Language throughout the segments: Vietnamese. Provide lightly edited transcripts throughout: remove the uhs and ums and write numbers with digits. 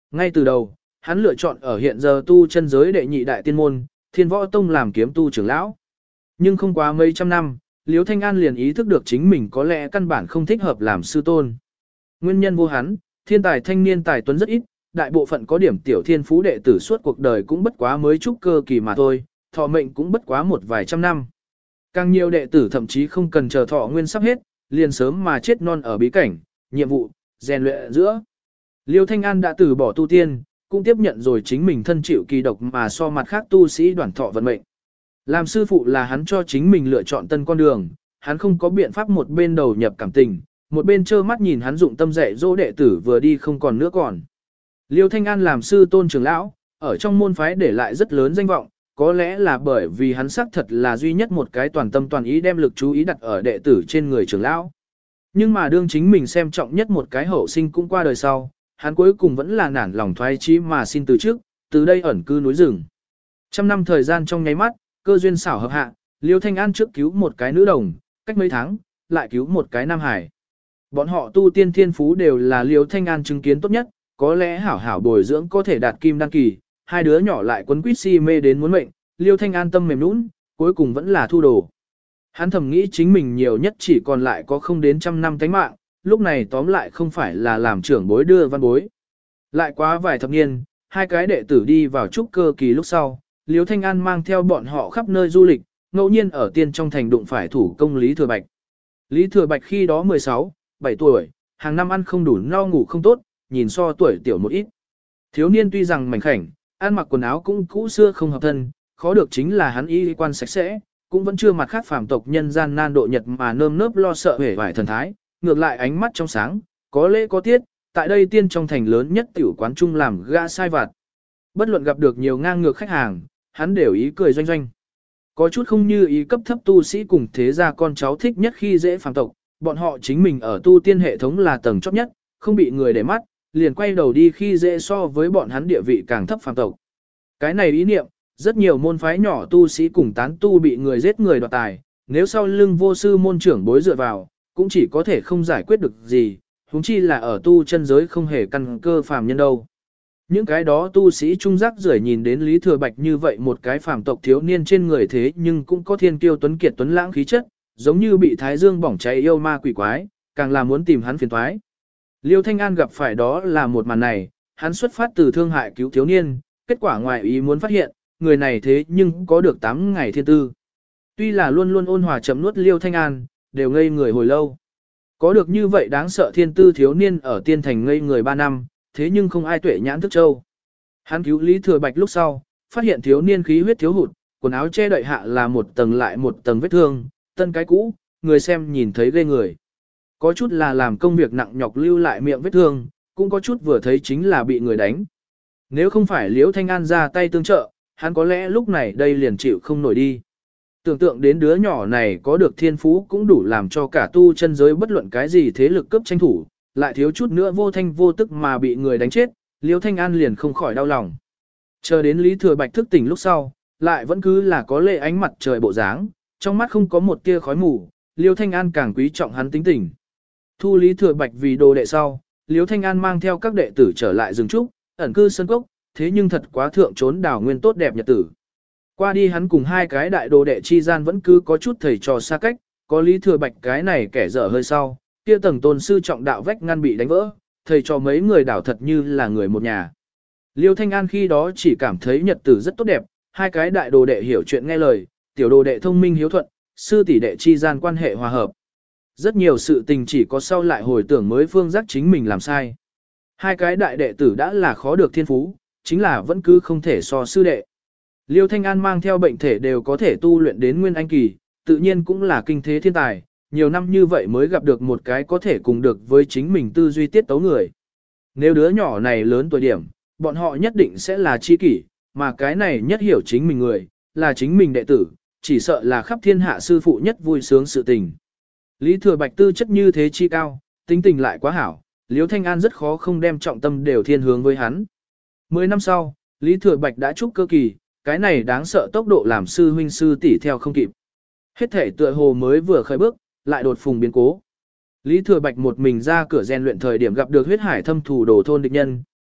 Ngay từ đầu, hắn lựa chọn ở hiện giờ tu chân giới đệ nhị đại tiên môn, Thiên Võ Tông làm kiếm tu trưởng lão. Nhưng không quá mấy trăm năm, Liễu Thanh An liền ý thức được chính mình có lẽ căn bản không thích hợp làm sư tôn. Nguyên nhân vô hắn, thiên tài thanh niên tài tuấn rất ít, đại bộ phận có điểm tiểu thiên phú đệ tử suốt cuộc đời cũng bất quá mới trúc cơ kỳ mà thôi, thọ mệnh cũng bất quá một vài trăm năm. Càng nhiều đệ tử thậm chí không cần chờ thọ nguyên sắp hết, liền sớm mà chết non ở bí cảnh, nhiệm vụ, rèn luyện giữa. Liêu Thanh An đã từ bỏ tu tiên, cũng tiếp nhận rồi chính mình thân chịu kỳ độc mà so mặt khác tu sĩ đoản thọ vận mệnh. Làm sư phụ là hắn cho chính mình lựa chọn tân con đường, hắn không có biện pháp một bên đầu nhập cảm tình, một bên trơ mắt nhìn hắn dụng tâm dạy dỗ đệ tử vừa đi không còn nữa còn. Liêu Thanh An làm sư tôn trưởng lão, ở trong môn phái để lại rất lớn danh vọng, có lẽ là bởi vì hắn xác thật là duy nhất một cái toàn tâm toàn ý đem lực chú ý đặt ở đệ tử trên người trưởng lão. Nhưng mà đương chính mình xem trọng nhất một cái hậu sinh cũng qua đời sau, hắn cuối cùng vẫn là nản lòng thoái chí mà xin từ trước, từ đây ẩn cư núi rừng. Trăm năm thời gian trong nháy mắt, cơ duyên xảo hợp hạ, Liêu Thanh An trước cứu một cái nữ đồng, cách mấy tháng, lại cứu một cái nam hải. Bọn họ tu tiên thiên phú đều là Liêu Thanh An chứng kiến tốt nhất, có lẽ hảo hảo bồi dưỡng có thể đạt kim đăng kỳ, hai đứa nhỏ lại quấn quýt si mê đến muốn mệnh, Liêu Thanh An tâm mềm nũng, cuối cùng vẫn là thu đồ. Hắn thầm nghĩ chính mình nhiều nhất chỉ còn lại có không đến trăm năm tánh mạng, lúc này tóm lại không phải là làm trưởng bối đưa văn bối. Lại quá vài thập niên, hai cái đệ tử đi vào trúc cơ kỳ lúc sau, Liêu Thanh An mang theo bọn họ khắp nơi du lịch, ngẫu nhiên ở tiên trong thành đụng phải thủ công Lý Thừa Bạch. Lý Thừa Bạch khi đó 16, 7 tuổi, hàng năm ăn không đủ no ngủ không tốt, nhìn so tuổi tiểu một ít. Thiếu niên tuy rằng mảnh khảnh, ăn mặc quần áo cũng cũ xưa không hợp thân, khó được chính là hắn y quan sạch sẽ, cũng vẫn chưa mặt khác phàm tộc nhân gian nan độ nhật mà nơm nớp lo sợ hể vải thần thái, ngược lại ánh mắt trong sáng, có lễ có tiết, tại đây tiên trong thành lớn nhất tiểu quán trung làm gã sai vặt. Bất luận gặp được nhiều ngang ngược khách hàng, hắn đều ý cười doanh doanh. Có chút không như ý cấp thấp tu sĩ cùng thế gia con cháu thích nhất khi dễ phàm tộc, bọn họ chính mình ở tu tiên hệ thống là tầng chót nhất, không bị người để mắt, liền quay đầu đi khi dễ so với bọn hắn địa vị càng thấp phàm tộc. Cái này ý niệm, rất nhiều môn phái nhỏ tu sĩ cùng tán tu bị người giết người đoạt tài, nếu sau lưng vô sư môn trưởng bối dựa vào, cũng chỉ có thể không giải quyết được gì, huống chi là ở tu chân giới không hề căn cơ phàm nhân đâu. Những cái đó tu sĩ trung giác rưởi nhìn đến Lý Thừa Bạch như vậy một cái phàm tộc thiếu niên trên người thế nhưng cũng có thiên kiêu tuấn kiệt tuấn lãng khí chất, giống như bị thái dương bỏng cháy yêu ma quỷ quái, càng là muốn tìm hắn phiền toái. Liêu Thanh An gặp phải đó là một màn này, hắn xuất phát từ thương hại cứu thiếu niên, kết quả ngoài ý muốn phát hiện, người này thế nhưng có được 8 ngày thiên tư. Tuy là luôn luôn ôn hòa chấm nuốt Liêu Thanh An, đều ngây người hồi lâu. Có được như vậy đáng sợ thiên tư thiếu niên ở tiên thành ngây người 3 năm, thế nhưng không ai tuệ nhãn thức châu. Hắn cứu Lý Thừa Bạch lúc sau, phát hiện thiếu niên khí huyết thiếu hụt, quần áo che đậy hạ là một tầng lại một tầng vết thương, tân cái cũ, người xem nhìn thấy ghê người. Có chút là làm công việc nặng nhọc lưu lại miệng vết thương, cũng có chút vừa thấy chính là bị người đánh. Nếu không phải Liễu Thanh An ra tay tương trợ, hắn có lẽ lúc này đây liền chịu không nổi đi. Tưởng tượng đến đứa nhỏ này có được thiên phú cũng đủ làm cho cả tu chân giới bất luận cái gì thế lực cấp tranh thủ, lại thiếu chút nữa vô thanh vô tức mà bị người đánh chết, Liễu Thanh An liền không khỏi đau lòng. Chờ đến Lý Thừa Bạch thức tỉnh lúc sau, lại vẫn cứ là có lệ ánh mặt trời bộ dáng, trong mắt không có một tia khói mù, Liễu Thanh An càng quý trọng hắn tính tình. Thu Lý Thừa Bạch vì đồ đệ sau, Liễu Thanh An mang theo các đệ tử trở lại rừng trúc, ẩn cư sân cốc, thế nhưng thật quá thượng trốn đảo nguyên tốt đẹp nhật tử. Qua đi hắn cùng hai cái đại đồ đệ chi gian vẫn cứ có chút thầy trò xa cách, có Lý Thừa Bạch cái này kẻ dở hơi sau, kia tầng tôn sư trọng đạo vách ngăn bị đánh vỡ, thầy trò mấy người đảo thật như là người một nhà. Liêu Thanh An khi đó chỉ cảm thấy nhật tử rất tốt đẹp, hai cái đại đồ đệ hiểu chuyện nghe lời, tiểu đồ đệ thông minh hiếu thuận, sư tỷ đệ chi gian quan hệ hòa hợp. Rất nhiều sự tình chỉ có sau lại hồi tưởng mới phương giác chính mình làm sai. Hai cái đại đệ tử đã là khó được thiên phú, chính là vẫn cứ không thể so sư đệ. Liêu Thanh An mang theo bệnh thể đều có thể tu luyện đến nguyên anh kỳ, tự nhiên cũng là kinh thế thiên tài, nhiều năm như vậy mới gặp được một cái có thể cùng được với chính mình tư duy tiết tấu người. Nếu đứa nhỏ này lớn tuổi điểm, bọn họ nhất định sẽ là chi kỷ, mà cái này nhất hiểu chính mình người, là chính mình đệ tử, chỉ sợ là khắp thiên hạ sư phụ nhất vui sướng sự tình. Lý Thừa Bạch tư chất như thế chi cao, tính tình lại quá hảo, Liêu Thanh An rất khó không đem trọng tâm đều thiên hướng với hắn. 10 năm sau, Lý Thừa Bạch đã trúc cơ kỳ, cái này đáng sợ tốc độ làm sư huynh sư tỷ theo không kịp. Hết thể tựa hồ mới vừa khởi bước, lại đột phùng biến cố. Lý Thừa Bạch một mình ra cửa rèn luyện thời điểm gặp được huyết hải thâm thủ đồ thôn địch nhân,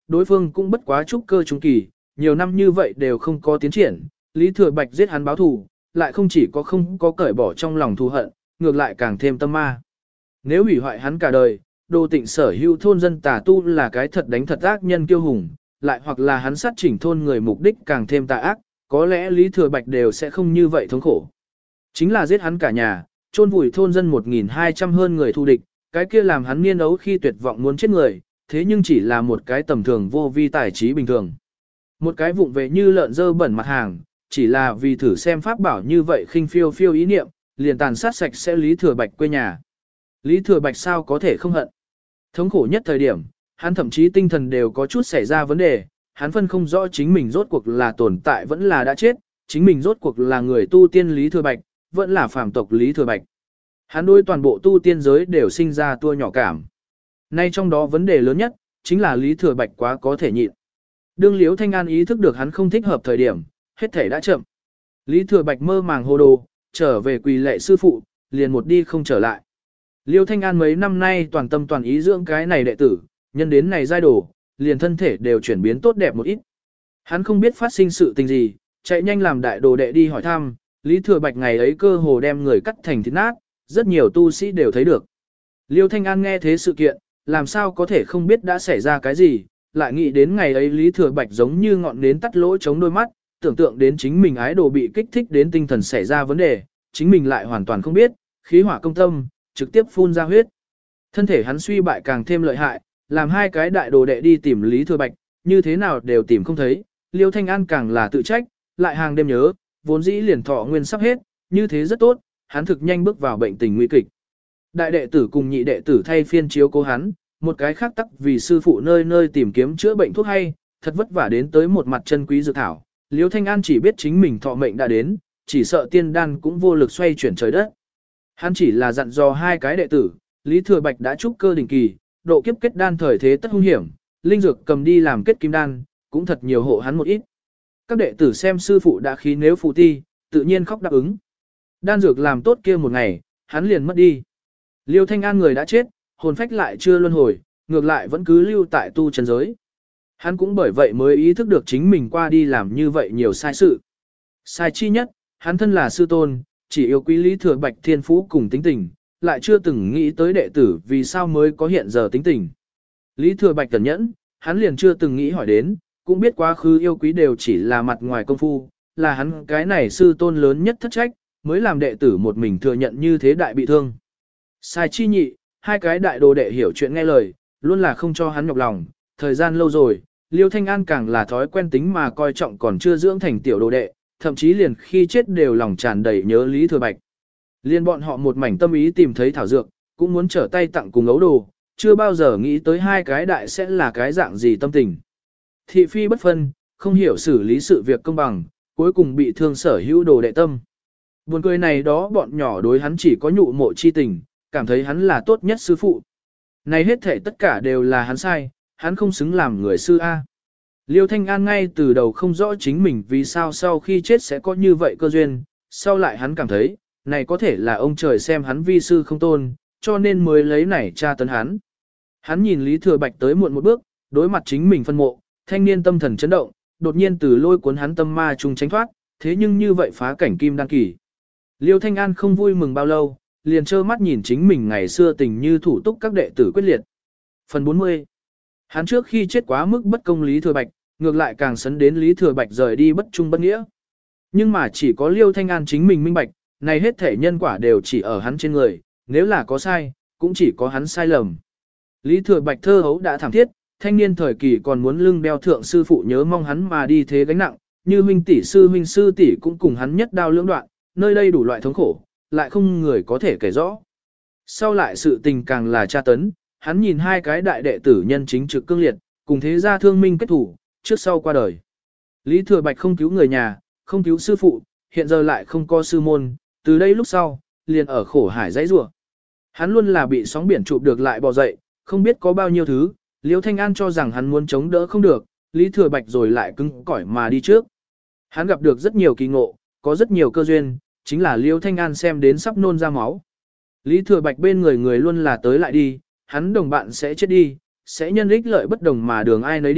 đối phương cũng bất quá trúc cơ trung kỳ, nhiều năm như vậy đều không có tiến triển, Lý Thừa Bạch giết hắn báo thù, lại không chỉ có không có cởi bỏ trong lòng thù hận, ngược lại càng thêm tâm ma. Nếu hủy hoại hắn cả đời, Đô Tịnh sở hữu thôn dân tà tu là cái thật đánh thật ác nhân kiêu hùng, lại hoặc là hắn sát chỉnh thôn người mục đích càng thêm tà ác, có lẽ Lý Thừa Bạch đều sẽ không như vậy thống khổ. Chính là giết hắn cả nhà, chôn vùi thôn dân 1.200 hơn người thù địch, cái kia làm hắn niên ấu khi tuyệt vọng muốn chết người, thế nhưng chỉ là một cái tầm thường vô vi tài trí bình thường. Một cái vụng về như lợn dơ bẩn mặt hàng, chỉ là vì thử xem pháp bảo như vậy khinh phiêu phiêu ý niệm, liền tàn sát sạch sẽ Lý Thừa Bạch quê nhà. Lý Thừa Bạch sao có thể không hận? Thống khổ nhất thời điểm, hắn thậm chí tinh thần đều có chút xảy ra vấn đề, hắn phân không rõ chính mình rốt cuộc là tồn tại vẫn là đã chết, chính mình rốt cuộc là người tu tiên Lý Thừa Bạch, vẫn là phàm tộc Lý Thừa Bạch. Hắn đối toàn bộ tu tiên giới đều sinh ra tua nhỏ cảm. Nay trong đó vấn đề lớn nhất, chính là Lý Thừa Bạch quá có thể nhịn. Đương Liễu Thanh An ý thức được hắn không thích hợp thời điểm, hết thể đã chậm. Lý Thừa Bạch mơ màng hồ đồ, trở về quỳ lệ sư phụ, liền một đi không trở lại. Liễu Thanh An mấy năm nay toàn tâm toàn ý dưỡng cái này đệ tử, nhân đến này giai đồ, liền thân thể đều chuyển biến tốt đẹp một ít. Hắn không biết phát sinh sự tình gì, chạy nhanh làm đại đồ đệ đi hỏi thăm, Lý Thừa Bạch ngày ấy cơ hồ đem người cắt thành thịt nát, rất nhiều tu sĩ đều thấy được. Liêu Thanh An nghe thế sự kiện, làm sao có thể không biết đã xảy ra cái gì, lại nghĩ đến ngày ấy Lý Thừa Bạch giống như ngọn nến tắt lỗ chống đôi mắt, tưởng tượng đến chính mình ái đồ bị kích thích đến tinh thần xảy ra vấn đề, chính mình lại hoàn toàn không biết, khí hỏa công tâm, trực tiếp phun ra huyết. Thân thể hắn suy bại càng thêm lợi hại, làm hai cái đại đồ đệ đi tìm Lý Thừa Bạch, như thế nào đều tìm không thấy, Liêu Thanh An càng là tự trách, lại hàng đêm nhớ, vốn dĩ liền thọ nguyên sắp hết, như thế rất tốt, hắn thực nhanh bước vào bệnh tình nguy kịch. Đại đệ tử cùng nhị đệ tử thay phiên chiếu cố hắn, một cái khác tắc vì sư phụ nơi nơi tìm kiếm chữa bệnh thuốc hay, thật vất vả đến tới một mặt chân quý dược thảo. Liêu Thanh An chỉ biết chính mình thọ mệnh đã đến, chỉ sợ tiên đan cũng vô lực xoay chuyển trời đất. Hắn chỉ là dặn dò hai cái đệ tử, Lý Thừa Bạch đã trúc cơ đỉnh kỳ, độ kiếp kết đan thời thế tất hung hiểm, linh dược cầm đi làm kết kim đan, cũng thật nhiều hộ hắn một ít. Các đệ tử xem sư phụ đã khí nếu phụ ti, tự nhiên khóc đáp ứng. Đan dược làm tốt kia một ngày, hắn liền mất đi. Liêu Thanh An người đã chết, hồn phách lại chưa luân hồi, ngược lại vẫn cứ lưu tại tu chân giới. Hắn cũng bởi vậy mới ý thức được chính mình qua đi làm như vậy nhiều sai sự. Sai chi nhất, hắn thân là sư tôn, chỉ yêu quý Lý Thừa Bạch thiên phú cùng tính tình, lại chưa từng nghĩ tới đệ tử vì sao mới có hiện giờ tính tình. Lý Thừa Bạch cẩn nhẫn, hắn liền chưa từng nghĩ hỏi đến, cũng biết quá khứ yêu quý đều chỉ là mặt ngoài công phu, là hắn cái này sư tôn lớn nhất thất trách, mới làm đệ tử một mình thừa nhận như thế đại bị thương. Sai chi nhị, hai cái đại đồ đệ hiểu chuyện nghe lời, luôn là không cho hắn nhọc lòng, thời gian lâu rồi, Liêu Thanh An càng là thói quen tính mà coi trọng còn chưa dưỡng thành tiểu đồ đệ, thậm chí liền khi chết đều lòng tràn đầy nhớ Lý Thừa Bạch. Liên bọn họ một mảnh tâm ý tìm thấy thảo dược, cũng muốn trở tay tặng cùng ấu đồ, chưa bao giờ nghĩ tới hai cái đại sẽ là cái dạng gì tâm tình. Thị phi bất phân, không hiểu xử lý sự việc công bằng, cuối cùng bị thương sở hữu đồ đệ tâm. Buồn cười này đó bọn nhỏ đối hắn chỉ có nhụ mộ chi tình, cảm thấy hắn là tốt nhất sư phụ. Này hết thể tất cả đều là hắn sai, hắn không xứng làm người sư A. Liêu Thanh An ngay từ đầu không rõ chính mình vì sao sau khi chết sẽ có như vậy cơ duyên, sau lại hắn cảm thấy, này có thể là ông trời xem hắn vi sư không tôn, cho nên mới lấy này tra tấn hắn. Hắn nhìn Lý Thừa Bạch tới muộn một bước, đối mặt chính mình phân mộ, thanh niên tâm thần chấn động, đột nhiên từ lôi cuốn hắn tâm ma trùng tránh thoát, thế nhưng như vậy phá cảnh kim đăng kỳ. Liêu Thanh An không vui mừng bao lâu, liền trơ mắt nhìn chính mình ngày xưa tình như thủ túc các đệ tử quyết liệt. Phần 40. Hắn trước khi chết quá mức bất công Lý Thừa Bạch, ngược lại càng sấn đến Lý Thừa Bạch rời đi bất trung bất nghĩa. Nhưng mà chỉ có Liêu Thanh An chính mình minh bạch, này hết thể nhân quả đều chỉ ở hắn trên người, nếu là có sai, cũng chỉ có hắn sai lầm. Lý Thừa Bạch thơ hấu đã thảm thiết, thanh niên thời kỳ còn muốn lưng đeo thượng sư phụ nhớ mong hắn mà đi thế gánh nặng, như huynh sư tỷ cũng cùng hắn nhất đao lưỡng đoạn, nơi đây đủ loại thống khổ, lại không người có thể kể rõ. Sau lại sự tình càng là tra tấn, hắn nhìn hai cái đại đệ tử nhân chính trực cương liệt, cùng thế gia thương minh kết thủ, trước sau qua đời. Lý Thừa Bạch không cứu người nhà, không cứu sư phụ, hiện giờ lại không có sư môn, từ đây lúc sau, liền ở khổ hải dãy rủa. Hắn luôn là bị sóng biển chụp được lại bò dậy, không biết có bao nhiêu thứ, Liêu Thanh An cho rằng hắn muốn chống đỡ không được, Lý Thừa Bạch rồi lại cứng cỏi mà đi trước. Hắn gặp được rất nhiều kỳ ngộ, có rất nhiều cơ duyên, chính là Liêu Thanh An xem đến sắp nôn ra máu. Lý Thừa Bạch bên người luôn là tới lại đi, hắn đồng bạn sẽ chết đi, sẽ nhân ích lợi bất đồng mà đường ai nấy đi,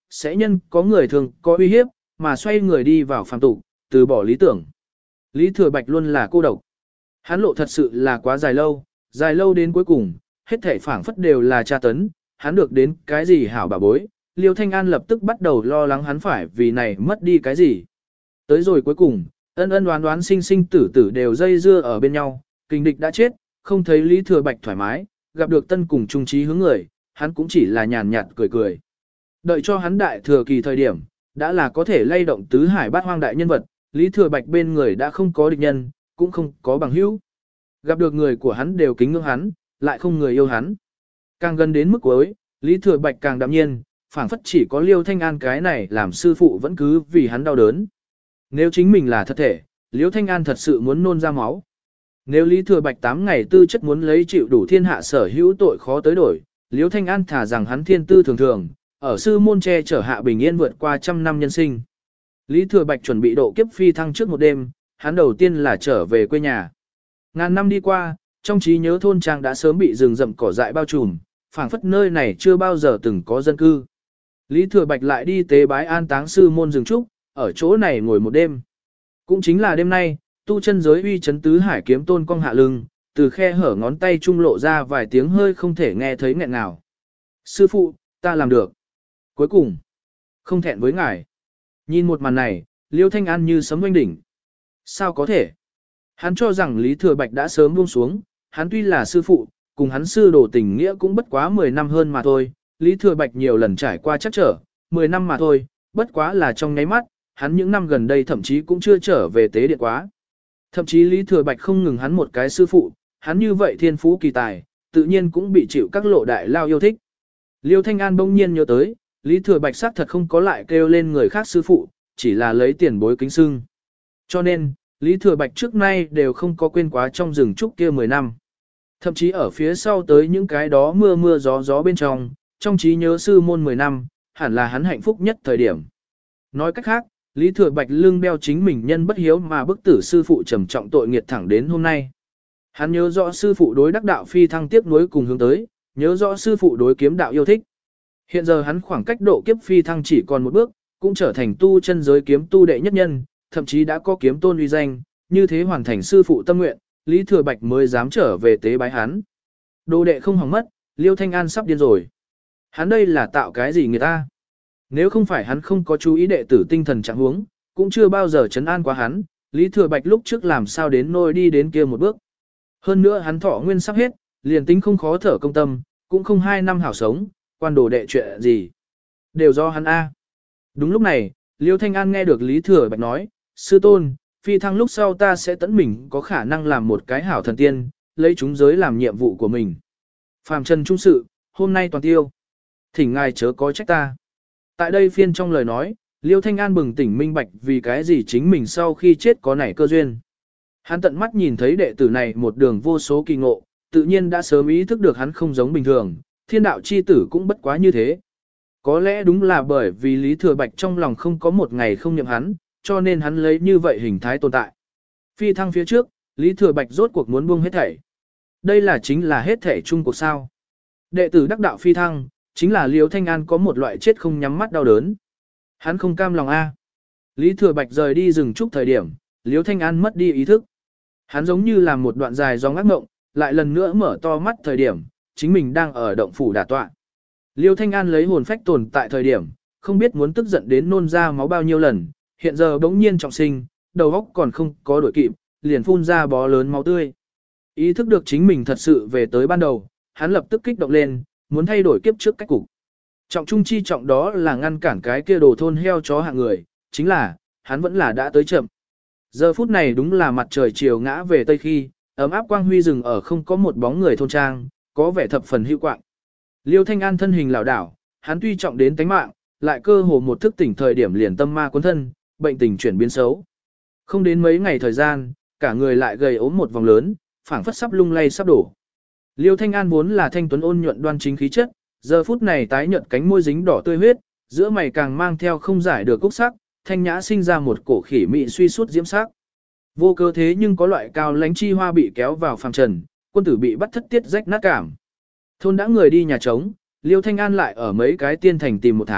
sẽ nhân có người thường có uy hiếp, mà xoay người đi vào phàm tục, từ bỏ lý tưởng. Lý Thừa Bạch luôn là cô độc. Hắn lộ thật sự là quá dài lâu đến cuối cùng, hết thảy phảng phất đều là tra tấn, hắn được đến cái gì hảo bà bối, Liêu Thanh An lập tức bắt đầu lo lắng hắn phải vì này mất đi cái gì. Tới rồi cuối cùng, ân ân đoán đoán sinh sinh tử tử đều dây dưa ở bên nhau, kình địch đã chết, không thấy Lý Thừa Bạch thoải mái, gặp được tân cùng trung trí hướng người, hắn cũng chỉ là nhàn nhạt cười cười. Đợi cho hắn đại thừa kỳ thời điểm, đã là có thể lay động tứ hải bát hoang đại nhân vật, Lý Thừa Bạch bên người đã không có địch nhân, cũng không có bằng hữu. Gặp được người của hắn đều kính ngưỡng hắn, lại không người yêu hắn. Càng gần đến mức cuối, Lý Thừa Bạch càng đạm nhiên, phảng phất chỉ có Liêu Thanh An cái này làm sư phụ vẫn cứ vì hắn đau đớn. Nếu chính mình là thật thể, Liêu Thanh An thật sự muốn nôn ra máu. Nếu Lý Thừa Bạch 8 ngày tư chất muốn lấy chịu đủ thiên hạ sở hữu tội khó tới đổi, Liêu Thanh An thả rằng hắn thiên tư thường thường, ở sư môn che chở hạ bình yên vượt qua trăm năm nhân sinh. Lý Thừa Bạch chuẩn bị độ kiếp phi thăng trước một đêm, hắn đầu tiên là trở về quê nhà. Ngàn năm đi qua, trong trí nhớ thôn trang đã sớm bị rừng rậm cỏ dại bao trùm, phảng phất nơi này chưa bao giờ từng có dân cư. Lý Thừa Bạch lại đi tế bái an táng sư môn rừng trúc, ở chỗ này ngồi một đêm. Cũng chính là đêm nay, tu chân giới uy chấn tứ hải kiếm tôn cong hạ lưng, từ khe hở ngón tay trung lộ ra vài tiếng hơi không thể nghe thấy nghẹn nào. Sư phụ, ta làm được. Cuối cùng, không thẹn với ngài. Nhìn một màn này, Liêu Thanh An như sấm oanh đỉnh. Sao có thể? Hắn cho rằng Lý Thừa Bạch đã sớm buông xuống, hắn tuy là sư phụ, cùng hắn sư đồ tình nghĩa cũng bất quá 10 năm hơn mà thôi. Lý Thừa Bạch nhiều lần trải qua chắc trở, 10 năm mà thôi, bất quá là trong nháy mắt, hắn những năm gần đây thậm chí cũng chưa trở về tế điện quá. Thậm chí Lý Thừa Bạch không ngừng hắn một cái sư phụ, hắn như vậy thiên phú kỳ tài, tự nhiên cũng bị chịu các lộ đại lao yêu thích. Liêu Thanh An bỗng nhiên nhớ tới, Lý Thừa Bạch xác thật không có lại kêu lên người khác sư phụ, chỉ là lấy tiền bối kính sưng. Cho nên, Lý Thừa Bạch trước nay đều không có quên quá trong rừng trúc kia 10 năm. Thậm chí ở phía sau tới những cái đó mưa mưa gió gió bên trong trí nhớ sư môn 10 năm, hẳn là hắn hạnh phúc nhất thời điểm. Nói cách khác, Lý Thừa Bạch lưng đeo chính mình nhân bất hiếu mà bức tử sư phụ trầm trọng tội nghiệt thẳng đến hôm nay. Hắn nhớ rõ sư phụ đối đắc đạo phi thăng tiếp nối cùng hướng tới, nhớ rõ sư phụ đối kiếm đạo yêu thích. Hiện giờ hắn khoảng cách độ kiếp phi thăng chỉ còn một bước, cũng trở thành tu chân giới kiếm tu đệ nhất nhân, thậm chí đã có kiếm tôn uy danh, như thế hoàn thành sư phụ tâm nguyện, Lý Thừa Bạch mới dám trở về tế bái hắn. Đồ đệ không hỏng mất, Liêu Thanh An sắp điên rồi. Hắn đây là tạo cái gì người ta? Nếu không phải hắn không có chú ý đệ tử tinh thần trạng huống, cũng chưa bao giờ chấn an quá hắn, Lý Thừa Bạch lúc trước làm sao đến nôi đi đến kia một bước. Hơn nữa hắn thọ nguyên sắp hết, liền tính không khó thở công tâm, cũng không 2 năm hảo sống, quan đồ đệ chuyện gì. Đều do hắn A. Đúng lúc này, Liêu Thanh An nghe được Lý Thừa Bạch nói, sư tôn, phi thăng lúc sau ta sẽ tẫn mình có khả năng làm một cái hảo thần tiên, lấy chúng giới làm nhiệm vụ của mình. Phàm trần trung sự, hôm nay toàn tiêu. Thỉnh ngài chớ có trách ta. Tại đây phiên trong lời nói, Liêu Thanh An bừng tỉnh minh bạch vì cái gì chính mình sau khi chết có nảy cơ duyên. Hắn tận mắt nhìn thấy đệ tử này một đường vô số kỳ ngộ, tự nhiên đã sớm ý thức được hắn không giống bình thường, thiên đạo chi tử cũng bất quá như thế. Có lẽ đúng là bởi vì Lý Thừa Bạch trong lòng không có một ngày không niệm hắn, cho nên hắn lấy như vậy hình thái tồn tại. Phi thăng phía trước, Lý Thừa Bạch rốt cuộc muốn buông hết thảy. Đây là chính là hết thảy chung cuộc sao. Đệ tử đắc đạo phi thăng, chính là Liêu Thanh An có một loại chết không nhắm mắt đau đớn. Hắn không cam lòng a. Lý Thừa Bạch rời đi rừng trúc thời điểm, Liêu Thanh An mất đi ý thức. Hắn giống như là một đoạn dài dòng ác mộng, lại lần nữa mở to mắt thời điểm, chính mình đang ở động phủ đả tọa. Liêu Thanh An lấy hồn phách tồn tại thời điểm, không biết muốn tức giận đến nôn ra máu bao nhiêu lần, hiện giờ bỗng nhiên trọng sinh, đầu óc còn không có đổi kịp, liền phun ra bó lớn máu tươi. Ý thức được chính mình thật sự về tới ban đầu, hắn lập tức kích động lên, muốn thay đổi kiếp trước cách cục. Trọng trung chi trọng đó là ngăn cản cái kia đồ thôn heo chó hạng người, chính là, hắn vẫn là đã tới chậm. Giờ phút này đúng là mặt trời chiều ngã về tây khi, ấm áp quang huy rừng ở không có một bóng người thôn trang, có vẻ thập phần hữu quạng. Liêu Thanh An thân hình lảo đảo, hắn tuy trọng đến tánh mạng, lại cơ hồ một thức tỉnh thời điểm liền tâm ma cuốn thân, bệnh tình chuyển biến xấu. Không đến mấy ngày thời gian, cả người lại gầy ốm một vòng lớn, phảng phất sắp lung lay sắp đổ. Liêu Thanh An vốn là thanh tuấn ôn nhuận đoan chính khí chất, giờ phút này tái nhợt cánh môi dính đỏ tươi huyết, giữa mày càng mang theo không giải được cúc sắc, thanh nhã sinh ra một cổ khỉ mị suy suốt diễm sắc. Vô cơ thế nhưng có loại cao lãnh chi hoa bị kéo vào phàm trần, quân tử bị bắt thất tiết rách nát cảm. Thôn đã người đi nhà trống, Liêu Thanh An lại ở mấy cái tiên thành tìm một tháng,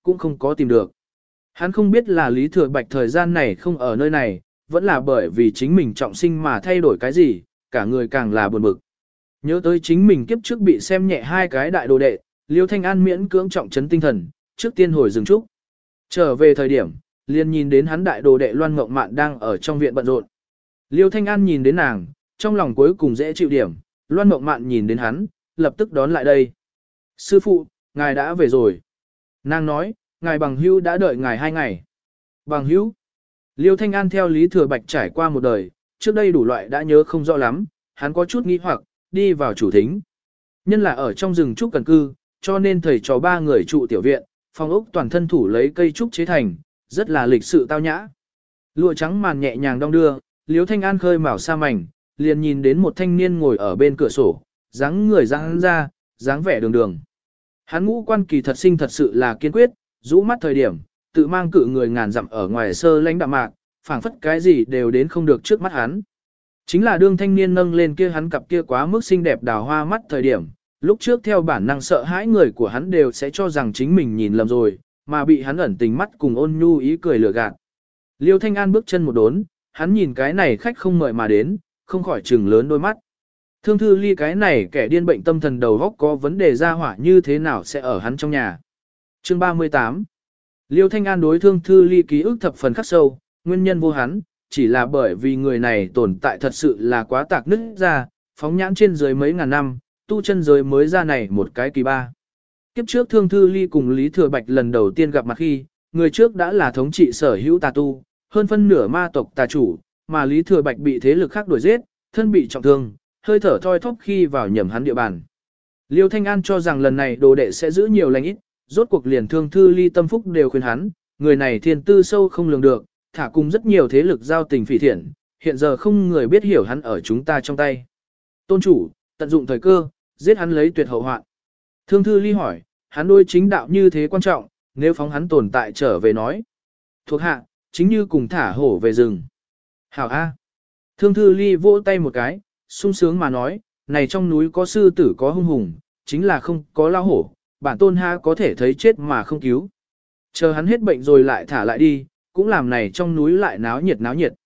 cũng không có tìm được. Hắn không biết là Lý Thừa Bạch thời gian này không ở nơi này, vẫn là bởi vì chính mình trọng sinh mà thay đổi cái gì, cả người càng là buồn bực. Nhớ tới chính mình kiếp trước bị xem nhẹ hai cái đại đồ đệ, Liêu Thanh An miễn cưỡng trọng trấn tinh thần, trước tiên hồi dừng trúc. Trở về thời điểm, liền nhìn đến hắn đại đồ đệ Loan Ngộng Mạn đang ở trong viện bận rộn. Liêu Thanh An nhìn đến nàng, trong lòng cuối cùng dễ chịu điểm, Loan Ngộng Mạn nhìn đến hắn, lập tức đón lại đây. Sư phụ, ngài đã về rồi. Nàng nói, ngài bằng hữu đã đợi ngài 2 ngày. Bằng hữu. Liêu Thanh An theo Lý Thừa Bạch trải qua một đời, trước đây đủ loại đã nhớ không rõ lắm, hắn có chút nghi hoặc, đi vào chủ thính. Nhân là ở trong rừng trúc cần cư, cho nên thầy trò 3 người trụ tiểu viện, phòng ốc toàn thân thủ lấy cây trúc chế thành, rất là lịch sự tao nhã. Lụa trắng màn nhẹ nhàng đong đưa, Liêu Thanh An khơi mào sa mảnh, liền nhìn đến một thanh niên ngồi ở bên cửa sổ, dáng người dáng ra, dáng vẻ đường đường. Hắn ngũ quan kỳ thật sinh thật sự là kiên quyết, rũ mắt thời điểm, tự mang cự người ngàn dặm ở ngoài sơ lãnh đạm mạc, phảng phất cái gì đều đến không được trước mắt hắn. Chính là đương thanh niên nâng lên kia hắn cặp kia quá mức xinh đẹp đào hoa mắt thời điểm, lúc trước theo bản năng sợ hãi người của hắn đều sẽ cho rằng chính mình nhìn lầm rồi, mà bị hắn ẩn tình mắt cùng ôn nhu ý cười lừa gạt. Liêu Thanh An bước chân một đốn, hắn nhìn cái này khách không mời mà đến, không khỏi trừng lớn đôi mắt. Thương Thư Ly cái này kẻ điên bệnh tâm thần đầu góc có vấn đề ra hỏa như thế nào sẽ ở hắn trong nhà. Chương 38. Liêu Thanh An đối Thương Thư Ly ký ức thập phần khắc sâu, nguyên nhân vô hắn, chỉ là bởi vì người này tồn tại thật sự là quá tạc nứt ra, phóng nhãn trên dưới mấy ngàn năm, tu chân giới mới ra này một cái kỳ ba. Kiếp trước Thương Thư Ly cùng Lý Thừa Bạch lần đầu tiên gặp mặt khi, người trước đã là thống trị sở hữu tà tu, hơn phân nửa ma tộc tà chủ, mà Lý Thừa Bạch bị thế lực khác đuổi giết, thân bị trọng thương, hơi thở thoi thóp khi vào nhầm hắn địa bàn. Liêu Thanh An cho rằng lần này đồ đệ sẽ giữ nhiều lành ít, rốt cuộc liền Thương Thư Ly tâm phúc đều khuyên hắn, người này thiên tư sâu không lường được, thả cùng rất nhiều thế lực giao tình phỉ thiện, hiện giờ không người biết hiểu hắn ở chúng ta trong tay. Tôn chủ, tận dụng thời cơ, giết hắn lấy tuyệt hậu hoạn. Thương Thư Ly hỏi, hắn đối chính đạo như thế quan trọng, nếu phóng hắn tồn tại trở về nói. Thuộc hạ, chính như cùng thả hổ về rừng. Hảo A. Thương Thư Ly vỗ tay một cái, sung sướng mà nói, này trong núi có sư tử có hung hùng, chính là không có lao hổ, bản tôn ha có thể thấy chết mà không cứu. Chờ hắn hết bệnh rồi lại thả lại đi, cũng làm này trong núi lại náo nhiệt náo nhiệt.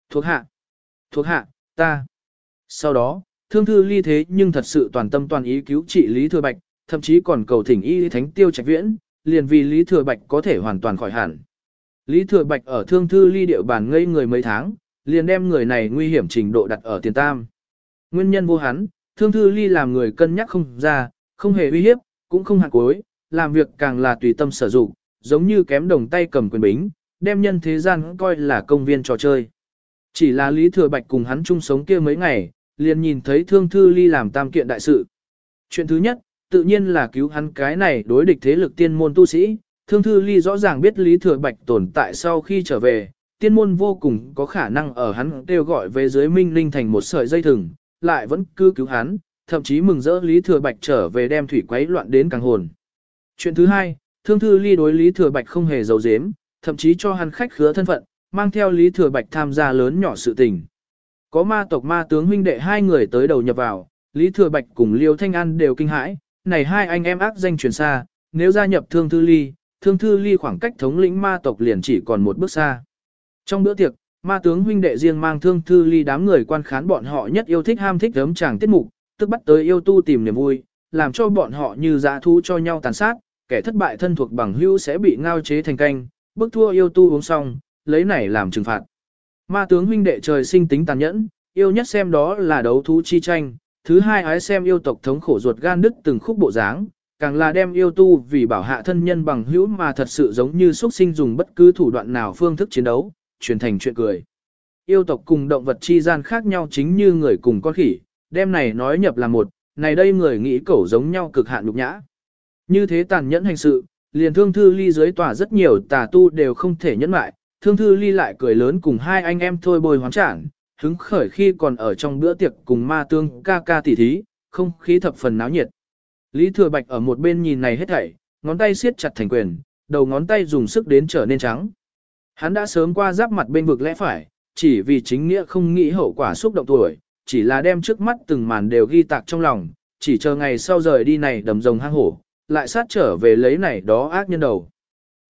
Thuộc hạ, ta. Sau đó, Thương Thư Ly thế nhưng thật sự toàn tâm toàn ý cứu trị Lý Thừa Bạch, thậm chí còn cầu thỉnh y thánh Tiêu Trạch Viễn, liền vì Lý Thừa Bạch có thể hoàn toàn khỏi hẳn. Lý Thừa Bạch ở Thương Thư Ly địa bàn ngây người mấy tháng, liền đem người này nguy hiểm trình độ đặt ở tiền tam. Nguyên nhân vô hắn, Thương Thư Ly làm người cân nhắc không ra, không hề uy hiếp, cũng không hạt cuối, làm việc càng là tùy tâm sở dụng, giống như kém đồng tay cầm quyền bính, đem nhân thế gian coi là công viên trò chơi. Chỉ là Lý Thừa Bạch cùng hắn chung sống kia mấy ngày, liền nhìn thấy Thương Thư Ly làm tam kiện đại sự. Chuyện thứ nhất, tự nhiên là cứu hắn cái này đối địch thế lực tiên môn tu sĩ. Thương Thư Ly rõ ràng biết Lý Thừa Bạch tồn tại sau khi trở về, tiên môn vô cùng có khả năng ở hắn kêu gọi về dưới minh linh thành một sợi dây thừng, lại vẫn cứ cứu hắn, thậm chí mừng rỡ Lý Thừa Bạch trở về đem thủy quấy loạn đến càng hồn. Chuyện thứ hai, Thương Thư Ly đối Lý Thừa Bạch không hề giấu giếm, thậm chí cho hắn khách khứa thân phận, mang theo Lý Thừa Bạch tham gia lớn nhỏ sự tình. Có ma tộc ma tướng huynh đệ 2 người tới đầu nhập vào, Lý Thừa Bạch cùng Liêu Thanh An đều kinh hãi, này 2 anh em ác danh truyền xa, nếu gia nhập Thương Thư Ly khoảng cách thống lĩnh ma tộc liền chỉ còn một bước xa. Trong bữa tiệc, ma tướng huynh đệ riêng mang Thương Thư Ly đám người quan khán bọn họ nhất yêu thích ham thích gấm chàng tiết mục, tức bắt tới yêu tu tìm niềm vui, làm cho bọn họ như dã thú cho nhau tàn sát, kẻ thất bại thân thuộc bằng hữu sẽ bị ngao chế thành canh, bức thua yêu tu uống xong, lấy này làm trừng phạt. Ma tướng huynh đệ trời sinh tính tàn nhẫn, yêu nhất xem đó là đấu thú chi tranh, thứ hai ái xem yêu tộc thống khổ ruột gan đứt từng khúc bộ dáng, càng là đem yêu tu vì bảo hạ thân nhân bằng hữu mà thật sự giống như xuất sinh dùng bất cứ thủ đoạn nào phương thức chiến đấu, truyền thành chuyện cười. Yêu tộc cùng động vật chi gian khác nhau chính như người cùng con khỉ, đem này nói nhập là một, này đây người nghĩ cẩu giống nhau cực hạn nhục nhã. Như thế tàn nhẫn hành sự, liền Thương Thư Ly dưới tòa rất nhiều tà tu đều không thể nhẫn lại, Thương Thư Ly lại cười lớn cùng 2 anh em thôi bồi hoán trảng, hứng khởi khi còn ở trong bữa tiệc cùng ma tương ca ca tỉ thí, không khí thập phần náo nhiệt. Lý Thừa Bạch ở một bên nhìn này hết thảy, ngón tay siết chặt thành quyền, đầu ngón tay dùng sức đến trở nên trắng. Hắn đã sớm qua giáp mặt bên vực lẽ phải, chỉ vì chính nghĩa không nghĩ hậu quả xúc động tuổi, chỉ là đem trước mắt từng màn đều ghi tạc trong lòng, chỉ chờ ngày sau rời đi này đầm rồng hang hổ, lại sát trở về lấy này đó ác nhân đầu.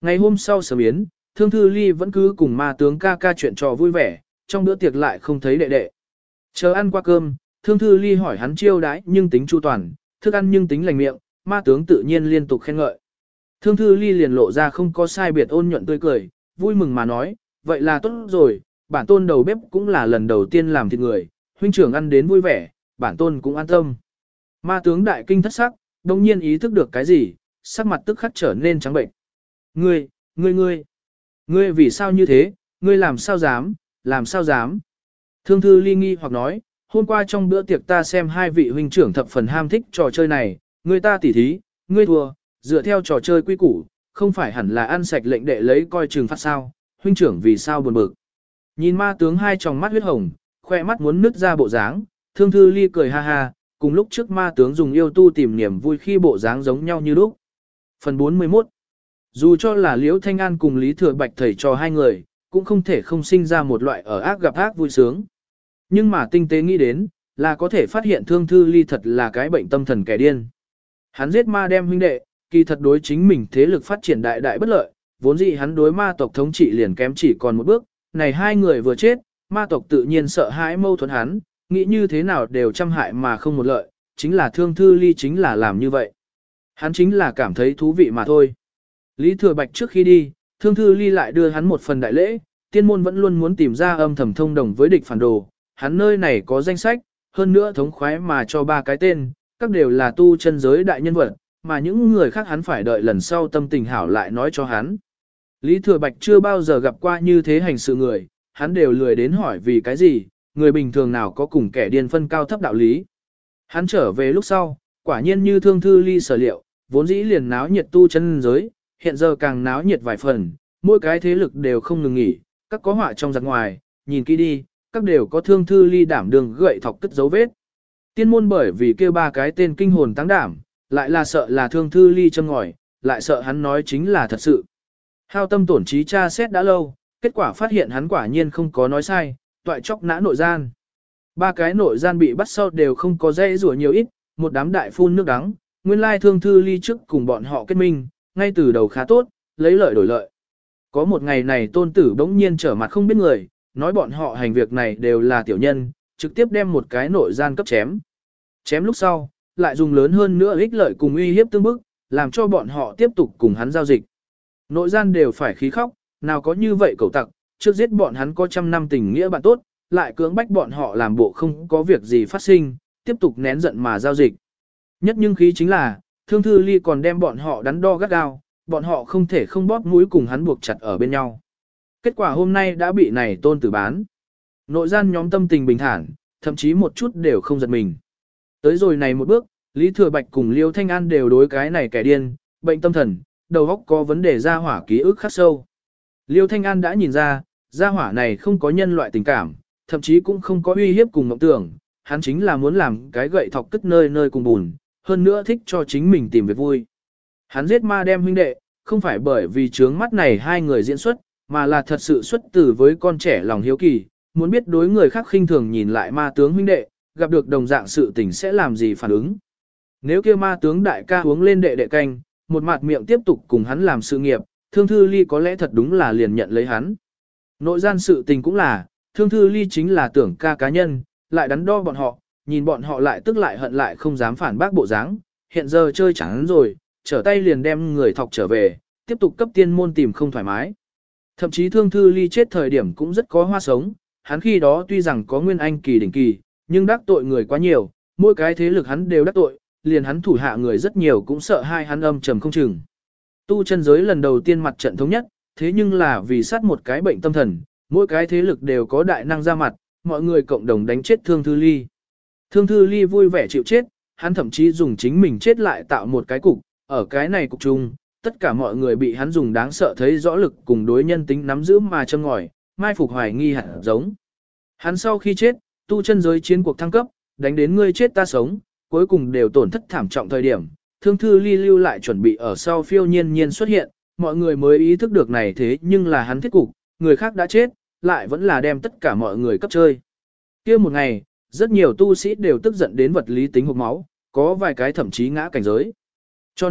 Ngày hôm sau sớm yến, Thương Thư Ly vẫn cứ cùng ma tướng ca ca chuyện trò vui vẻ, trong bữa tiệc lại không thấy đệ đệ. Chờ ăn qua cơm, Thương Thư Ly hỏi hắn chiêu đãi nhưng tính chu toàn, thức ăn nhưng tính lành miệng, ma tướng tự nhiên liên tục khen ngợi. Thương Thư Ly liền lộ ra không có sai biệt ôn nhuận tươi cười, vui mừng mà nói, vậy là tốt rồi, bản tôn đầu bếp cũng là lần đầu tiên làm thịt người, huynh trưởng ăn đến vui vẻ, bản tôn cũng an tâm. Ma tướng đại kinh thất sắc, đồng nhiên ý thức được cái gì, sắc mặt tức khắc trở nên trắng bệnh. Ngươi vì sao như thế, ngươi làm sao dám. Thương Thư Ly nghi hoặc nói, hôm qua trong bữa tiệc ta xem hai vị huynh trưởng thập phần ham thích trò chơi này, người ta tỉ thí, ngươi thua, dựa theo trò chơi quy củ, không phải hẳn là ăn sạch lệnh đệ lấy coi trừng phạt sao, huynh trưởng vì sao buồn bực. Nhìn ma tướng hai tròng mắt huyết hồng, khoe mắt muốn nứt ra bộ dáng, Thương Thư Ly cười ha ha, cùng lúc trước ma tướng dùng yêu tu tìm niềm vui khi bộ dáng giống nhau như lúc. Phần 41. Dù cho là Liễu Thanh An cùng Lý Thừa Bạch thầy trò hai người, cũng không thể không sinh ra một loại ở ác gặp ác vui sướng. Nhưng mà tinh tế nghĩ đến, là có thể phát hiện Thương Thư Ly thật là cái bệnh tâm thần kẻ điên. Hắn giết ma đem huynh đệ, kỳ thật đối chính mình thế lực phát triển đại đại bất lợi, vốn dĩ hắn đối ma tộc thống trị liền kém chỉ còn một bước, này hai người vừa chết, ma tộc tự nhiên sợ hãi mâu thuẫn hắn, nghĩ như thế nào đều trăm hại mà không một lợi, chính là Thương Thư Ly chính là làm như vậy. Hắn chính là cảm thấy thú vị mà thôi. Lý Thừa Bạch trước khi đi, Thương Thư Ly lại đưa hắn một phần đại lễ, tiên môn vẫn luôn muốn tìm ra âm thầm thông đồng với địch phản đồ, hắn nơi này có danh sách, hơn nữa thống khoái mà cho ba cái tên, các đều là tu chân giới đại nhân vật, mà những người khác hắn phải đợi lần sau tâm tình hảo lại nói cho hắn. Lý Thừa Bạch chưa bao giờ gặp qua như thế hành sự người, hắn đều lười đến hỏi vì cái gì, người bình thường nào có cùng kẻ điên phân cao thấp đạo lý. Hắn trở về lúc sau, quả nhiên như Thương Thư Ly sở liệu, vốn dĩ liền náo nhiệt tu chân giới, hiện giờ càng náo nhiệt vài phần, mỗi cái thế lực đều không ngừng nghỉ, các có họa trong giặc ngoài, nhìn kỹ đi, các đều có Thương Thư Ly đảm đường gậy thọc cất dấu vết. Tiên môn bởi vì kêu ba cái tên kinh hồn tăng đảm, lại là sợ là Thương Thư Ly châm ngòi, lại sợ hắn nói chính là thật sự. Hao tâm tổn trí tra xét đã lâu, kết quả phát hiện hắn quả nhiên không có nói sai, toại chóc nã nội gian. Ba cái nội gian bị bắt sau đều không có dây rủa nhiều ít, một đám đại phun nước đắng, nguyên lai Thương Thư Ly trước cùng bọn họ kết minh, ngay từ đầu khá tốt, lấy lợi đổi lợi. Có một ngày này tôn tử bỗng nhiên trở mặt không biết người, nói bọn họ hành việc này đều là tiểu nhân, trực tiếp đem một cái nội gian cấp chém. Chém lúc sau, lại dùng lớn hơn nữa ích lợi cùng uy hiếp tương bức, làm cho bọn họ tiếp tục cùng hắn giao dịch. Nội gian đều phải khí khóc, nào có như vậy cẩu tặc, trước giết bọn hắn có trăm năm tình nghĩa bạn tốt, lại cưỡng bách bọn họ làm bộ không có việc gì phát sinh, tiếp tục nén giận mà giao dịch. Nhất nhưng khí chính là, Thương Thư Ly còn đem bọn họ đắn đo gắt gao, bọn họ không thể không bóp mũi cùng hắn buộc chặt ở bên nhau. Kết quả hôm nay đã bị này tôn tử bán. Nội gian nhóm tâm tình bình thản, thậm chí một chút đều không giật mình. Tới rồi này một bước, Lý Thừa Bạch cùng Liêu Thanh An đều đối cái này kẻ điên, bệnh tâm thần, đầu óc có vấn đề ra hỏa ký ức khắc sâu. Liêu Thanh An đã nhìn ra, gia hỏa này không có nhân loại tình cảm, thậm chí cũng không có uy hiếp cùng mộng tưởng, hắn chính là muốn làm cái gậy thọc cất nơi nơi cùng bùn, hơn nữa thích cho chính mình tìm việc vui. Hắn giết ma đem huynh đệ, không phải bởi vì trướng mắt này hai người diễn xuất, mà là thật sự xuất từ với con trẻ lòng hiếu kỳ, muốn biết đối người khác khinh thường nhìn lại ma tướng huynh đệ, gặp được đồng dạng sự tình sẽ làm gì phản ứng. Nếu kia ma tướng đại ca uống lên đệ đệ canh, một mặt miệng tiếp tục cùng hắn làm sự nghiệp, Thương Thư Ly có lẽ thật đúng là liền nhận lấy hắn. Nội gian sự tình cũng là, Thương Thư Ly chính là tưởng ca cá nhân, lại đắn đo bọn họ, nhìn bọn họ lại tức lại hận lại không dám phản bác bộ dáng, hiện giờ chơi chẳng rồi, trở tay liền đem người thọc trở về, tiếp tục cấp tiên môn tìm không thoải mái. Thậm chí Thương Thư Ly chết thời điểm cũng rất có hoa sống, hắn khi đó tuy rằng có nguyên anh kỳ đỉnh kỳ, nhưng đắc tội người quá nhiều, mỗi cái thế lực hắn đều đắc tội, liền hắn thủ hạ người rất nhiều cũng sợ hai hắn âm trầm không chừng. Tu chân giới lần đầu tiên mặt trận thống nhất, thế nhưng là vì sát một cái bệnh tâm thần, mỗi cái thế lực đều có đại năng ra mặt, mọi người cộng đồng đánh chết Thương Thư Ly. Thương Thư Ly vui vẻ chịu chết, hắn thậm chí dùng chính mình chết lại tạo một cái cục, ở cái này cục chung, tất cả mọi người bị hắn dùng đáng sợ thấy rõ lực cùng đối nhân tính nắm giữ mà châm ngòi, mai phục hoài nghi hẳn giống. Hắn sau khi chết, tu chân giới chiến cuộc thăng cấp, đánh đến ngươi chết ta sống, cuối cùng đều tổn thất thảm trọng thời điểm, Thương Thư Ly lưu lại chuẩn bị ở sau phiêu nhiên nhiên xuất hiện, mọi người mới ý thức được này thế nhưng là hắn thiết cục, người khác đã chết, lại vẫn là đem tất cả mọi người cấp chơi. Kia một ngày, rất nhiều tu sĩ đều tức giận đến vật lý tính hộc máu, có vài cái thậm chí ngã cảnh giới. Cho nên,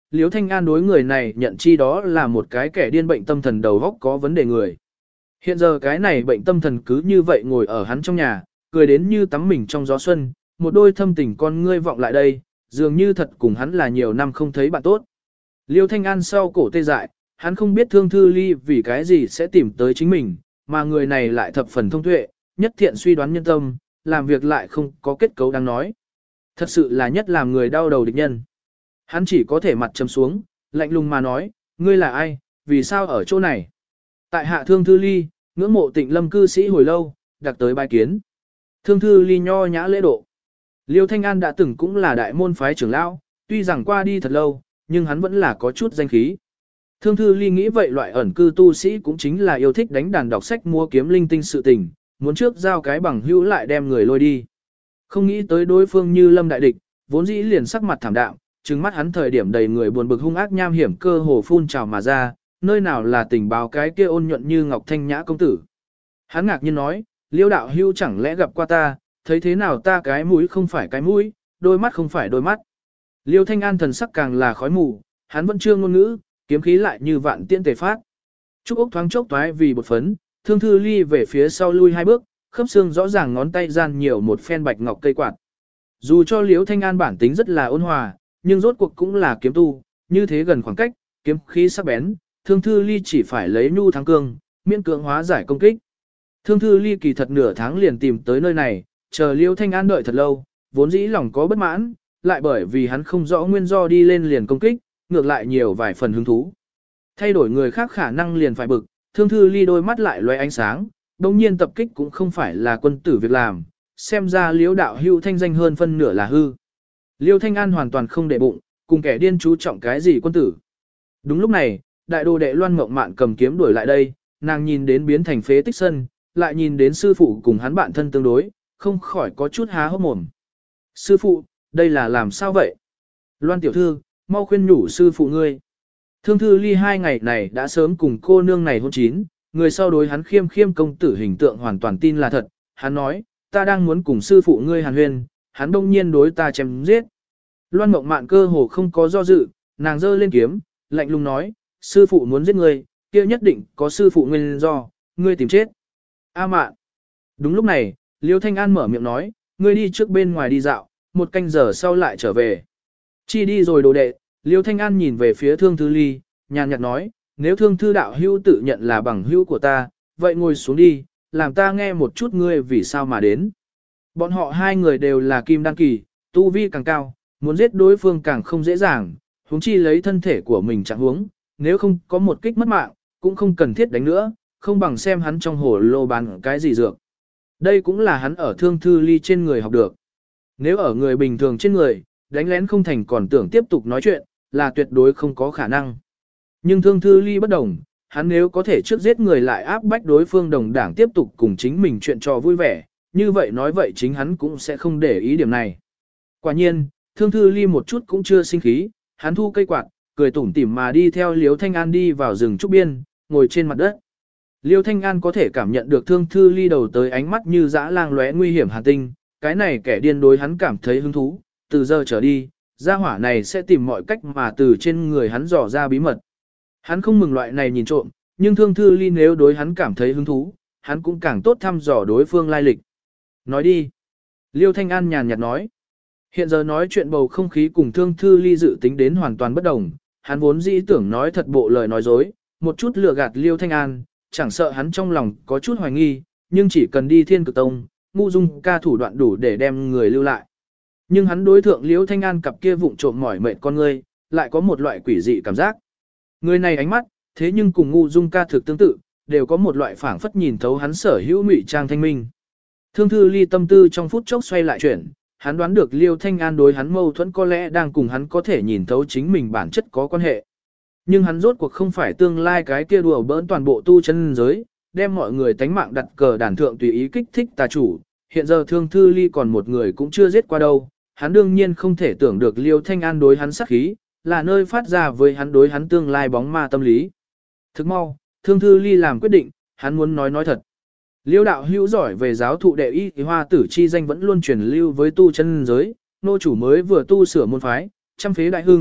Liễu Thanh An đối người này nhận chi đó là một cái kẻ điên bệnh tâm thần đầu óc có vấn đề người. Hiện giờ cái này bệnh tâm thần cứ như vậy ngồi ở hắn trong nhà, cười đến như tắm mình trong gió xuân, một đôi thâm tình con ngươi vọng lại đây, dường như thật cùng hắn là nhiều năm không thấy bạn tốt. Liêu Thanh An sau cổ tê dại, hắn không biết Thương Thư Ly vì cái gì sẽ tìm tới chính mình, mà người này lại thập phần thông tuệ, nhất thiện suy đoán nhân tâm, làm việc lại không có kết cấu đáng nói. Thật sự là nhất làm người đau đầu địch nhân. Hắn chỉ có thể mặt trầm xuống, lạnh lùng mà nói, ngươi là ai, vì sao ở chỗ này? Tại hạ Thương Thư Ly, ngưỡng mộ Tịnh Lâm cư sĩ hồi lâu, đặc tới bài kiến. Thương Thư Ly nho nhã lễ độ. Liêu Thanh An đã từng cũng là đại môn phái trưởng lão, tuy rằng qua đi thật lâu, nhưng hắn vẫn là có chút danh khí. Thương Thư Ly nghĩ vậy loại ẩn cư tu sĩ cũng chính là yêu thích đánh đàn đọc sách mua kiếm linh tinh sự tình, muốn trước giao cái bằng hữu lại đem người lôi đi. Không nghĩ tới đối phương như lâm đại địch, vốn dĩ liền sắc mặt thảm đạm, trừng mắt hắn thời điểm đầy người buồn bực hung ác nham hiểm cơ hồ phun trào mà ra, nơi nào là tình báo cái kia ôn nhuận như ngọc thanh nhã công tử. Hắn ngạc nhiên nói, Liêu đạo hưu chẳng lẽ gặp qua ta, thấy thế nào ta cái mũi không phải cái mũi, đôi mắt không phải đôi mắt. Liêu Thanh An thần sắc càng là khói mù, hắn vẫn chưa ngôn ngữ, kiếm khí lại như vạn tiễn tề phát. Trúc ốc thoáng chốc toái vì bột phấn, Thương Thư Ly về phía sau lui hai bước, khớp xương rõ ràng ngón tay gian nhiều một phen bạch ngọc cây quạt. Dù cho Liêu Thanh An bản tính rất là ôn hòa, nhưng rốt cuộc cũng là kiếm tu, như thế gần khoảng cách, kiếm khí sắc bén, Thương Thư Ly chỉ phải lấy nhu thắng cương, miễn cưỡng hóa giải công kích. Thương Thư Ly kỳ thật nửa tháng liền tìm tới nơi này, chờ Liêu Thanh An đợi thật lâu, vốn dĩ lòng có bất mãn, lại bởi vì hắn không rõ nguyên do đi lên liền công kích, ngược lại nhiều vài phần hứng thú. Thay đổi người khác khả năng liền phải bực, Thương Thư Ly đôi mắt lại loe ánh sáng, đồng nhiên tập kích cũng không phải là quân tử việc làm, xem ra Liêu đạo hưu thanh danh hơn phân nửa là hư. Liêu Thanh An hoàn toàn không để bụng, cùng kẻ điên chú trọng cái gì quân tử. Đúng lúc này, đại đồ đệ Loan Mộng Mạn cầm kiếm đuổi lại đây, nàng nhìn đến biến thành phế tích sân, lại nhìn đến sư phụ cùng hắn bạn thân tương đối, không khỏi có chút há hốc mồm. Sư phụ, đây là làm sao vậy? Loan tiểu thư, mau khuyên nhủ sư phụ ngươi. Thương Thư Ly 2 ngày này đã sớm cùng cô nương này hôn chín, người sau đối hắn khiêm khiêm công tử hình tượng hoàn toàn tin là thật. Hắn nói, ta đang muốn cùng sư phụ ngươi hàn huyên, hắn đông nhiên đối ta chém giết. Loan Mộng Mạn cơ hồ không có do dự, nàng giơ lên kiếm, lạnh lùng nói, sư phụ muốn giết ngươi, kia nhất định có sư phụ nguyên do, ngươi tìm chết. A Mạn. Đúng lúc này, Liêu Thanh An mở miệng nói, ngươi đi trước bên ngoài đi dạo, 1 canh giờ sau lại trở về. Chi đi rồi đồ đệ, Liêu Thanh An nhìn về phía Thương Thư Ly, nhàn nhạt nói, nếu Thương Thư đạo hữu tự nhận là bằng hữu của ta, vậy ngồi xuống đi, làm ta nghe một chút ngươi vì sao mà đến. Bọn họ 2 người đều là kim đan kỳ, tu vi càng cao, muốn giết đối phương càng không dễ dàng, huống chi lấy thân thể của mình chẳng huống, nếu không có một kích mất mạng, cũng không cần thiết đánh nữa, không bằng xem hắn trong hồ lô bán cái gì dược. Đây cũng là hắn ở Thương Thư Ly trên người học được. Nếu ở người bình thường trên người, đánh lén không thành còn tưởng tiếp tục nói chuyện, là tuyệt đối không có khả năng. Nhưng Thương Thư Ly bất đồng, hắn nếu có thể trước giết người lại áp bách đối phương đồng đảng tiếp tục cùng chính mình chuyện trò vui vẻ, như vậy nói vậy chính hắn cũng sẽ không để ý điểm này. Quả nhiên, Thương Thư Ly một chút cũng chưa sinh khí, hắn thu cây quạt, cười tủm tỉm mà đi theo Liêu Thanh An đi vào rừng trúc biên, ngồi trên mặt đất. Liêu Thanh An có thể cảm nhận được Thương Thư Ly đầu tới ánh mắt như dã lang lóe nguy hiểm hàn tinh, cái này kẻ điên đối hắn cảm thấy hứng thú, từ giờ trở đi, gia hỏa này sẽ tìm mọi cách mà từ trên người hắn dò ra bí mật. Hắn không mừng loại này nhìn trộm, nhưng Thương Thư Ly nếu đối hắn cảm thấy hứng thú, hắn cũng càng tốt thăm dò đối phương lai lịch. Nói đi. Liêu Thanh An nhàn nhạt nói. Hiện giờ nói chuyện bầu không khí cùng Thương Thư Ly dự tính đến hoàn toàn bất đồng, hắn vốn dĩ tưởng nói thật bộ lời nói dối, một chút lừa gạt Liêu Thanh An, chẳng sợ hắn trong lòng có chút hoài nghi, nhưng chỉ cần đi Thiên Cực Tông, ngu dung ca thủ đoạn đủ để đem người lưu lại. Nhưng hắn đối thượng Liêu Thanh An cặp kia vụng trộm mỏi mệt con ngươi, lại có một loại quỷ dị cảm giác. Người này ánh mắt, thế nhưng cùng ngu dung ca thực tương tự, đều có một loại phảng phất nhìn thấu hắn sở hữu ngụy trang thanh minh. Thương Thư Ly tâm tư trong phút chốc xoay lại chuyển, hắn đoán được Liêu Thanh An đối hắn mâu thuẫn có lẽ đang cùng hắn có thể nhìn thấu chính mình bản chất có quan hệ. Nhưng hắn rốt cuộc không phải tương lai cái kia đùa bỡn toàn bộ tu chân giới, đem mọi người tánh mạng đặt cờ đàn thượng tùy ý kích thích tà chủ. Hiện giờ Thương Thư Ly còn một người cũng chưa giết qua đâu, hắn đương nhiên không thể tưởng được Liêu Thanh An đối hắn sát khí, là nơi phát ra với hắn đối hắn tương lai bóng ma tâm lý. Thức mau, Thương Thư Ly làm quyết định, hắn muốn nói thật. Liêu đạo hữu giỏi về giáo thụ đệ y hoa tử chi danh vẫn luôn truyền lưu với tu chân giới, nô chủ mới vừa tu sửa môn phái, trăm phế đại hưng,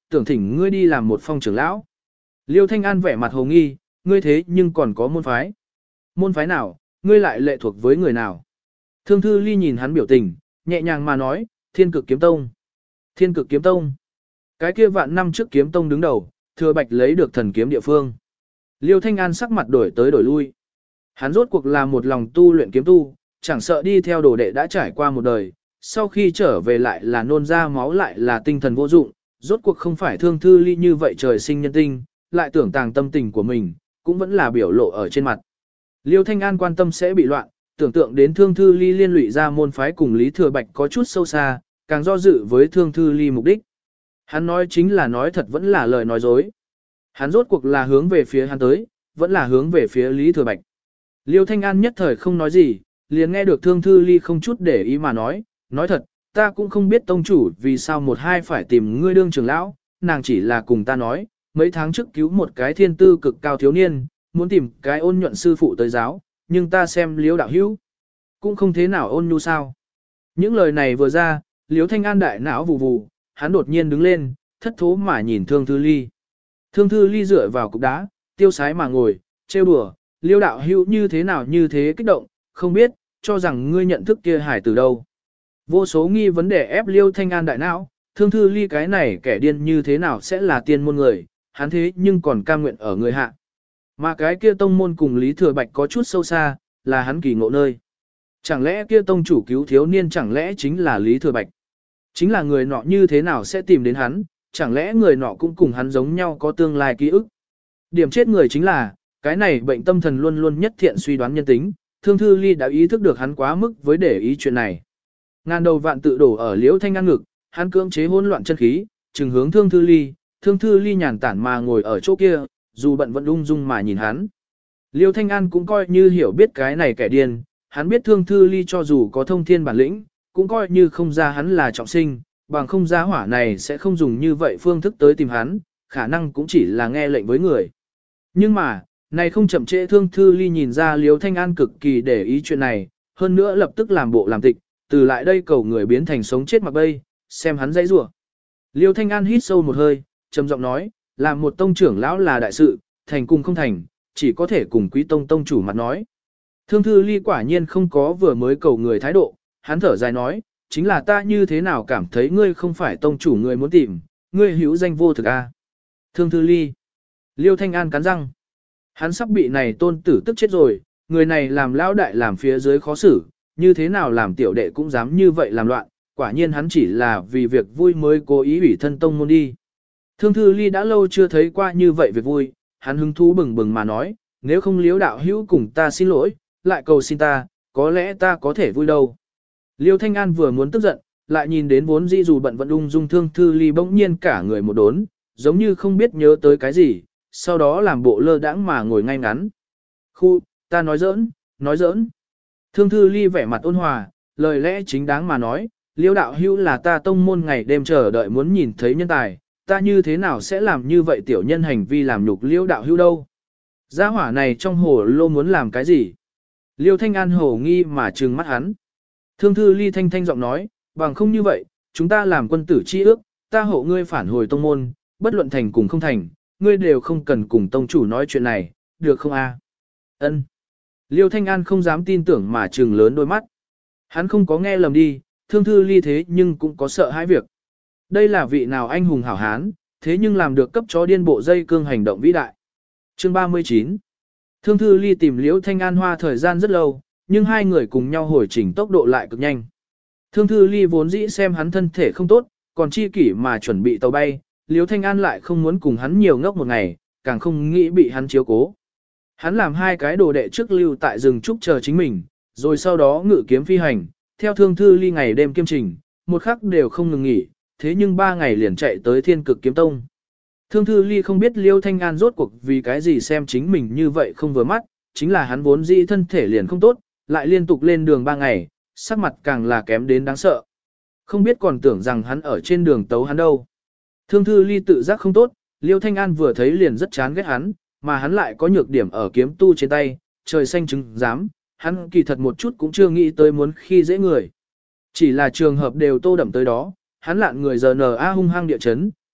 tưởng thỉnh ngươi đi làm một phong trưởng lão. Liêu Thanh An vẻ mặt hồ nghi, ngươi thế nhưng còn có môn phái. Môn phái nào, ngươi lại lệ thuộc với người nào? Thương Thư Ly nhìn hắn biểu tình, nhẹ nhàng mà nói, Thiên Cực Kiếm Tông. Thiên Cực Kiếm Tông. Cái kia vạn năm trước kiếm tông đứng đầu, Thừa Bạch lấy được thần kiếm địa phương. Liêu Thanh An sắc mặt đổi tới đổi lui. Hắn rốt cuộc là một lòng tu luyện kiếm tu, chẳng sợ đi theo đồ đệ đã trải qua một đời, sau khi trở về lại là nôn ra máu lại là tinh thần vô dụng, rốt cuộc không phải Thương Thư Ly như vậy trời sinh nhân tinh, lại tưởng tàng tâm tình của mình, cũng vẫn là biểu lộ ở trên mặt. Liêu Thanh An quan tâm sẽ bị loạn, tưởng tượng đến Thương Thư Ly liên lụy ra môn phái cùng Lý Thừa Bạch có chút sâu xa, càng do dự với Thương Thư Ly mục đích. Hắn nói chính là nói thật vẫn là lời nói dối. Hắn rốt cuộc là hướng về phía hắn tới, vẫn là hướng về phía Lý Thừa Bạch. Liêu Thanh An nhất thời không nói gì, liền nghe được Thương Thư Ly không chút để ý mà nói thật, ta cũng không biết tông chủ vì sao một hai phải tìm ngươi đương trưởng lão, nàng chỉ là cùng ta nói, mấy tháng trước cứu một cái thiên tư cực cao thiếu niên, muốn tìm cái ôn nhuận sư phụ tới giáo, nhưng ta xem Liêu đạo hữu, cũng không thế nào ôn nhu sao. Những lời này vừa ra, Liêu Thanh An đại não vù vù, hắn đột nhiên đứng lên, thất thố mà nhìn Thương Thư Ly. Thương Thư Ly dựa vào cục đá, tiêu sái mà ngồi, trêu đùa, Liêu đạo hữu như thế nào như thế kích động, không biết, cho rằng ngươi nhận thức kia hải từ đâu. Vô số nghi vấn đề ép Liêu Thanh An đại não, Thương Thư Ly cái này kẻ điên như thế nào sẽ là tiên môn người, hắn thế nhưng còn cam nguyện ở người hạ. Mà cái kia tông môn cùng Lý Thừa Bạch có chút sâu xa, là hắn kỳ ngộ nơi. Chẳng lẽ kia tông chủ cứu thiếu niên chẳng lẽ chính là Lý Thừa Bạch? Chính là người nọ như thế nào sẽ tìm đến hắn, chẳng lẽ người nọ cũng cùng hắn giống nhau có tương lai ký ức. Điểm chết người chính là, cái này bệnh tâm thần luôn luôn nhất thiện suy đoán nhân tính, Thương Thư Ly đã ý thức được hắn quá mức với để ý chuyện này. Ngàn đầu vạn tự đổ ở Liễu Thanh An ngực, hắn cưỡng chế hỗn loạn chân khí, trừng hướng Thương Thư Ly nhàn tản mà ngồi ở chỗ kia, dù bận vẫn ung dung mà nhìn hắn. Liêu Thanh An cũng coi như hiểu biết cái này kẻ điên, hắn biết Thương Thư Ly cho dù có thông thiên bản lĩnh, cũng coi như không ra hắn là trọng sinh, bằng không giá hỏa này sẽ không dùng như vậy phương thức tới tìm hắn, khả năng cũng chỉ là nghe lệnh với người. Nhưng mà, này không chậm trễ Thương Thư Ly nhìn ra Liêu Thanh An cực kỳ để ý chuyện này, hơn nữa lập tức làm bộ làm tịch, từ lại đây cầu người biến thành sống chết mặc bay, xem hắn dãy rủa. Liêu Thanh An hít sâu một hơi, trầm giọng nói, làm một tông trưởng lão là đại sự, thành cùng không thành, chỉ có thể cùng quý tông tông chủ mặt nói. Thương Thư Ly quả nhiên không có vừa mới cầu người thái độ, hắn thở dài nói, chính là ta như thế nào cảm thấy ngươi không phải tông chủ người muốn tìm, ngươi hữu danh vô thực a. Thương Thư Ly. Liêu Thanh An cắn răng. Hắn sắp bị này tôn tử tức chết rồi, người này làm lão đại làm phía dưới khó xử, như thế nào làm tiểu đệ cũng dám như vậy làm loạn, quả nhiên hắn chỉ là vì việc vui mới cố ý ủy thân tông môn đi. Thương Thư Ly đã lâu chưa thấy qua như vậy việc vui, hắn hứng thú bừng bừng mà nói, nếu không Liễu đạo hữu cùng ta xin lỗi, lại cầu xin ta, có lẽ ta có thể vui đâu. Liêu Thanh An vừa muốn tức giận, lại nhìn đến vốn dĩ dù bận vận ung dung Thương Thư Ly bỗng nhiên cả người một đốn, giống như không biết nhớ tới cái gì, sau đó làm bộ lơ đãng mà ngồi ngay ngắn. Khu, ta nói giỡn. Thương Thư Ly vẻ mặt ôn hòa, lời lẽ chính đáng mà nói, Liêu đạo hữu là ta tông môn ngày đêm chờ đợi muốn nhìn thấy nhân tài, ta như thế nào sẽ làm như vậy tiểu nhân hành vi làm nhục Liêu đạo hữu đâu. Gia hỏa này trong hồ lô muốn làm cái gì? Liêu Thanh An hồ nghi mà trừng mắt hắn. Thương Thư Ly thanh thanh giọng nói, bằng không như vậy, chúng ta làm quân tử chi ước, ta hộ ngươi phản hồi tông môn, bất luận thành cùng không thành, ngươi đều không cần cùng tông chủ nói chuyện này, được không a? Ân. Liêu Thanh An không dám tin tưởng mà trừng lớn đôi mắt. Hắn không có nghe lầm đi, Thương Thư Ly thế nhưng cũng có sợ hãi việc. Đây là vị nào anh hùng hảo hán, thế nhưng làm được cấp chó điên bộ dây cương hành động vĩ đại. Chương 39. Thương Thư Ly tìm Liễu Thanh An hoa thời gian rất lâu, nhưng hai người cùng nhau hồi chỉnh tốc độ lại cực nhanh. Thương Thư Ly vốn dĩ xem hắn thân thể không tốt, còn chi kỷ mà chuẩn bị tàu bay, Liễu Thanh An lại không muốn cùng hắn nhiều ngốc một ngày, càng không nghĩ bị hắn chiếu cố. Hắn làm hai cái đồ đệ trước lưu tại rừng trúc chờ chính mình, rồi sau đó ngự kiếm phi hành, theo Thương Thư Ly ngày đêm kiêm trình, một khắc đều không ngừng nghỉ, thế nhưng 3 ngày liền chạy tới Thiên Cực Kiếm Tông. Thương Thư Ly không biết Liêu Thanh An rốt cuộc vì cái gì xem chính mình như vậy không vừa mắt, chính là hắn vốn dĩ thân thể liền không tốt, lại liên tục lên đường 3 ngày, sắc mặt càng là kém đến đáng sợ. Không biết còn tưởng rằng hắn ở trên đường tấu hắn đâu. Thương Thư Ly tự giác không tốt, Liêu Thanh An vừa thấy liền rất chán ghét hắn, mà hắn lại có nhược điểm ở kiếm tu trên tay, trời xanh trứng dám, hắn kỳ thật một chút cũng chưa nghĩ tới muốn khi dễ người. Chỉ là trường hợp đều tô đậm tới đó, hắn lạn người giờ n a hung hăng địa chấn,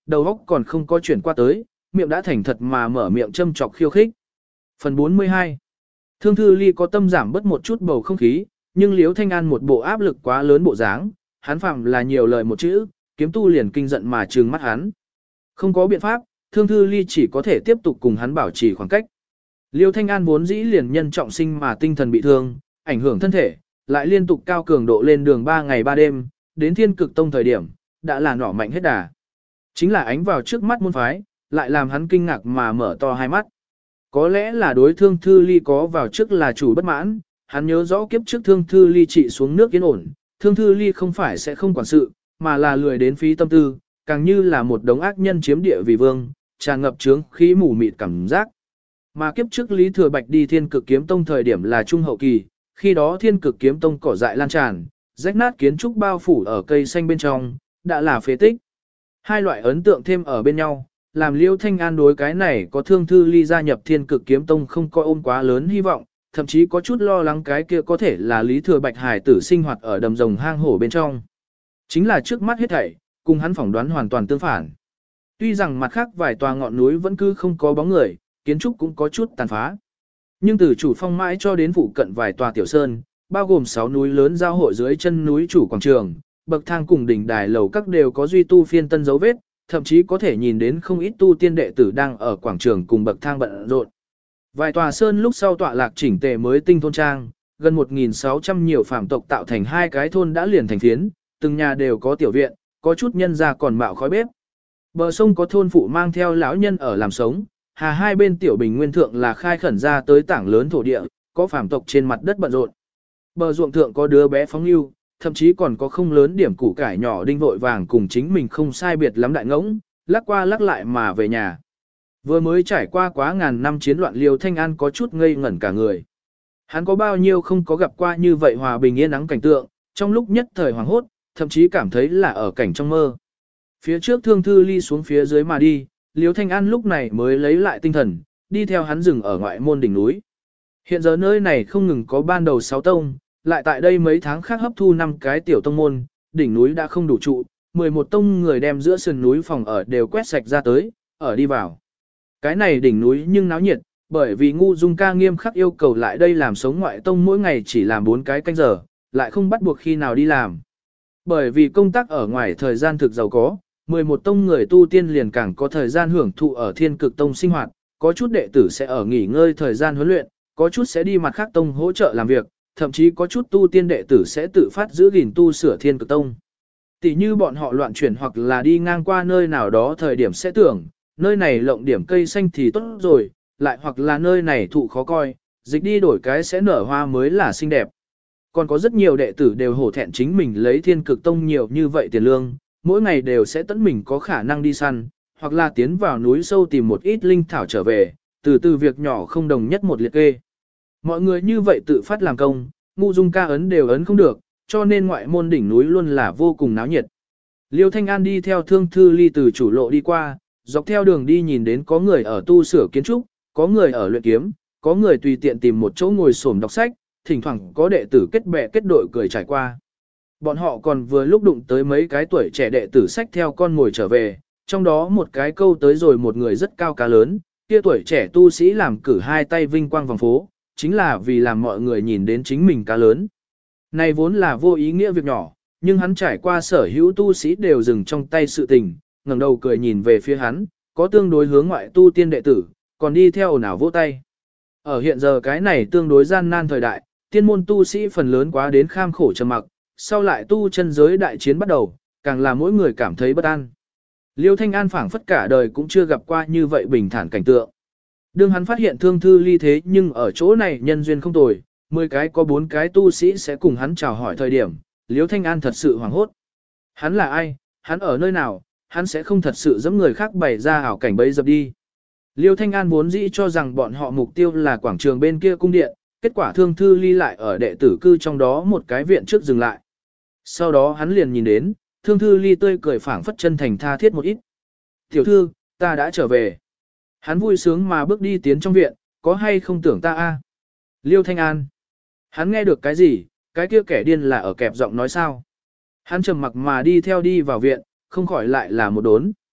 đầu óc còn không có chuyển qua tới, miệng đã thành thật mà mở miệng châm chọc khiêu khích. Phần 42. Thương Thư Ly có tâm giảm bớt một chút bầu không khí, nhưng Liễu Thanh An một bộ áp lực quá lớn bộ dáng, hắn phạm là nhiều lời một chữ, kiếm tu liền kinh giận mà trừng mắt hắn. Không có biện pháp, Thương Thư Ly chỉ có thể tiếp tục cùng hắn bảo trì khoảng cách. Liêu Thanh An vốn dĩ liền nhân trọng sinh mà tinh thần bị thương, ảnh hưởng thân thể, lại liên tục cao cường độ lên đường 3 ngày 3 đêm, đến Thiên Cực Tông thời điểm, đã là nỏ mạnh hết đà. Chính là ánh vào trước mắt môn phái, lại làm hắn kinh ngạc mà mở to hai mắt. Có lẽ là đối Thương Thư Ly có vào trước là chủ bất mãn, hắn nhớ rõ kiếp trước Thương Thư Ly trị xuống nước yên ổn, Thương Thư Ly không phải sẽ không quản sự, mà là lười đến phí tâm tư, càng như là một đống ác nhân chiếm địa vì vương, tràn ngập trướng khí mù mịt cảm giác. Mà kiếp trước Lý Thừa Bạch đi Thiên Cực Kiếm Tông thời điểm là trung hậu kỳ, khi đó Thiên Cực Kiếm Tông cỏ dại lan tràn, rách nát kiến trúc bao phủ ở cây xanh bên trong, đã là phế tích. Hai loại ấn tượng thêm ở bên nhau, làm Liêu Thanh An đối cái này có Thương Thư Ly gia nhập Thiên Cực Kiếm Tông không có ôm quá lớn hy vọng, thậm chí có chút lo lắng cái kia có thể là Lý Thừa Bạch hải tử sinh hoạt ở đầm rồng hang hổ bên trong. Chính là trước mắt hết thảy, cùng hắn phỏng đoán hoàn toàn tương phản. Tuy rằng mặt khác vài tòa ngọn núi vẫn cứ không có bóng người, kiến trúc cũng có chút tàn phá. Nhưng từ chủ phong mãi cho đến phụ cận vài tòa tiểu sơn, bao gồm 6 núi lớn giao hội dưới chân núi chủ quảng trường, bậc thang cùng đỉnh đài lầu các đều có duy tu phiên tân dấu vết, thậm chí có thể nhìn đến không ít tu tiên đệ tử đang ở quảng trường cùng bậc thang bận rộn. Vài tòa sơn lúc sau tọa lạc chỉnh tề mới tinh thôn trang, gần 1.600 nhiều phàm tộc tạo thành hai cái thôn đã liền thành phiến, từng nhà đều có tiểu viện, có chút nhân gia còn mạo khói bếp. Bờ sông có thôn phụ mang theo lão nhân ở làm sống, hà hai bên tiểu bình nguyên thượng là khai khẩn ra tới tảng lớn thổ địa, có phàm tộc trên mặt đất bận rộn. Bờ ruộng thượng có đứa bé phóng lưu, thậm chí còn có không lớn điểm củ cải nhỏ đinh vội vàng cùng chính mình không sai biệt lắm đại ngỗng, lắc qua lắc lại mà về nhà. Vừa mới trải qua quá ngàn năm chiến loạn Liêu Thanh An có chút ngây ngẩn cả người. Hắn có bao nhiêu không có gặp qua như vậy hòa bình yên ắng cảnh tượng, trong lúc nhất thời hoàng hốt, thậm chí cảm thấy là ở cảnh trong mơ. Phía trước Thương Thư Ly xuống phía dưới mà đi, Liêu Thanh An lúc này mới lấy lại tinh thần, đi theo hắn dừng ở ngoại môn đỉnh núi. Hiện giờ nơi này không ngừng có ban đầu 6 tông, lại tại đây mấy tháng khác hấp thu 5 cái tiểu tông môn, đỉnh núi đã không đủ trụ, 11 tông người đem giữa sườn núi phòng ở đều quét sạch ra tới, ở đi vào. Cái này đỉnh núi nhưng náo nhiệt, bởi vì Ngu Dung Ca nghiêm khắc yêu cầu lại đây làm sống ngoại tông mỗi ngày chỉ làm 4 cái canh giờ, lại không bắt buộc khi nào đi làm. Bởi vì công tác ở ngoài thời gian thực giàu có, 11 tông người tu tiên liền càng có thời gian hưởng thụ ở Thiên Cực Tông sinh hoạt, có chút đệ tử sẽ ở nghỉ ngơi thời gian huấn luyện, có chút sẽ đi mặt khác tông hỗ trợ làm việc, thậm chí có chút tu tiên đệ tử sẽ tự phát giữ gìn tu sửa Thiên Cực Tông. Tỷ như bọn họ loạn chuyển hoặc là đi ngang qua nơi nào đó thời điểm sẽ tưởng, nơi này lộng điểm cây xanh thì tốt rồi, lại hoặc là nơi này thụ khó coi, dịch đi đổi cái sẽ nở hoa mới là xinh đẹp. Còn có rất nhiều đệ tử đều hổ thẹn chính mình lấy Thiên Cực Tông nhiều như vậy tiền lương, mỗi ngày đều sẽ tận mình có khả năng đi săn, hoặc là tiến vào núi sâu tìm một ít linh thảo trở về, từ từ việc nhỏ không đồng nhất một liệt kê. Mọi người như vậy tự phát làm công, Ngu Dung Ca ấn đều ấn không được, cho nên ngoại môn đỉnh núi luôn là vô cùng náo nhiệt. Liêu Thanh An đi theo Thương Thư Ly từ chủ lộ đi qua, dọc theo đường đi nhìn đến có người ở tu sửa kiến trúc, có người ở luyện kiếm, có người tùy tiện tìm một chỗ ngồi xổm đọc sách, thỉnh thoảng có đệ tử kết bè kết đội cười trải qua. Bọn họ còn vừa lúc đụng tới mấy cái tuổi trẻ đệ tử sách theo con ngồi trở về, trong đó một cái câu tới rồi một người rất cao cá lớn, kia tuổi trẻ tu sĩ làm cử hai tay vinh quang vòng phố, chính là vì làm mọi người nhìn đến chính mình cá lớn. Này vốn là vô ý nghĩa việc nhỏ, nhưng hắn trải qua sở hữu tu sĩ đều dừng trong tay sự tình, ngẩng đầu cười nhìn về phía hắn, có tương đối hướng ngoại tu tiên đệ tử, còn đi theo ồn ào vỗ tay. Ở hiện giờ cái này tương đối gian nan thời đại, tiên môn tu sĩ phần lớn quá đến kham khổ trầm mặc, sau lại tu chân giới đại chiến bắt đầu, càng là mỗi người cảm thấy bất an. Liêu Thanh An phảng phất cả đời cũng chưa gặp qua như vậy bình thản cảnh tượng. Đương hắn phát hiện Thương Thư Ly thế nhưng ở chỗ này nhân duyên không tồi, 10 cái có 4 cái tu sĩ sẽ cùng hắn chào hỏi thời điểm, Liêu Thanh An thật sự hoảng hốt. Hắn là ai, hắn ở nơi nào, hắn sẽ không thật sự giẫm người khác bày ra ảo cảnh bấy dập đi. Liêu Thanh An vốn dĩ cho rằng bọn họ mục tiêu là quảng trường bên kia cung điện, kết quả Thương Thư Ly lại ở đệ tử cư trong đó một cái viện trước dừng lại. Sau đó hắn liền nhìn đến, Thương Thư Ly tươi cười phảng phất chân thành tha thiết một ít. Tiểu thư, ta đã trở về. Hắn vui sướng mà bước đi tiến trong viện, có hay không tưởng ta a? Liêu Thanh An. Hắn nghe được cái gì, cái kia kẻ điên là ở kẹp giọng nói sao. Hắn trầm mặc mà đi theo đi vào viện, không khỏi lại là một đốn.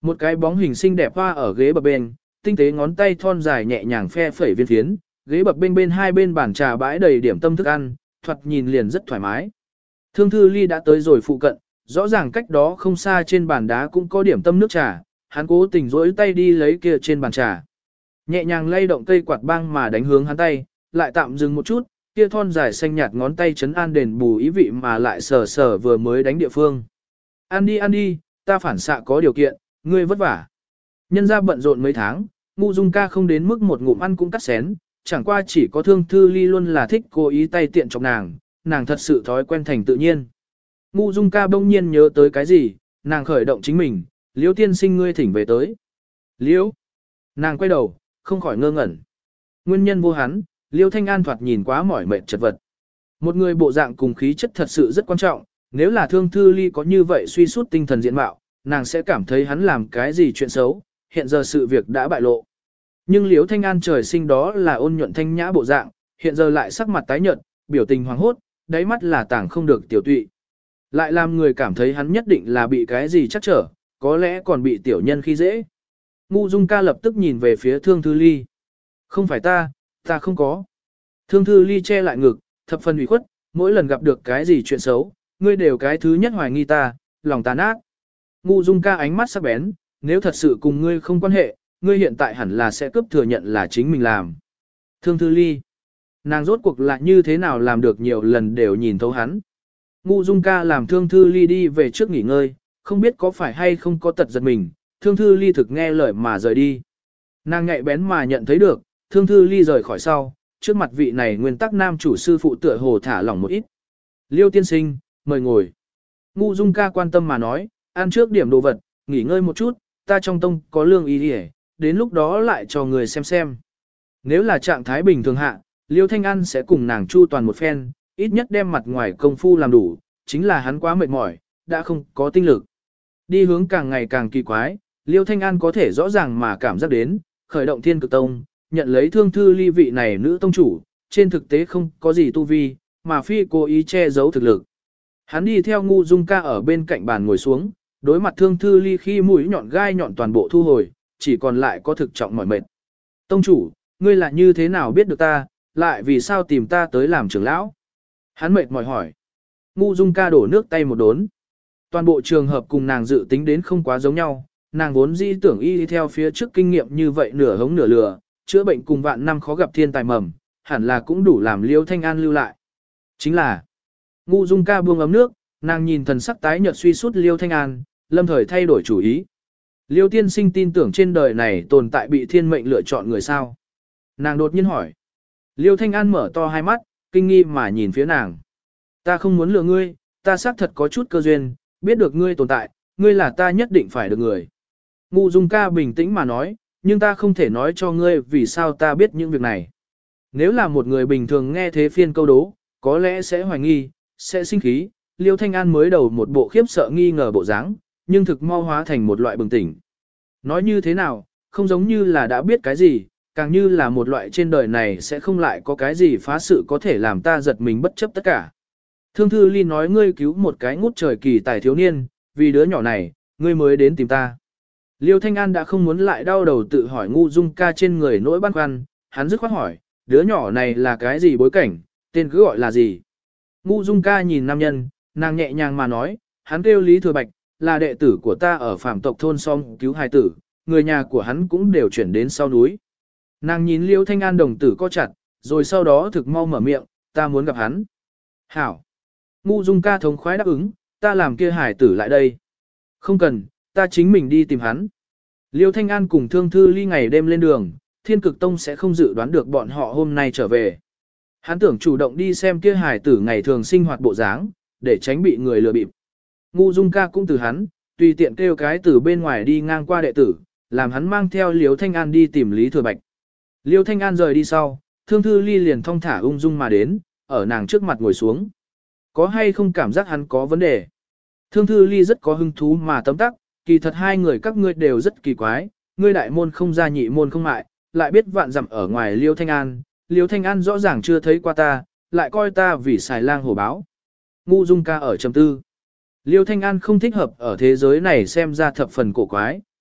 Một cái bóng hình xinh đẹp hoa ở ghế bập bên, tinh tế ngón tay thon dài nhẹ nhàng phe phẩy viên phiến, ghế bập bên hai bên bàn trà bãi đầy điểm tâm thức ăn, thoạt nhìn liền rất thoải mái. Thương Thư Ly đã tới rồi phụ cận, rõ ràng cách đó không xa trên bàn đá cũng có điểm tâm nước trà, hắn cố tình rỗi tay đi lấy kia trên bàn trà. Nhẹ nhàng lay động cây quạt băng mà đánh hướng hắn tay, lại tạm dừng một chút, kia thon dài xanh nhạt ngón tay chấn an đền bù ý vị mà lại sờ sờ vừa mới đánh địa phương. Ăn đi, ta phản xạ có điều kiện, ngươi vất vả. Nhân ra bận rộn mấy tháng, Ngu Dung ca không đến mức một ngụm ăn cũng cắt xén, chẳng qua chỉ có Thương Thư Ly luôn là thích cố ý tay tiện chọc nàng thật sự thói quen thành tự nhiên. Ngu Dung ca bỗng nhiên nhớ tới cái gì, nàng khởi động chính mình, Liễu tiên sinh ngươi thỉnh về tới. Liễu, nàng quay đầu, không khỏi ngơ ngẩn. Nguyên nhân vô hắn, Liễu Thanh An thoạt nhìn quá mỏi mệt chật vật. Một người bộ dạng cùng khí chất thật sự rất quan trọng, nếu là Thương Thư Ly có như vậy suy sút tinh thần diện mạo, nàng sẽ cảm thấy hắn làm cái gì chuyện xấu, hiện giờ sự việc đã bại lộ. Nhưng Liễu Thanh An trời sinh đó là ôn nhuận thanh nhã bộ dạng, hiện giờ lại sắc mặt tái nhợt, biểu tình hoàng hốt, đáy mắt là tảng không được tiểu tụy. Lại làm người cảm thấy hắn nhất định là bị cái gì chắc trở, có lẽ còn bị tiểu nhân khi dễ. Ngu Dung ca lập tức nhìn về phía Thương Thư Ly. Không phải ta không có. Thương Thư Ly che lại ngực, thập phần ủy khuất, mỗi lần gặp được cái gì chuyện xấu, ngươi đều cái thứ nhất hoài nghi ta, lòng ta nát. Ngu Dung ca ánh mắt sắc bén, nếu thật sự cùng ngươi không quan hệ, ngươi hiện tại hẳn là sẽ cướp thừa nhận là chính mình làm. Thương Thư Ly, nàng rốt cuộc là như thế nào làm được nhiều lần đều nhìn thấu hắn. Ngu Dung ca làm Thương Thư Ly đi về trước nghỉ ngơi, không biết có phải hay không có tật giật mình, Thương Thư Ly thực nghe lời mà rời đi. Nàng nhạy bén mà nhận thấy được, Thương Thư Ly rời khỏi sau, trước mặt vị này nguyên tắc nam chủ sư phụ tựa hồ thả lỏng một ít. Liêu tiên sinh, mời ngồi. Ngu Dung ca quan tâm mà nói, ăn trước điểm đồ vật, nghỉ ngơi một chút, ta trong tông có lương y đi đến lúc đó lại cho người xem. Nếu là trạng thái bình thường hạ, Liêu Thanh An sẽ cùng nàng chu toàn một phen, ít nhất đem mặt ngoài công phu làm đủ, chính là hắn quá mệt mỏi, đã không có tinh lực. Đi hướng càng ngày càng kỳ quái, Liêu Thanh An có thể rõ ràng mà cảm giác đến, khởi động Thiên Cực Tông, nhận lấy Thương Thư Ly vị này nữ tông chủ, trên thực tế không có gì tu vi, mà phi cố ý che giấu thực lực. Hắn đi theo Ngu Dung ca ở bên cạnh bàn ngồi xuống, đối mặt Thương Thư Ly khi mũi nhọn gai nhọn toàn bộ thu hồi, chỉ còn lại có thực trọng mỏi mệt. Tông chủ, ngươi là như thế nào biết được ta, lại vì sao tìm ta tới làm trưởng lão? Hắn mệt mỏi hỏi. Ngu Dung ca đổ nước tay một đốn. Toàn bộ trường hợp cùng nàng dự tính đến không quá giống nhau, nàng vốn dĩ tưởng y đi theo phía trước kinh nghiệm như vậy nửa hống nửa lừa, chữa bệnh cùng vạn năm khó gặp thiên tài mầm, hẳn là cũng đủ làm Liêu Thanh An lưu lại. Chính là, Ngu Dung ca buông ấm nước, nàng nhìn thần sắc tái nhợt suy sút Liêu Thanh An, lâm thời thay đổi chủ ý. Liêu tiên sinh tin tưởng trên đời này tồn tại bị thiên mệnh lựa chọn người sao? Nàng đột nhiên hỏi. Liêu Thanh An mở to hai mắt, kinh nghi mà nhìn phía nàng. Ta không muốn lừa ngươi, ta xác thật có chút cơ duyên, biết được ngươi tồn tại, ngươi là ta nhất định phải được người. Ngu Dung ca bình tĩnh mà nói, nhưng ta không thể nói cho ngươi vì sao ta biết những việc này. Nếu là một người bình thường nghe thế phiên câu đố, có lẽ sẽ hoài nghi, sẽ sinh khí, Liêu Thanh An mới đầu một bộ khiếp sợ nghi ngờ bộ dáng, nhưng thực mau hóa thành một loại bừng tỉnh. Nói như thế nào, không giống như là đã biết cái gì, càng như là một loại trên đời này sẽ không lại có cái gì phá sự có thể làm ta giật mình bất chấp tất cả. Thương Thư Ly nói ngươi cứu một cái ngút trời kỳ tài thiếu niên, vì đứa nhỏ này, ngươi mới đến tìm ta. Liêu Thanh An đã không muốn lại đau đầu tự hỏi Ngu Dung ca trên người nỗi băn khoăn, hắn dứt khoát hỏi, đứa nhỏ này là cái gì bối cảnh, tên cứ gọi là gì. Ngu Dung ca nhìn nam nhân, nàng nhẹ nhàng mà nói, hắn kêu Lý Thừa Bạch, là đệ tử của ta ở Phạm tộc thôn Song cứu hài tử, người nhà của hắn cũng đều chuyển đến sau núi. Nàng nhìn Liêu Thanh An đồng tử co chặt, rồi sau đó thực mau mở miệng, ta muốn gặp hắn. Hảo. Ngu Dung ca thống khoái đáp ứng, ta làm kia hài tử lại đây. Không cần, ta chính mình đi tìm hắn. Liêu Thanh An cùng Thương Thư Ly ngày đêm lên đường, Thiên Cực Tông sẽ không dự đoán được bọn họ hôm nay trở về. Hắn tưởng chủ động đi xem kia hài tử ngày thường sinh hoạt bộ dáng, để tránh bị người lừa bịp. Ngu Dung ca cũng từ hắn, tùy tiện kêu cái từ bên ngoài đi ngang qua đệ tử, làm hắn mang theo Liêu Thanh An đi tìm Lý Thừa Bạch. Liêu Thanh An rời đi sau, Thương Thư Ly liền thong thả ung dung mà đến, ở nàng trước mặt ngồi xuống. Có hay không cảm giác hắn có vấn đề? Thương Thư Ly rất có hứng thú mà tấm tắc, kỳ thật hai người các ngươi đều rất kỳ quái, ngươi đại môn không ra nhị môn không mại, lại biết vạn dặm ở ngoài Liêu Thanh An rõ ràng chưa thấy qua ta, lại coi ta vì xài lang hổ báo. Ngu Dung ca ở trầm tư. Liêu Thanh An không thích hợp ở thế giới này xem ra thập phần cổ quái,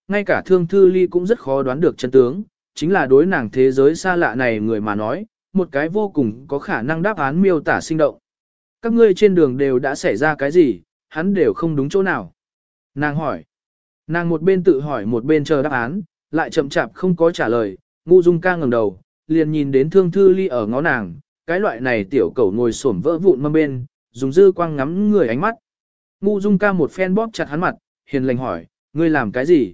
ngay cả Thương Thư Ly cũng rất khó đoán được chân tướng, chính là đối nàng thế giới xa lạ này người mà nói, một cái vô cùng có khả năng đáp án miêu tả sinh động. Các ngươi trên đường đều đã xảy ra cái gì, hắn đều không đúng chỗ nào. Nàng hỏi. Nàng một bên tự hỏi một bên chờ đáp án, lại chậm chạp không có trả lời, Ngu Dung Ca ngẩng đầu, liền nhìn đến Thương Thư Ly ở ngó nàng, cái loại này tiểu cẩu ngồi xổm vỡ vụn mâm bên, dùng dư quang ngắm người ánh mắt. Ngu Dung Ca một phen bóp chặt hắn mặt, hiền lành hỏi, ngươi làm cái gì?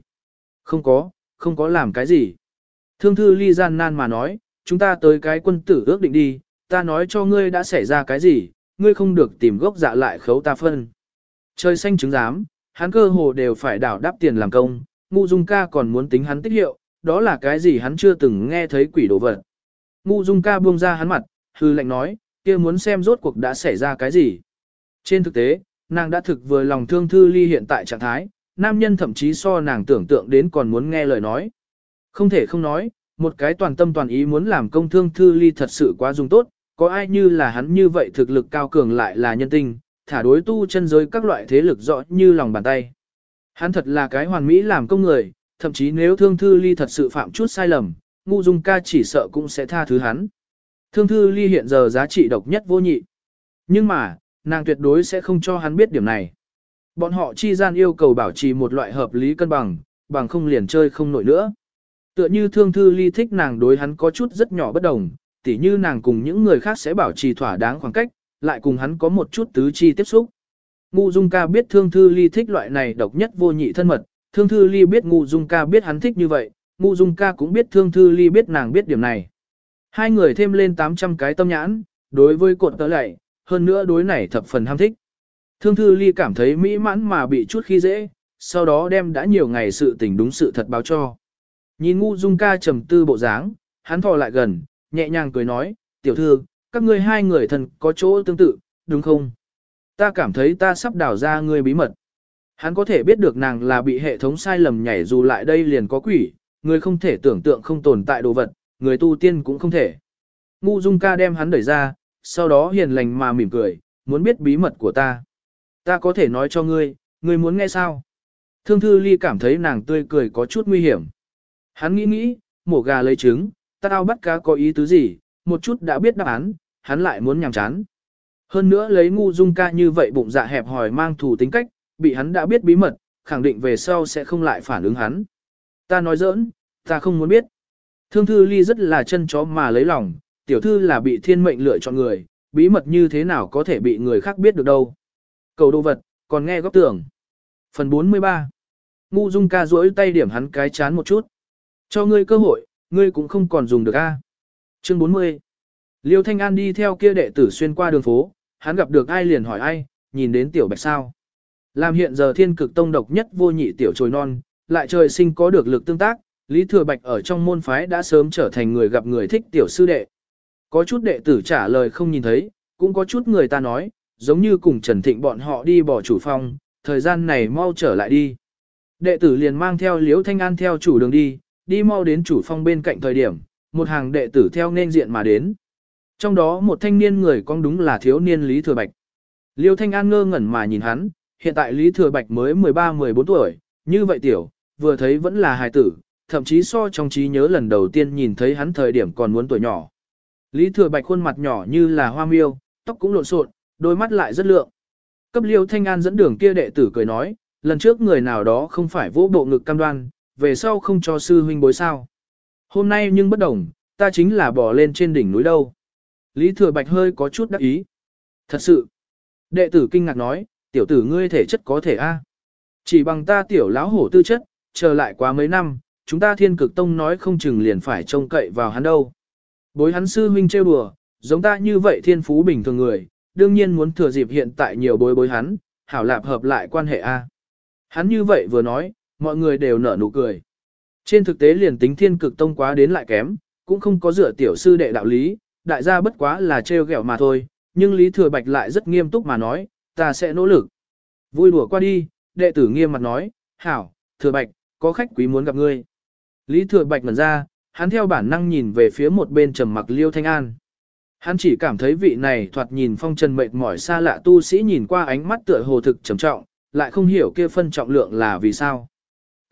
Không có làm cái gì. Thương Thư Ly gian nan mà nói, chúng ta tới cái quân tử ước định đi, ta nói cho ngươi đã xảy ra cái gì, ngươi không được tìm gốc dạ lại khấu ta phân. Trời xanh chứng giám, hắn cơ hồ đều phải đảo đáp tiền làm công, Ngu Dung Ca còn muốn tính hắn tích hiệu, đó là cái gì hắn chưa từng nghe thấy quỷ đồ vật. Ngu Dung Ca buông ra hắn mặt, hư lệnh nói, kia muốn xem rốt cuộc đã xảy ra cái gì. Trên thực tế, nàng đã thực vừa lòng Thương Thư Ly hiện tại trạng thái, nam nhân thậm chí so nàng tưởng tượng đến còn muốn nghe lời nói. Không thể không nói, một cái toàn tâm toàn ý muốn làm công Thương Thư Ly thật sự quá dùng tốt, có ai như là hắn như vậy thực lực cao cường lại là nhân tinh, thả đối tu chân giới các loại thế lực rõ như lòng bàn tay. Hắn thật là cái hoàn mỹ làm công người, thậm chí nếu Thương Thư Ly thật sự phạm chút sai lầm, Ngu Dung Ca chỉ sợ cũng sẽ tha thứ hắn. Thương Thư Ly hiện giờ giá trị độc nhất vô nhị. Nhưng mà, nàng tuyệt đối sẽ không cho hắn biết điểm này. Bọn họ chi gian yêu cầu bảo trì một loại hợp lý cân bằng, bằng không liền chơi không nổi nữa. Tựa như Thương Thư Ly thích nàng đối hắn có chút rất nhỏ bất đồng, tỉ như nàng cùng những người khác sẽ bảo trì thỏa đáng khoảng cách, lại cùng hắn có một chút tứ chi tiếp xúc. Ngu Dung Ca biết Thương Thư Ly thích loại này độc nhất vô nhị thân mật, Thương Thư Ly biết Ngu Dung Ca biết hắn thích như vậy, Ngu Dung Ca cũng biết Thương Thư Ly biết nàng biết điểm này. Hai người thêm lên 800 cái tâm nhãn, đối với cột tớ lạy, hơn nữa đối này thập phần ham thích. Thương Thư Ly cảm thấy mỹ mãn mà bị chút khi dễ, sau đó đem đã nhiều ngày sự tình đúng sự thật báo cho. Nhìn Ngu Dung Ca trầm tư bộ dáng, hắn thò lại gần, nhẹ nhàng cười nói, tiểu thư, các ngươi hai người thân có chỗ tương tự, đúng không? Ta cảm thấy ta sắp đào ra ngươi bí mật. Hắn có thể biết được nàng là bị hệ thống sai lầm nhảy dù lại đây liền có quỷ, người không thể tưởng tượng không tồn tại đồ vật, người tu tiên cũng không thể. Ngu Dung Ca đem hắn đẩy ra, sau đó hiền lành mà mỉm cười, muốn biết bí mật của ta. Ta có thể nói cho ngươi, ngươi muốn nghe sao? Thương Thư Ly cảm thấy nàng tươi cười có chút nguy hiểm. Hắn nghĩ, mổ gà lấy trứng, tao bắt cá có ý tứ gì, một chút đã biết đáp án, hắn lại muốn nhảm chán. Hơn nữa lấy Ngu Dung Ca như vậy bụng dạ hẹp hòi mang thù tính cách, bị hắn đã biết bí mật, khẳng định về sau sẽ không lại phản ứng hắn. Ta nói giỡn, ta không muốn biết. Thương Thư Ly rất là chân chó mà lấy lòng, tiểu thư là bị thiên mệnh lựa chọn người, bí mật như thế nào có thể bị người khác biết được đâu. Cầu đồ vật, còn nghe góc tưởng. Phần 43. Ngu Dung Ca duỗi tay điểm hắn cái chán một chút. Cho ngươi cơ hội, ngươi cũng không còn dùng được a. Chương 40. Liêu Thanh An đi theo kia đệ tử xuyên qua đường phố, hắn gặp được ai liền hỏi ai, nhìn đến tiểu bạch sao. Làm hiện giờ Thiên Cực Tông độc nhất vô nhị tiểu trồi non, lại trời sinh có được lực tương tác, Lý Thừa Bạch ở trong môn phái đã sớm trở thành người gặp người thích tiểu sư đệ. Có chút đệ tử trả lời không nhìn thấy, cũng có chút người ta nói, giống như cùng Trần Thịnh bọn họ đi bỏ chủ phong, thời gian này mau trở lại đi. Đệ tử liền mang theo Liễu Thanh An theo chủ đường đi mau đến chủ phong bên cạnh thời điểm, một hàng đệ tử theo nên diện mà đến. Trong đó một thanh niên người con đúng là thiếu niên Lý Thừa Bạch. Liêu Thanh An ngơ ngẩn mà nhìn hắn, hiện tại Lý Thừa Bạch mới 13-14 tuổi, như vậy tiểu, vừa thấy vẫn là hài tử, thậm chí so trong trí nhớ lần đầu tiên nhìn thấy hắn thời điểm còn muốn tuổi nhỏ. Lý Thừa Bạch khuôn mặt nhỏ như là hoa miêu, tóc cũng lộn xộn, đôi mắt lại rất lượng. Cấp Liêu Thanh An dẫn đường kia đệ tử cười nói, lần trước người nào đó không phải vỗ bộ ngực cam đoan, về sau không cho sư huynh bối sao. Hôm nay nhưng bất đồng, ta chính là bò lên trên đỉnh núi đâu. Lý Thừa Bạch hơi có chút đắc ý. Thật sự. Đệ tử kinh ngạc nói, tiểu tử ngươi thể chất có thể a? Chỉ bằng ta tiểu lão hổ tư chất, chờ lại quá mấy năm, chúng ta Thiên Cực Tông nói không chừng liền phải trông cậy vào hắn đâu. Bối hắn sư huynh trêu đùa, giống ta như vậy thiên phú bình thường người, đương nhiên muốn thừa dịp hiện tại nhiều bối hắn, hảo lạp hợp lại quan hệ a. Hắn như vậy vừa nói, mọi người đều nở nụ cười. Trên thực tế liền tính Thiên Cực Tông quá đến lại kém, cũng không có dựa tiểu sư đệ đạo lý, đại gia bất quá là trêu ghẹo mà thôi, nhưng Lý Thừa Bạch lại rất nghiêm túc mà nói, ta sẽ nỗ lực. Vui đùa qua đi, đệ tử nghiêm mặt nói, hảo, Thừa Bạch, có khách quý muốn gặp ngươi. Lý Thừa Bạch ngẩn ra, hắn theo bản năng nhìn về phía một bên trầm mặc Liêu Thanh An. Hắn chỉ cảm thấy vị này thoạt nhìn phong trần mệt mỏi xa lạ tu sĩ nhìn qua ánh mắt tựa hồ thực trầm trọng, lại không hiểu kia phân trọng lượng là vì sao.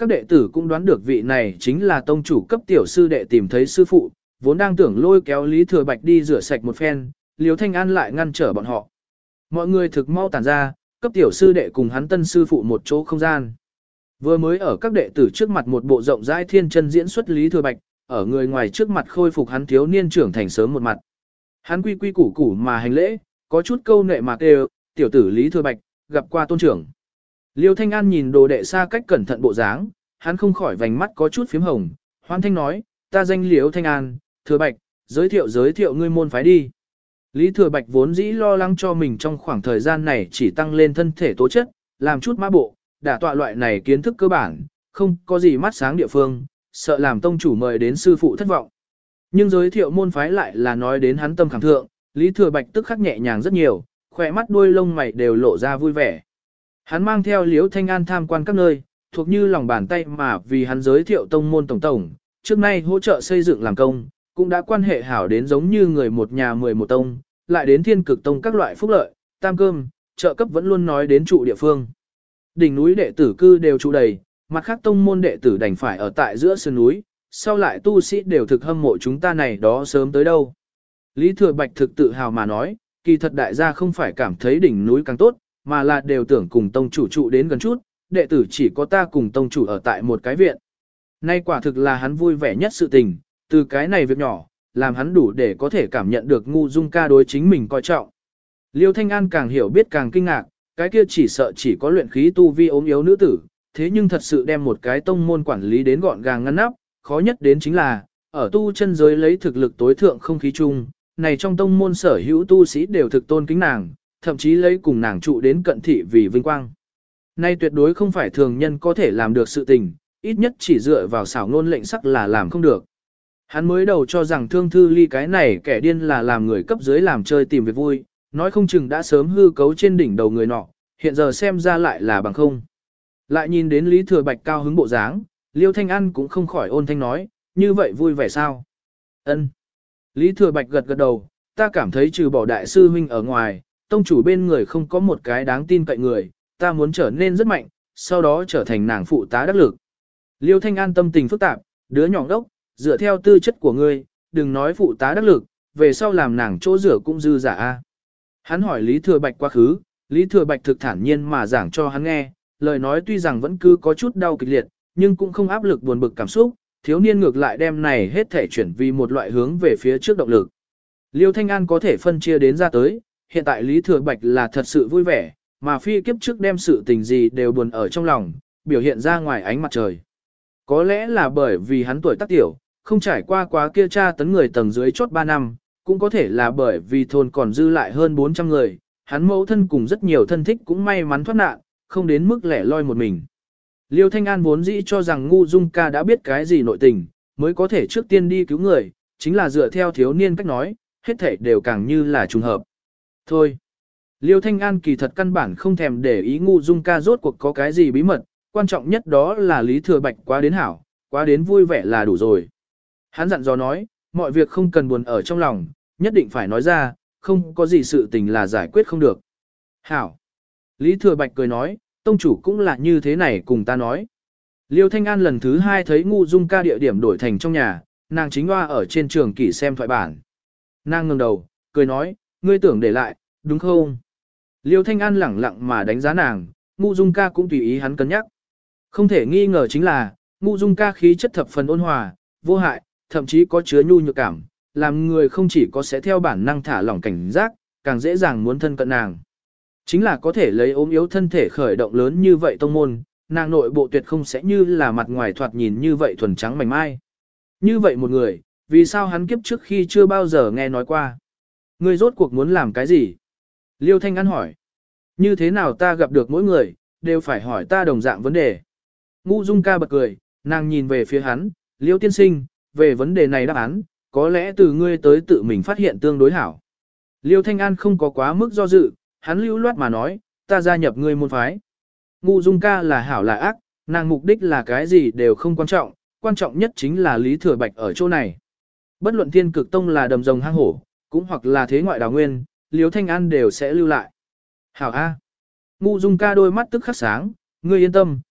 Các đệ tử cũng đoán được vị này chính là tông chủ cấp tiểu sư đệ tìm thấy sư phụ, vốn đang tưởng lôi kéo Lý Thừa Bạch đi rửa sạch một phen, Liêu Thanh An lại ngăn trở bọn họ. Mọi người thực mau tản ra, cấp tiểu sư đệ cùng hắn tân sư phụ một chỗ không gian. Vừa mới ở các đệ tử trước mặt một bộ rộng rãi thiên chân diễn xuất Lý Thừa Bạch, ở người ngoài trước mặt khôi phục hắn thiếu niên trưởng thành sớm một mặt. Hắn quy quy củ củ mà hành lễ, có chút câu nệ mà kêu, tiểu tử Lý Thừa Bạch, gặp qua tôn trưởng. Liêu Thanh An nhìn đồ đệ xa cách cẩn thận bộ dáng, hắn không khỏi vành mắt có chút phím hồng, hoan thanh nói, ta danh Liêu Thanh An, Thừa Bạch, giới thiệu ngươi môn phái đi. Lý Thừa Bạch vốn dĩ lo lắng cho mình trong khoảng thời gian này chỉ tăng lên thân thể tố chất, làm chút mã bộ, đả tọa loại này kiến thức cơ bản, không có gì mắt sáng địa phương, sợ làm tông chủ mời đến sư phụ thất vọng. Nhưng giới thiệu môn phái lại là nói đến hắn tâm khảm thượng, Lý Thừa Bạch tức khắc nhẹ nhàng rất nhiều, khỏe mắt đuôi lông mày đều lộ ra vui vẻ. Hắn mang theo Liễu Thanh An tham quan các nơi, thuộc như lòng bàn tay mà vì hắn giới thiệu tông môn tổng, trước nay hỗ trợ xây dựng làm công, cũng đã quan hệ hảo đến giống như người một nhà 11 tông, lại đến thiên cực tông các loại phúc lợi, tam cơm, trợ cấp vẫn luôn nói đến trụ địa phương. Đỉnh núi đệ tử cư đều trụ đầy, mặt khác tông môn đệ tử đành phải ở tại giữa sườn núi, sau lại tu sĩ đều thực hâm mộ chúng ta này đó sớm tới đâu. Lý Thừa Bạch thực tự hào mà nói, kỳ thật đại gia không phải cảm thấy đỉnh núi càng tốt, mà là đều tưởng cùng tông chủ trụ đến gần chút, đệ tử chỉ có ta cùng tông chủ ở tại một cái viện. Nay quả thực là hắn vui vẻ nhất sự tình, từ cái này việc nhỏ, làm hắn đủ để có thể cảm nhận được ngu dung ca đối chính mình coi trọng. Liêu Thanh An càng hiểu biết càng kinh ngạc, cái kia chỉ sợ chỉ có luyện khí tu vi ốm yếu nữ tử, thế nhưng thật sự đem một cái tông môn quản lý đến gọn gàng ngăn nắp, khó nhất đến chính là, ở tu chân giới lấy thực lực tối thượng không khí chung, này trong tông môn sở hữu tu sĩ đều thực tôn kính nàng, thậm chí lấy cùng nàng trụ đến cận thị vì vinh quang. Nay tuyệt đối không phải thường nhân có thể làm được sự tình, ít nhất chỉ dựa vào xảo ngôn lệnh sắc là làm không được. Hắn mới đầu cho rằng Thương Thư Ly cái này kẻ điên là làm người cấp dưới làm chơi tìm việc vui, nói không chừng đã sớm hư cấu trên đỉnh đầu người nọ, hiện giờ xem ra lại là bằng không. Lại nhìn đến Lý Thừa Bạch cao hứng bộ dáng, Liêu Thanh An cũng không khỏi ôn thanh nói, như vậy vui vẻ sao? Ân. Lý Thừa Bạch gật gật đầu, ta cảm thấy trừ bỏ đại sư huynh ở ngoài, tông chủ bên người không có một cái đáng tin cậy người, ta muốn trở nên rất mạnh, sau đó trở thành nàng phụ tá đắc lực. Liêu Thanh An tâm tình phức tạp, đứa nhỏ đốc, dựa theo tư chất của ngươi, đừng nói phụ tá đắc lực, về sau làm nàng chỗ rửa cũng dư giả a. Hắn hỏi Lý Thừa Bạch quá khứ, Lý Thừa Bạch thực thản nhiên mà giảng cho hắn nghe, lời nói tuy rằng vẫn cứ có chút đau kịch liệt, nhưng cũng không áp lực buồn bực cảm xúc, thiếu niên ngược lại đem này hết thể chuyển vì một loại hướng về phía trước động lực. Liêu Thanh An có thể phân chia đến ra tới, hiện tại Lý Thừa Bạch là thật sự vui vẻ, mà phi kiếp trước đem sự tình gì đều buồn ở trong lòng, biểu hiện ra ngoài ánh mặt trời. Có lẽ là bởi vì hắn tuổi tác tiểu, không trải qua quá kia tra tấn người tầng dưới chốt 3 năm, cũng có thể là bởi vì thôn còn dư lại hơn 400 người, hắn mẫu thân cùng rất nhiều thân thích cũng may mắn thoát nạn, không đến mức lẻ loi một mình. Liêu Thanh An vốn dĩ cho rằng ngu dung ca đã biết cái gì nội tình, mới có thể trước tiên đi cứu người, chính là dựa theo thiếu niên cách nói, hết thể đều càng như là trùng hợp. Thôi, Liêu Thanh An kỳ thật căn bản không thèm để ý ngu dung ca rốt cuộc có cái gì bí mật, quan trọng nhất đó là Lý Thừa Bạch quá đến hảo, quá đến vui vẻ là đủ rồi. Hắn dặn dò nói, mọi việc không cần buồn ở trong lòng, nhất định phải nói ra, không có gì sự tình là giải quyết không được. Hảo. Lý Thừa Bạch cười nói, tông chủ cũng là như thế này cùng ta nói. Liêu Thanh An lần thứ 2 thấy ngu dung ca địa điểm đổi thành trong nhà, nàng chính hoa ở trên trường kỷ xem thoại bản. Nàng ngẩng đầu, cười nói, ngươi tưởng để lại, đúng không? Liêu Thanh An lẳng lặng mà đánh giá nàng, ngu dung ca cũng tùy ý hắn cân nhắc. Không thể nghi ngờ chính là, ngu dung ca khí chất thập phần ôn hòa, vô hại, thậm chí có chứa nhu nhược cảm, làm người không chỉ có sẽ theo bản năng thả lỏng cảnh giác, càng dễ dàng muốn thân cận nàng. Chính là có thể lấy ốm yếu thân thể khởi động lớn như vậy tông môn, nàng nội bộ tuyệt không sẽ như là mặt ngoài thoạt nhìn như vậy thuần trắng mảnh mai. Như vậy một người, vì sao hắn kiếp trước khi chưa bao giờ nghe nói qua? Ngươi rốt cuộc muốn làm cái gì? Liêu Thanh An hỏi. Như thế nào ta gặp được mỗi người, đều phải hỏi ta đồng dạng vấn đề. Ngu Dung ca bật cười, nàng nhìn về phía hắn, Liêu tiên sinh, về vấn đề này đáp án, có lẽ từ ngươi tới tự mình phát hiện tương đối hảo. Liêu Thanh An không có quá mức do dự, hắn lưu loát mà nói, ta gia nhập ngươi môn phái. Ngu Dung ca là hảo là ác, nàng mục đích là cái gì đều không quan trọng nhất chính là Lý Thừa Bạch ở chỗ này. Bất luận Thiên Cực Tông là đầm rồng hang hổ, cũng hoặc là thế ngoại đào nguyên, Liêu Thanh An đều sẽ lưu lại. Hảo A. Ngu Dung ca đôi mắt tức khắc sáng, ngươi yên tâm,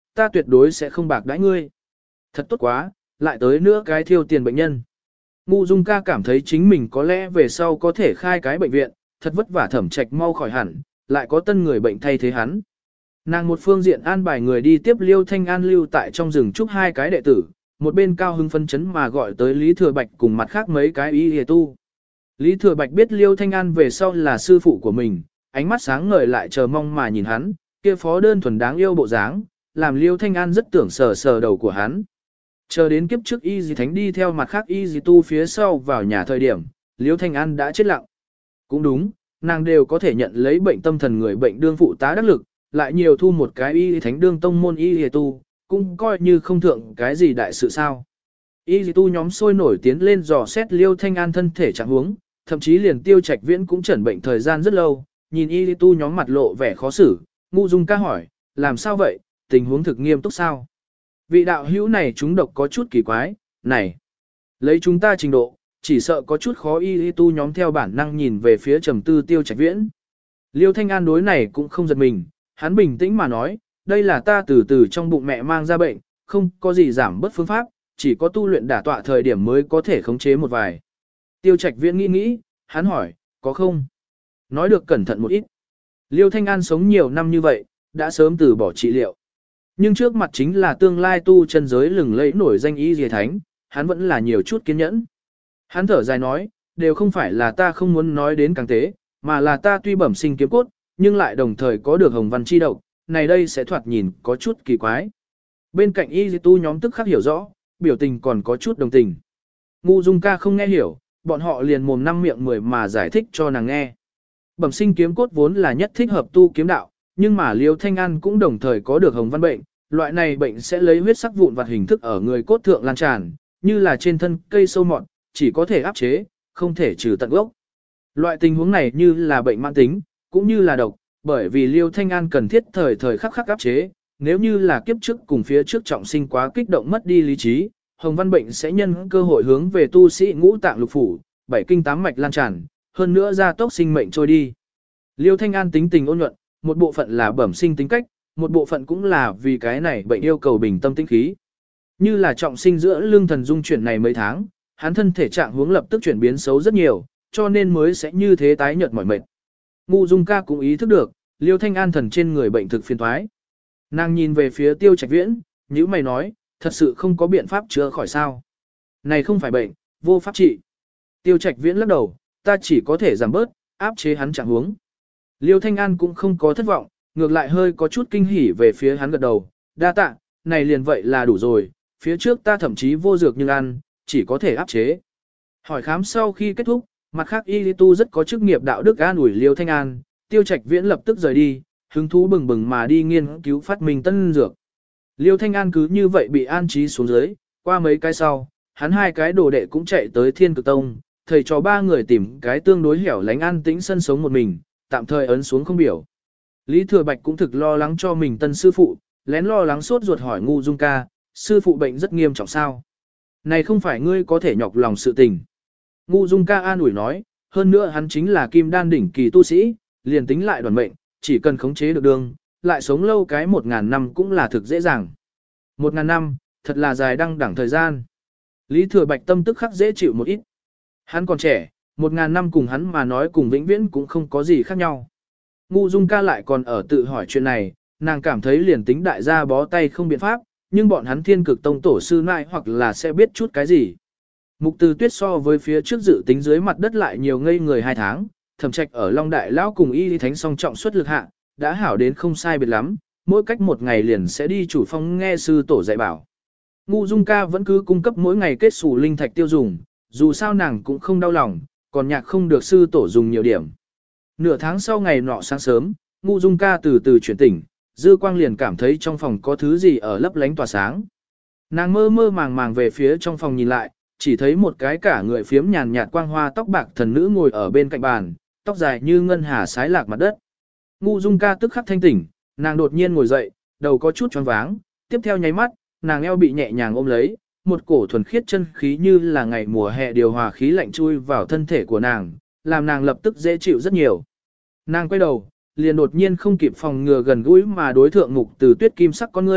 ta tuyệt đối sẽ không bạc đãi ngươi. Thật tốt quá, lại tới nữa cái thiêu tiền bệnh nhân. Ngu Dung ca cảm thấy chính mình có lẽ về sau có thể khai cái bệnh viện, thật vất vả Thẩm Trạch mau khỏi hẳn, lại có tân người bệnh thay thế hắn. Nàng một phương diện an bài người đi tiếp Liêu Thanh An lưu tại trong rừng chúc hai cái đệ tử, một bên cao hưng phân chấn mà gọi tới Lý Thừa Bạch cùng mặt khác mấy cái y hề tu. Lý Thừa Bạch biết Liêu Thanh An về sau là sư phụ của mình, ánh mắt sáng ngời lại chờ mong mà nhìn hắn, kia phó đơn thuần đáng yêu bộ dáng, làm Liêu Thanh An rất tưởng sờ sờ đầu của hắn. Chờ đến kiếp trước y dì thánh đi theo mặt khác y dì tu phía sau vào nhà thời điểm, Liêu Thanh An đã chết lặng. Cũng đúng, nàng đều có thể nhận lấy bệnh tâm thần người bệnh đương phụ tá đắc lực, lại nhiều thu một cái y thánh đương tông môn y dì tu, cũng coi như không thượng cái gì đại sự sao. Y dì tu nhóm sôi nổi tiến lên dò xét Liêu Thanh An thân thể trạng huống, thậm chí liền Tiêu Trạch Viễn cũng chẩn bệnh thời gian rất lâu, nhìn y dì tu nhóm mặt lộ vẻ khó xử, Ngu Dung ca hỏi, làm sao vậy, tình huống thực nghiêm túc sao? Vị đạo hữu này chúng độc có chút kỳ quái, này, lấy chúng ta trình độ, chỉ sợ có chút khó y tu nhóm theo bản năng nhìn về phía trầm tư Tiêu Trạch Viễn. Liêu Thanh An đối này cũng không giật mình, hắn bình tĩnh mà nói, đây là ta từ từ trong bụng mẹ mang ra bệnh, không có gì giảm bớt phương pháp, chỉ có tu luyện đả tọa thời điểm mới có thể khống chế một vài. Tiêu Trạch Viễn nghĩ, hắn hỏi, có không? Nói được cẩn thận một ít. Liêu Thanh An sống nhiều năm như vậy, đã sớm từ bỏ trị liệu. Nhưng trước mặt chính là tương lai tu chân giới lừng lẫy nổi danh y dìa thánh, hắn vẫn là nhiều chút kiên nhẫn. Hắn thở dài nói, đều không phải là ta không muốn nói đến càng tế, mà là ta tuy bẩm sinh kiếm cốt, nhưng lại đồng thời có được hồng văn chi độc, này đây sẽ thoạt nhìn có chút kỳ quái. Bên cạnh y tu nhóm tức khắc hiểu rõ, biểu tình còn có chút đồng tình. Ngu Dung ca không nghe hiểu, bọn họ liền mồm năm miệng mười mà giải thích cho nàng nghe. Bẩm sinh kiếm cốt vốn là nhất thích hợp tu kiếm đạo, nhưng mà Liêu Thanh An cũng đồng thời có được hồng văn bệnh, loại này bệnh sẽ lấy huyết sắc vụn vặt hình thức ở người cốt thượng lan tràn, như là trên thân cây sâu mọt, chỉ có thể áp chế, không thể trừ tận gốc. Loại tình huống này như là bệnh mãn tính, cũng như là độc, bởi vì Liêu Thanh An cần thiết thời khắc áp chế, nếu như là kiếp trước cùng phía trước trọng sinh quá kích động mất đi lý trí, hồng văn bệnh sẽ nhân cơ hội hướng về tu sĩ ngũ tạng lục phủ, bảy kinh tám mạch lan tràn, hơn nữa gia tốc sinh mệnh trôi đi. Liêu Thanh An tính tình ôn nhuận, một bộ phận là bẩm sinh tính cách, một bộ phận cũng là vì cái này bệnh yêu cầu bình tâm tĩnh khí. Như là trọng sinh giữa lương thần dung chuyển này mấy tháng, hắn thân thể trạng huống lập tức chuyển biến xấu rất nhiều, cho nên mới sẽ như thế tái nhợt mỏi mệt. Ngu Dung ca cũng ý thức được, Liêu Thanh An thần trên người bệnh thực phiền toái. Nàng nhìn về phía Tiêu Trạch Viễn, nhíu mày nói, thật sự không có biện pháp chữa khỏi sao? Này không phải bệnh, vô pháp trị. Tiêu Trạch Viễn lắc đầu, ta chỉ có thể giảm bớt, áp chế hắn trạng huống. Liêu Thanh An cũng không có thất vọng, ngược lại hơi có chút kinh hỉ về phía hắn gật đầu, đa tạ, này liền vậy là đủ rồi, phía trước ta thậm chí vô dược nhưng ăn, chỉ có thể áp chế. Hỏi khám sau khi kết thúc, mặt khác y tu rất có chức nghiệp đạo đức an ủi Liêu Thanh An, Tiêu Trạch Viễn lập tức rời đi, hứng thú bừng bừng mà đi nghiên cứu phát minh tân dược. Liêu Thanh An cứ như vậy bị an trí xuống dưới, qua mấy cái sau, hắn hai cái đồ đệ cũng chạy tới Thiên Cực Tông, thầy cho ba người tìm cái tương đối hẻo lánh an tĩnh sân sống một mình, tạm thời ấn xuống không biểu. Lý Thừa Bạch cũng thực lo lắng cho mình tân sư phụ, lén lo lắng sốt ruột hỏi Ngu Dung ca, sư phụ bệnh rất nghiêm trọng sao? Này không phải ngươi có thể nhọc lòng sự tình. Ngu Dung ca an ủi nói, hơn nữa hắn chính là kim đan đỉnh kỳ tu sĩ, liền tính lại đoàn mệnh, chỉ cần khống chế được đường, lại sống lâu cái 1000 năm cũng là thực dễ dàng. 1000 năm, thật là dài đăng đẳng thời gian. Lý Thừa Bạch tâm tức khắc dễ chịu một ít. Hắn còn trẻ, 1000 năm cùng hắn mà nói cùng vĩnh viễn cũng không có gì khác nhau. Ngu Dung ca lại còn ở tự hỏi chuyện này, nàng cảm thấy liền tính đại gia bó tay không biện pháp, nhưng bọn hắn Thiên Cực Tông tổ sư nại hoặc là sẽ biết chút cái gì. Mục Từ Tuyết so với phía trước dự tính dưới mặt đất lại nhiều ngây người 2 tháng, Thẩm Trạch ở Long Đại Lão cùng Y Thánh song trọng xuất lực hạ, đã hảo đến không sai biệt lắm, mỗi cách một ngày liền sẽ đi chủ phong nghe sư tổ dạy bảo. Ngu Dung ca vẫn cứ cung cấp mỗi ngày kết sủ linh thạch tiêu dùng, dù sao nàng cũng không đau lòng, còn nhạc không được sư tổ dùng nhiều điểm. Nửa tháng sau ngày nọ sáng sớm, Ngu Dung ca từ từ chuyển tỉnh, Dư Quang liền cảm thấy trong phòng có thứ gì ở lấp lánh tỏa sáng. Nàng mơ mơ màng màng về phía trong phòng nhìn lại, chỉ thấy một cái cả người phiếm nhàn nhạt quang hoa tóc bạc thần nữ ngồi ở bên cạnh bàn, tóc dài như ngân hà sái lạc mặt đất. Ngu Dung ca tức khắc thanh tỉnh, nàng đột nhiên ngồi dậy, đầu có chút choáng váng, tiếp theo nháy mắt, nàng eo bị nhẹ nhàng ôm lấy, một cổ thuần khiết chân khí như là ngày mùa hè điều hòa khí lạnh chui vào thân thể của nàng, làm nàng lập tức dễ chịu rất nhiều. Nàng quay đầu, liền đột nhiên không kịp phòng ngừa gần gũi mà đối thượng Mục Từ Tuyết kim sắc con ngươi,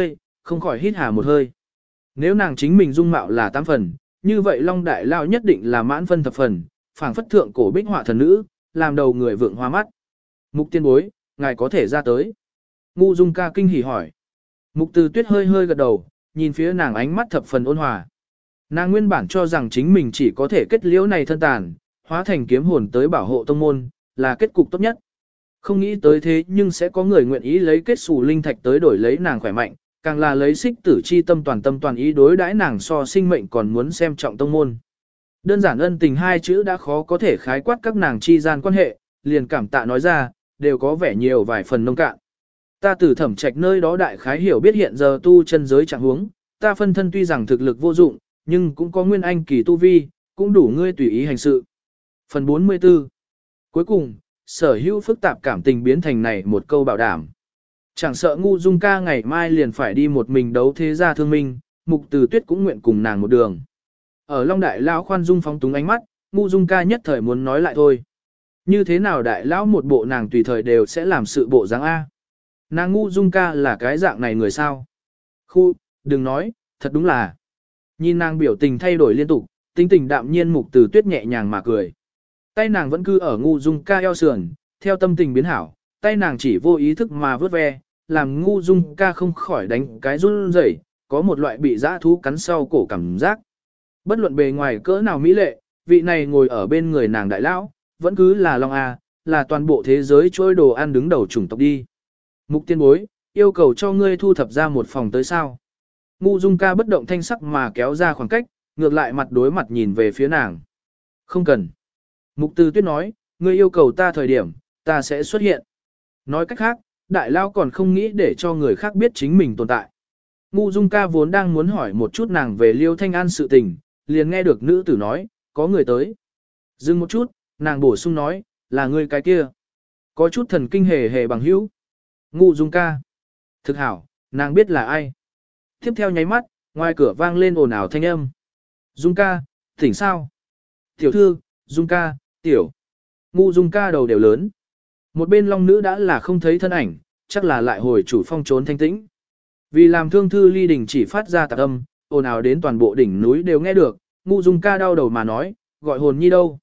không khỏi hít hà một hơi. Nếu nàng chính mình dung mạo là 8 phần, như vậy Long Đại Lao nhất định là mãn phân thập phần, phảng phất thượng cổ bích họa thần nữ, làm đầu người vượng hoa mắt. Mục tiên bối, ngài có thể ra tới. Ngu Dung ca kinh hỉ hỏi. Mục Từ Tuyết hơi hơi gật đầu, nhìn phía nàng ánh mắt thập phần ôn hòa. Nàng nguyên bản cho rằng chính mình chỉ có thể kết liễu này thân tàn, hóa thành kiếm hồn tới bảo hộ tông môn, là kết cục tốt nhất. Không nghĩ tới thế nhưng sẽ có người nguyện ý lấy kết xù linh thạch tới đổi lấy nàng khỏe mạnh, càng là lấy xích tử chi tâm toàn ý đối đãi nàng so sinh mệnh còn muốn xem trọng tông môn. Đơn giản ân tình hai chữ đã khó có thể khái quát các nàng chi gian quan hệ, liền cảm tạ nói ra, đều có vẻ nhiều vài phần nông cạn. Ta từ Thẩm Trạch nơi đó đại khái hiểu biết hiện giờ tu chân giới trạng huống, ta phân thân tuy rằng thực lực vô dụng, nhưng cũng có nguyên anh kỳ tu vi, cũng đủ ngươi tùy ý hành sự. Phần 44. Cuối cùng, sở hữu phức tạp cảm tình biến thành này một câu bảo đảm. Chẳng sợ Ngu Dung ca ngày mai liền phải đi một mình đấu thế gia thương minh, Mục Từ Tuyết cũng nguyện cùng nàng một đường. Ở Long Đại Lão khoan dung phóng túng ánh mắt, Ngu Dung ca nhất thời muốn nói lại thôi. Như thế nào Đại Lão một bộ nàng tùy thời đều sẽ làm sự bộ dáng A. Nàng Ngu Dung ca là cái dạng này người sao? Khu, đừng nói, thật đúng là. Nhìn nàng biểu tình thay đổi liên tục, tính tình đạm nhiên Mục Từ Tuyết nhẹ nhàng mà cười. Tay nàng vẫn cứ ở Ngu Dung ca eo sườn, theo tâm tình biến hảo, tay nàng chỉ vô ý thức mà vớt ve, làm Ngu Dung ca không khỏi đánh cái run rẩy, có một loại bị dã thú cắn sau cổ cảm giác. Bất luận bề ngoài cỡ nào mỹ lệ, vị này ngồi ở bên người nàng Đại Lão, vẫn cứ là Long A, là toàn bộ thế giới trôi đồ ăn đứng đầu chủng tộc đi. Mục tiên bối, yêu cầu cho ngươi thu thập ra một phòng tới sao. Ngu Dung ca bất động thanh sắc mà kéo ra khoảng cách, ngược lại mặt đối mặt nhìn về phía nàng. Không cần. Mục Từ Tuyết nói, ngươi yêu cầu ta thời điểm, ta sẽ xuất hiện. Nói cách khác, Đại Lao còn không nghĩ để cho người khác biết chính mình tồn tại. Ngu Dung ca vốn đang muốn hỏi một chút nàng về Liêu Thanh An sự tình, liền nghe được nữ tử nói, có người tới. Dừng một chút, nàng bổ sung nói, là ngươi cái kia. Có chút thần kinh hề hề bằng hữu. Ngu Dung ca. Thực hảo, nàng biết là ai. Tiếp theo nháy mắt, ngoài cửa vang lên ồn ào thanh âm. Dung ca, tỉnh sao? Tiểu thư, Dung ca, tiểu. Ngu Dung ca đầu đều lớn. Một bên long nữ đã là không thấy thân ảnh, chắc là lại hồi chủ phong trốn thanh tĩnh. Vì làm Thương Thư Ly đỉnh chỉ phát ra tạc âm, ồn ào đến toàn bộ đỉnh núi đều nghe được, Ngu Dung ca đau đầu mà nói, gọi hồn nhi đâu?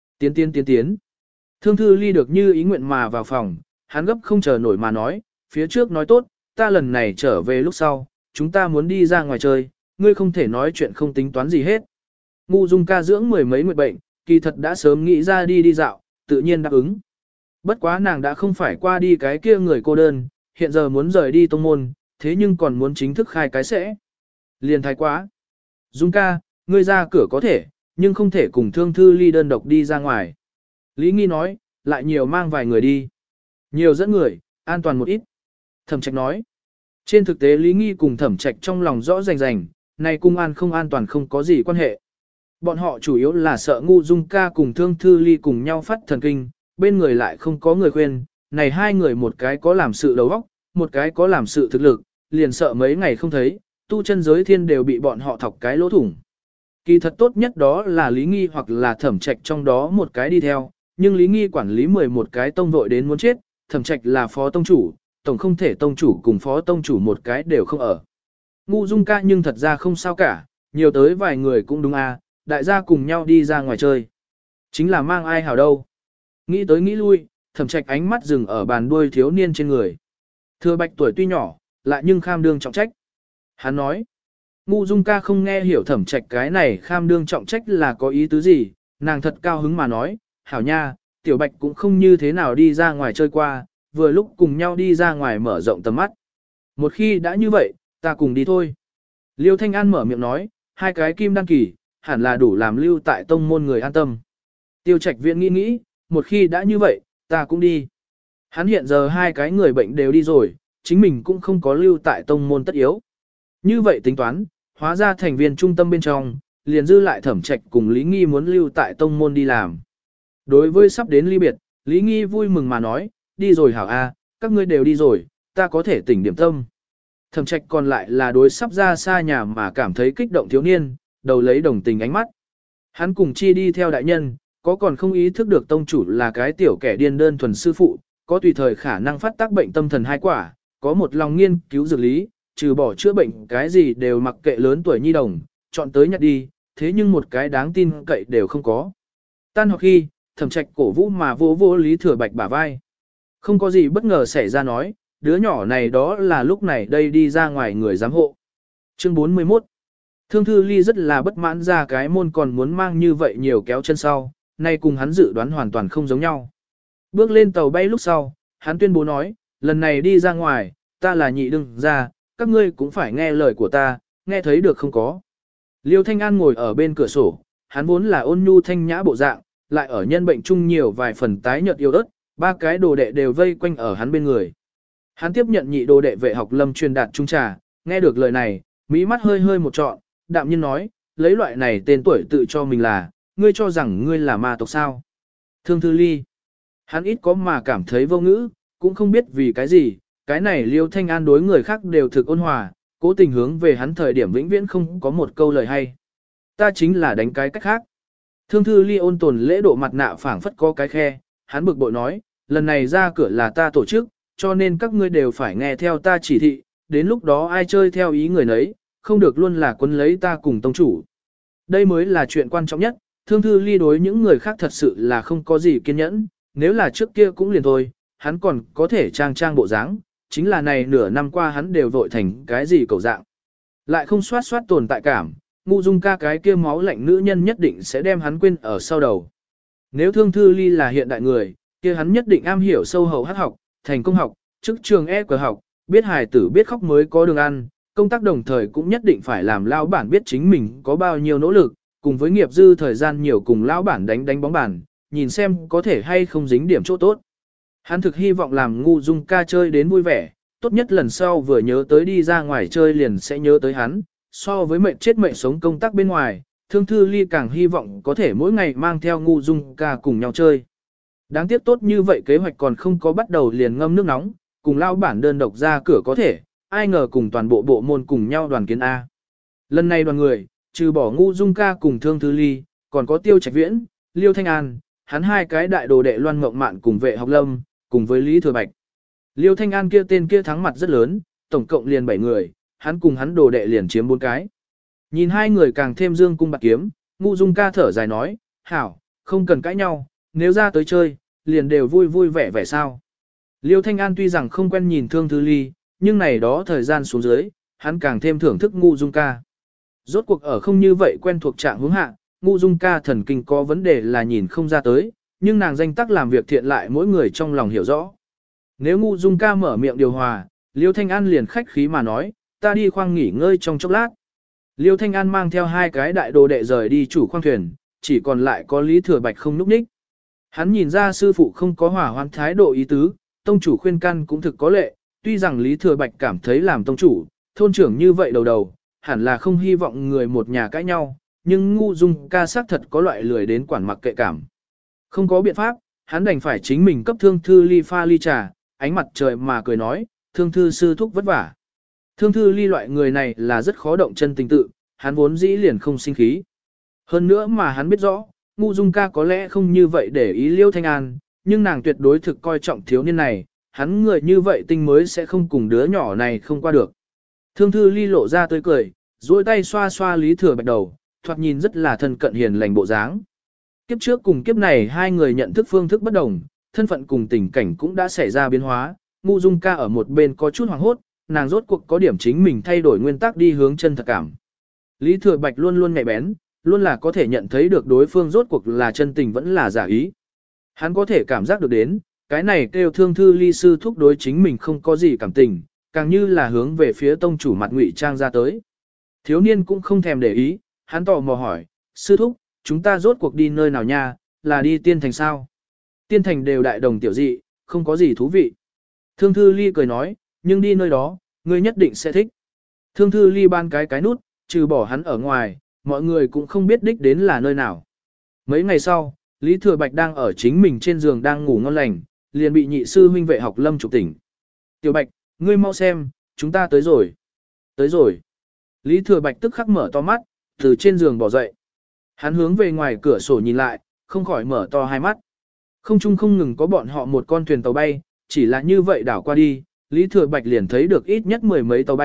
Tiến. Thương Thư Ly được như ý nguyện mà vào phòng, hắn gấp không chờ nổi mà nói, phía trước nói tốt, ta lần này trở về lúc sau, chúng ta muốn đi ra ngoài chơi, ngươi không thể nói chuyện không tính toán gì hết. Ngu Dung ca dưỡng mười mấy nguyệt bệnh, kỳ thật đã sớm nghĩ ra đi dạo, tự nhiên đáp ứng. Bất quá nàng đã không phải qua đi cái kia người cô đơn, hiện giờ muốn rời đi tông môn, thế nhưng còn muốn chính thức khai cái sẽ. Liền thái quá. Dung ca, ngươi ra cửa có thể, nhưng không thể cùng Thương Thư Ly đơn độc đi ra ngoài. Lý Nghi nói, lại nhiều mang vài người đi. Nhiều dẫn người, an toàn một ít. Thẩm Trạch nói. Trên thực tế Lý Nghi cùng Thẩm Trạch trong lòng rõ rành, này cung an không an toàn không có gì quan hệ. Bọn họ chủ yếu là sợ Ngu Dung ca cùng Thương Thư Ly cùng nhau phát thần kinh, bên người lại không có người khuyên, này hai người một cái có làm sự đầu óc, một cái có làm sự thực lực, liền sợ mấy ngày không thấy, tu chân giới thiên đều bị bọn họ thọc cái lỗ thủng. Kỳ thật tốt nhất đó là Lý Nghi hoặc là Thẩm Trạch trong đó một cái đi theo, nhưng Lý Nghi quản lý 11 cái tông vội đến muốn chết, Thẩm Trạch là phó tông chủ, tổng không thể tông chủ cùng phó tông chủ một cái đều không ở. Ngu Dung ca nhưng thật ra không sao cả, nhiều tới vài người cũng đúng à, đại gia cùng nhau đi ra ngoài chơi. Chính là mang ai hảo đâu. Nghĩ tới nghĩ lui, Thẩm Trạch ánh mắt dừng ở bàn đuôi thiếu niên trên người. Thừa Bạch tuổi tuy nhỏ, lại nhưng kham đương trọng trách. Hắn nói, Ngu Dung ca không nghe hiểu Thẩm Trạch cái này kham đương trọng trách là có ý tứ gì, nàng thật cao hứng mà nói, hảo nha, Tiểu Bạch cũng không như thế nào đi ra ngoài chơi qua, vừa lúc cùng nhau đi ra ngoài mở rộng tầm mắt. Một khi đã như vậy, ta cùng đi thôi. Liêu Thanh An mở miệng nói, hai cái kim đăng kỳ, hẳn là đủ làm lưu tại tông môn người an tâm. Tiêu Trạch Viễn nghĩ, một khi đã như vậy, ta cũng đi. Hắn hiện giờ hai cái người bệnh đều đi rồi, chính mình cũng không có lưu tại tông môn tất yếu. Như vậy tính toán, hóa ra thành viên trung tâm bên trong, liền dư lại Thẩm Trạch cùng Lý Nghi muốn lưu tại tông môn đi làm. Đối với sắp đến ly biệt, Lý Nghi vui mừng mà nói, đi rồi hảo a, các ngươi đều đi rồi, ta có thể tỉnh điểm tâm. Thẩm Trạch còn lại là đối sắp ra xa nhà mà cảm thấy kích động thiếu niên, đầu lấy đồng tình ánh mắt. Hắn cùng chi đi theo đại nhân, có còn không ý thức được tông chủ là cái tiểu kẻ điên đơn thuần sư phụ, có tùy thời khả năng phát tác bệnh tâm thần hai quả, có một lòng nghiên cứu dược lý, trừ bỏ chữa bệnh cái gì đều mặc kệ lớn tuổi nhi đồng, chọn tới nhặt đi, thế nhưng một cái đáng tin cậy đều không có. Tan học khi, Thẩm Trạch cổ vũ mà vô vô Lý Thừa Bạch bả vai. Không có gì bất ngờ xảy ra nói, đứa nhỏ này đó là lúc này đây đi ra ngoài người giám hộ. Chương 41. Thương Thư Ly rất là bất mãn ra cái môn còn muốn mang như vậy nhiều kéo chân sau, nay cùng hắn dự đoán hoàn toàn không giống nhau. Bước lên tàu bay lúc sau, hắn tuyên bố nói, lần này đi ra ngoài, ta là nhị đương ra, các ngươi cũng phải nghe lời của ta, nghe thấy được không có. Liêu Thanh An ngồi ở bên cửa sổ, hắn vốn là ôn nhu thanh nhã bộ dạng, lại ở nhân bệnh chung nhiều vài phần tái nhợt yếu ớt, ba cái đồ đệ đều vây quanh ở hắn bên người. Hắn tiếp nhận nhị đồ đệ vệ học lâm truyền đạt trung trà, nghe được lời này, mỹ mắt hơi hơi một trọn, đạm nhiên nói, lấy loại này tên tuổi tự cho mình là, ngươi cho rằng ngươi là ma tộc sao. Thương Thư Ly. Hắn ít có mà cảm thấy vô ngữ, cũng không biết vì cái gì, cái này Liêu Thanh An đối người khác đều thực ôn hòa, cố tình hướng về hắn thời điểm vĩnh viễn không có một câu lời hay. Ta chính là đánh cái cách khác. Thương Thư Ly ôn tồn lễ độ mặt nạ phảng phất có cái khe, hắn bực bội nói, lần này ra cửa là ta tổ chức, cho nên các ngươi đều phải nghe theo ta chỉ thị, đến lúc đó ai chơi theo ý người nấy, không được luôn là quấn lấy ta cùng tông chủ. Đây mới là chuyện quan trọng nhất, Thương Thư Ly đối những người khác thật sự là không có gì kiên nhẫn, nếu là trước kia cũng liền thôi, hắn còn có thể trang bộ dáng, chính là này nửa năm qua hắn đều vội thành cái gì cầu dạng. Lại không soát tồn tại cảm, Ngu Dung Ca cái kia máu lạnh nữ nhân nhất định sẽ đem hắn quên ở sau đầu. Nếu Thương Thư Ly là hiện đại người, kia hắn nhất định am hiểu sâu hậu hát học, thành công học, chức trường cờ học, biết hài tử biết khóc mới có đường ăn, công tác đồng thời cũng nhất định phải làm lão bản biết chính mình có bao nhiêu nỗ lực, cùng với nghiệp dư thời gian nhiều cùng lão bản đánh bóng bàn, nhìn xem có thể hay không dính điểm chỗ tốt. Hắn thực hy vọng làm Ngu Dung Ca chơi đến vui vẻ, tốt nhất lần sau vừa nhớ tới đi ra ngoài chơi liền sẽ nhớ tới hắn, so với mệnh chết mệnh sống công tác bên ngoài, Thương Thư Ly càng hy vọng có thể mỗi ngày mang theo Ngu Dung Ca cùng nhau chơi. Đáng tiếc tốt như vậy kế hoạch còn không có bắt đầu liền ngâm nước nóng, cùng lao bản đơn độc ra cửa có thể, ai ngờ cùng toàn bộ bộ môn cùng nhau đoàn kiến A. Lần này đoàn người, trừ bỏ Ngu Dung Ca cùng Thương Thư Ly, còn có Tiêu Trạch Viễn, Liêu Thanh An, hắn hai cái đại đồ đệ Loan Ngộng Mạn cùng vệ học lâm, cùng với Lý Thừa Bạch. Liêu Thanh An kia tên kia thắng mặt rất lớn, tổng cộng liền 7 người, hắn cùng hắn đồ đệ liền chiếm 4 cái. Nhìn hai người càng thêm dương cung bạc kiếm, Ngu Dung Ca thở dài nói, hảo, không cần cãi nhau, nếu ra tới chơi, liền đều vui vui vẻ vẻ sao. Liêu Thanh An tuy rằng không quen nhìn Thương Thư Ly, nhưng này đó thời gian xuống dưới, hắn càng thêm thưởng thức Ngu Dung Ca. Rốt cuộc ở không như vậy quen thuộc trạng hướng hạ, Ngu Dung Ca thần kinh có vấn đề là nhìn không ra tới, nhưng nàng danh tắc làm việc thiện lại mỗi người trong lòng hiểu rõ. Nếu Ngu Dung Ca mở miệng điều hòa, Liêu Thanh An liền khách khí mà nói, ta đi khoang nghỉ ngơi trong chốc lát. Liêu Thanh An mang theo hai cái đại đồ đệ rời đi chủ khoang thuyền, chỉ còn lại có Lý Thừa Bạch không núp ních. Hắn nhìn ra sư phụ không có hỏa hoãn thái độ ý tứ, tông chủ khuyên can cũng thực có lệ, tuy rằng Lý Thừa Bạch cảm thấy làm tông chủ, thôn trưởng như vậy đầu, hẳn là không hy vọng người một nhà cãi nhau, nhưng Ngu Dung Ca xác thật có loại lười đến quản mặc kệ cảm. Không có biện pháp, hắn đành phải chính mình cấp Thương Thư Ly pha ly trà, ánh mặt trời mà cười nói, Thương Thư sư thúc vất vả. Thương Thư Ly loại người này là rất khó động chân tình tự, hắn vốn dĩ liền không sinh khí. Hơn nữa mà hắn biết rõ, Ngu Dung Ca có lẽ không như vậy để ý Liêu Thanh An, nhưng nàng tuyệt đối thực coi trọng thiếu niên này, hắn người như vậy tinh mới sẽ không cùng đứa nhỏ này không qua được. Thương Thư Ly lộ ra tươi cười, duỗi tay xoa xoa Lý Thừa Bạch đầu, thoạt nhìn rất là thân cận hiền lành bộ dáng. Kiếp trước cùng kiếp này hai người nhận thức phương thức bất đồng, thân phận cùng tình cảnh cũng đã xảy ra biến hóa, Ngu Dung Ca ở một bên có chút hoảng hốt, nàng rốt cuộc có điểm chính mình thay đổi nguyên tắc đi hướng chân thật cảm. Lý Thừa Bạch luôn luôn nhạy bén, luôn là có thể nhận thấy được đối phương rốt cuộc là chân tình vẫn là giả ý. Hắn có thể cảm giác được đến, cái này kêu Thương Thư Ly sư thúc đối chính mình không có gì cảm tình, càng như là hướng về phía tông chủ mặt ngụy trang ra tới. Thiếu niên cũng không thèm để ý, hắn tò mò hỏi, sư thúc, chúng ta rốt cuộc đi nơi nào nha, là đi tiên thành sao? Tiên thành đều đại đồng tiểu dị, không có gì thú vị. Thương Thư Ly cười nói, nhưng đi nơi đó, ngươi nhất định sẽ thích. Thương Thư Ly ban cái nút, trừ bỏ hắn ở ngoài, mọi người cũng không biết đích đến là nơi nào. Mấy ngày sau, Lý Thừa Bạch đang ở chính mình trên giường đang ngủ ngon lành, liền bị nhị sư huynh vệ học lâm trục tỉnh. Tiểu Bạch, ngươi mau xem, chúng ta tới rồi. Tới rồi. Lý Thừa Bạch tức khắc mở to mắt, từ trên giường bỏ dậy. Hắn hướng về ngoài cửa sổ nhìn lại, không khỏi mở to hai mắt. Không chung không ngừng có bọn họ một con thuyền tàu bay, chỉ là như vậy đảo qua đi, Lý Thừa Bạch liền thấy được ít nhất 10 mấy tàu bay,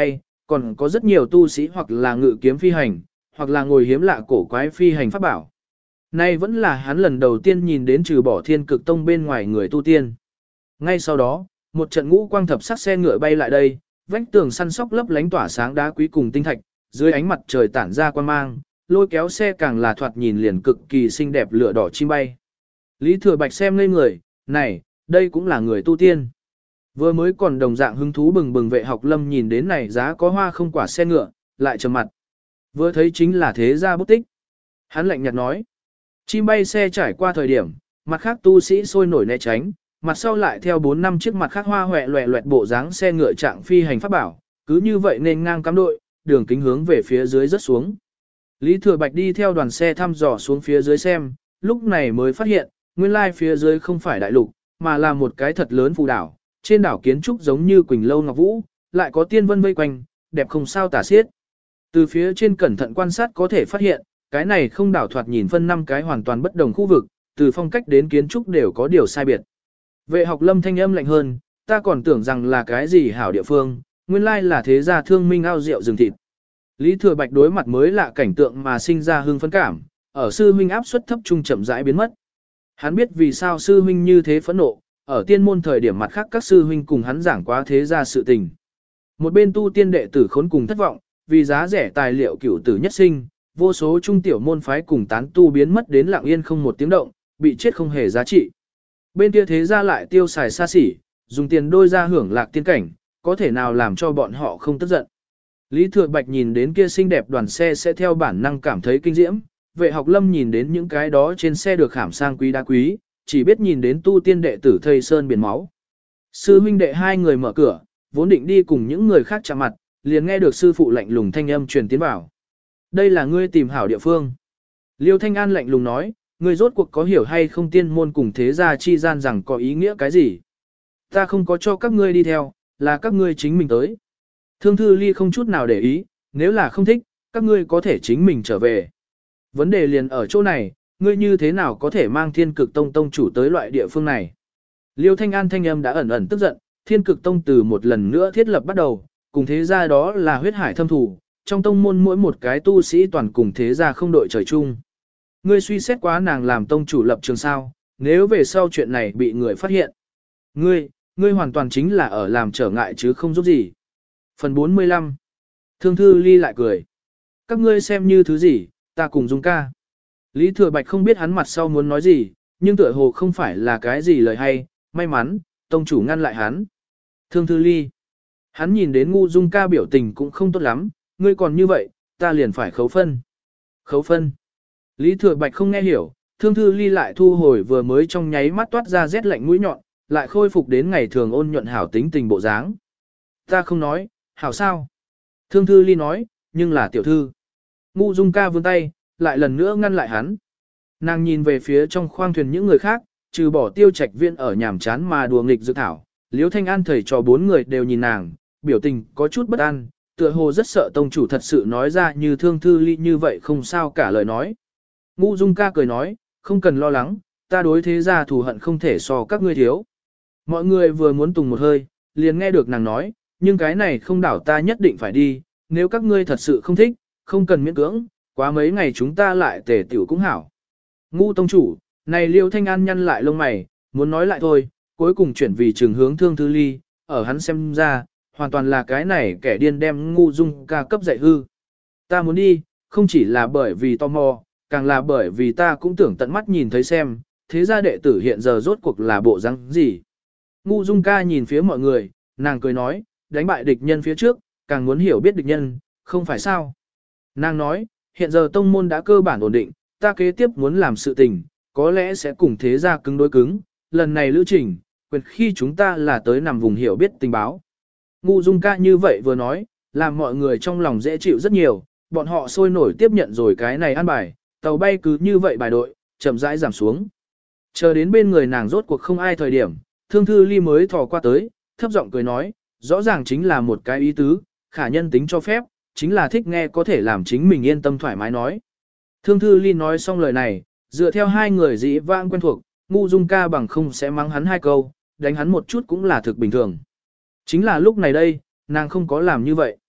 còn có rất nhiều tu sĩ hoặc là ngự kiếm phi hành, hoặc là ngồi hiếm lạ cổ quái phi hành pháp bảo. Nay vẫn là hắn lần đầu tiên nhìn đến trừ bỏ Thiên Cực Tông bên ngoài người tu tiên. Ngay sau đó, một trận ngũ quang thập sắc xe ngựa bay lại đây, vách tường săn sóc lấp lánh tỏa sáng đá quý cùng tinh thạch, dưới ánh mặt trời tản ra quang mang, lôi kéo xe càng là thoạt nhìn liền cực kỳ xinh đẹp lửa đỏ chim bay. Lý Thừa Bạch xem ngây người, này, đây cũng là người tu tiên. Vừa mới còn đồng dạng hứng thú bừng bừng Vệ Học Lâm nhìn đến này giá có hoa không quả xe ngựa, lại trầm mặt. Vừa thấy chính là thế gia bút tích. Hắn lạnh nhạt nói, chim bay xe trải qua thời điểm, mặt khác tu sĩ sôi nổi né tránh, mặt sau lại theo 4 năm chiếc mặt khác hoa hoẹ loẹ loẹt bộ dáng xe ngựa trạng phi hành pháp bảo, cứ như vậy nên ngang cắm đội, đường kính hướng về phía dưới rất xuống. Lý Thừa Bạch đi theo đoàn xe thăm dò xuống phía dưới xem, lúc này mới phát hiện, nguyên lai phía dưới không phải đại lục, mà là một cái thật lớn phù đảo, trên đảo kiến trúc giống như Quỳnh Lâu Ngọc Vũ, lại có tiên vân vây quanh, đẹp không sao tả xiết. Từ phía trên cẩn thận quan sát có thể phát hiện, cái này không đảo thoạt nhìn phân 5 cái hoàn toàn bất đồng khu vực, từ phong cách đến kiến trúc đều có điều sai biệt. Vệ Học Lâm thanh âm lạnh hơn, ta còn tưởng rằng là cái gì hảo địa phương, nguyên lai là thế gia thương minh ao rượu rừng thịt. Lý Thừa Bạch đối mặt mới lạ cảnh tượng mà sinh ra hưng phấn cảm, ở sư huynh áp suất thấp trung chậm rãi biến mất. Hắn biết vì sao sư huynh như thế phẫn nộ, ở tiên môn thời điểm mặt khác các sư huynh cùng hắn giảng quá thế gia sự tình. Một bên tu tiên đệ tử khốn cùng thất vọng, vì giá rẻ tài liệu cửu tử nhất sinh, vô số trung tiểu môn phái cùng tán tu biến mất đến lặng yên không một tiếng động, bị chết không hề giá trị. Bên kia thế gia lại tiêu xài xa xỉ, dùng tiền đôi ra hưởng lạc tiên cảnh, có thể nào làm cho bọn họ không tức giận. Lý Thừa Bạch nhìn đến kia xinh đẹp đoàn xe sẽ theo bản năng cảm thấy kinh diễm, Vệ Học Lâm nhìn đến những cái đó trên xe được khảm sang quý đá quý, chỉ biết nhìn đến tu tiên đệ tử thây sơn biển máu. Sư huynh đệ hai người mở cửa, vốn định đi cùng những người khác chạm mặt, liền nghe được sư phụ lạnh lùng thanh âm truyền tiến vào. Đây là ngươi tìm hảo địa phương. Liêu Thanh An lạnh lùng nói, ngươi rốt cuộc có hiểu hay không tiên môn cùng thế gia chi gian rằng có ý nghĩa cái gì? Ta không có cho các ngươi đi theo, là các ngươi chính mình tới. Thương Thư Ly không chút nào để ý, nếu là không thích, các ngươi có thể chính mình trở về. Vấn đề liền ở chỗ này, ngươi như thế nào có thể mang Thiên Cực Tông tông chủ tới loại địa phương này? Liêu Thanh An thanh âm đã ẩn ẩn tức giận, Thiên Cực Tông từ một lần nữa thiết lập bắt đầu, cùng thế gia đó là huyết hải thâm thù, trong tông môn mỗi một cái tu sĩ toàn cùng thế gia không đội trời chung. Ngươi suy xét quá nàng làm tông chủ lập trường sao, nếu về sau chuyện này bị người phát hiện. Ngươi hoàn toàn chính là ở làm trở ngại chứ không giúp gì. Phần 45. Thương Thư Ly lại cười. Các ngươi xem như thứ gì, ta cùng Dung ca. Lý Thừa Bạch không biết hắn mặt sau muốn nói gì, nhưng tựa hồ không phải là cái gì lời hay, may mắn, tông chủ ngăn lại hắn. Thương Thư Ly. Hắn nhìn đến Ngu Dung ca biểu tình cũng không tốt lắm, ngươi còn như vậy, ta liền phải khấu phân. Khấu phân. Lý Thừa Bạch không nghe hiểu, Thương Thư Ly lại thu hồi vừa mới trong nháy mắt toát ra rét lạnh mũi nhọn, lại khôi phục đến ngày thường ôn nhuận hảo tính tình bộ dáng. Ta không nói, hảo sao? Thương Thư Ly nói, nhưng là tiểu thư. Ngu Dung ca vươn tay, lại lần nữa ngăn lại hắn. Nàng nhìn về phía trong khoang thuyền những người khác, trừ bỏ Tiêu Trạch Viên ở nhàm chán mà đùa nghịch dự thảo. Liễu Thanh An thầy trò 4 người đều nhìn nàng, biểu tình có chút bất an, tựa hồ rất sợ tông chủ thật sự nói ra như Thương Thư Ly như vậy không sao cả lời nói. Ngu Dung ca cười nói, không cần lo lắng, ta đối thế gia thù hận không thể so các ngươi thiếu. Mọi người vừa muốn tùng một hơi, liền nghe được nàng nói, nhưng cái này không đảo ta nhất định phải đi, nếu các ngươi thật sự không thích, không cần miễn cưỡng, quá mấy ngày chúng ta lại tề tiểu cũng hảo. Ngu tông chủ, này Liêu Thanh An nhăn lại lông mày, muốn nói lại thôi, cuối cùng chuyển vì trường hướng Thương Thư Ly, ở hắn xem ra, hoàn toàn là cái này kẻ điên đem Ngu Dung ca cấp dạy hư. Ta muốn đi, không chỉ là bởi vì tò mò, càng là bởi vì ta cũng tưởng tận mắt nhìn thấy xem, thế gia đệ tử hiện giờ rốt cuộc là bộ răng gì. Ngu Dung ca nhìn phía mọi người, nàng cười nói, đánh bại địch nhân phía trước, càng muốn hiểu biết địch nhân, không phải sao. Nàng nói, hiện giờ tông môn đã cơ bản ổn định, ta kế tiếp muốn làm sự tình, có lẽ sẽ cùng thế gia cứng đối cứng, lần này lữ trình, quyền khi chúng ta là tới nằm vùng hiểu biết tình báo. Ngu Dung ca như vậy vừa nói, làm mọi người trong lòng dễ chịu rất nhiều, bọn họ sôi nổi tiếp nhận rồi cái này an bài, tàu bay cứ như vậy bài đội, chậm rãi giảm xuống. Chờ đến bên người nàng rốt cuộc không ai thời điểm, Thương Thư Ly mới thò qua tới, thấp giọng cười nói, rõ ràng chính là một cái ý tứ, khả nhân tính cho phép, chính là thích nghe có thể làm chính mình yên tâm thoải mái nói. Thương Thư Ly nói xong lời này, dựa theo hai người dĩ vãng quen thuộc, Ngu Dung ca bằng không sẽ mắng hắn 2 câu, đánh hắn một chút cũng là thực bình thường. Chính là lúc này đây, nàng không có làm như vậy.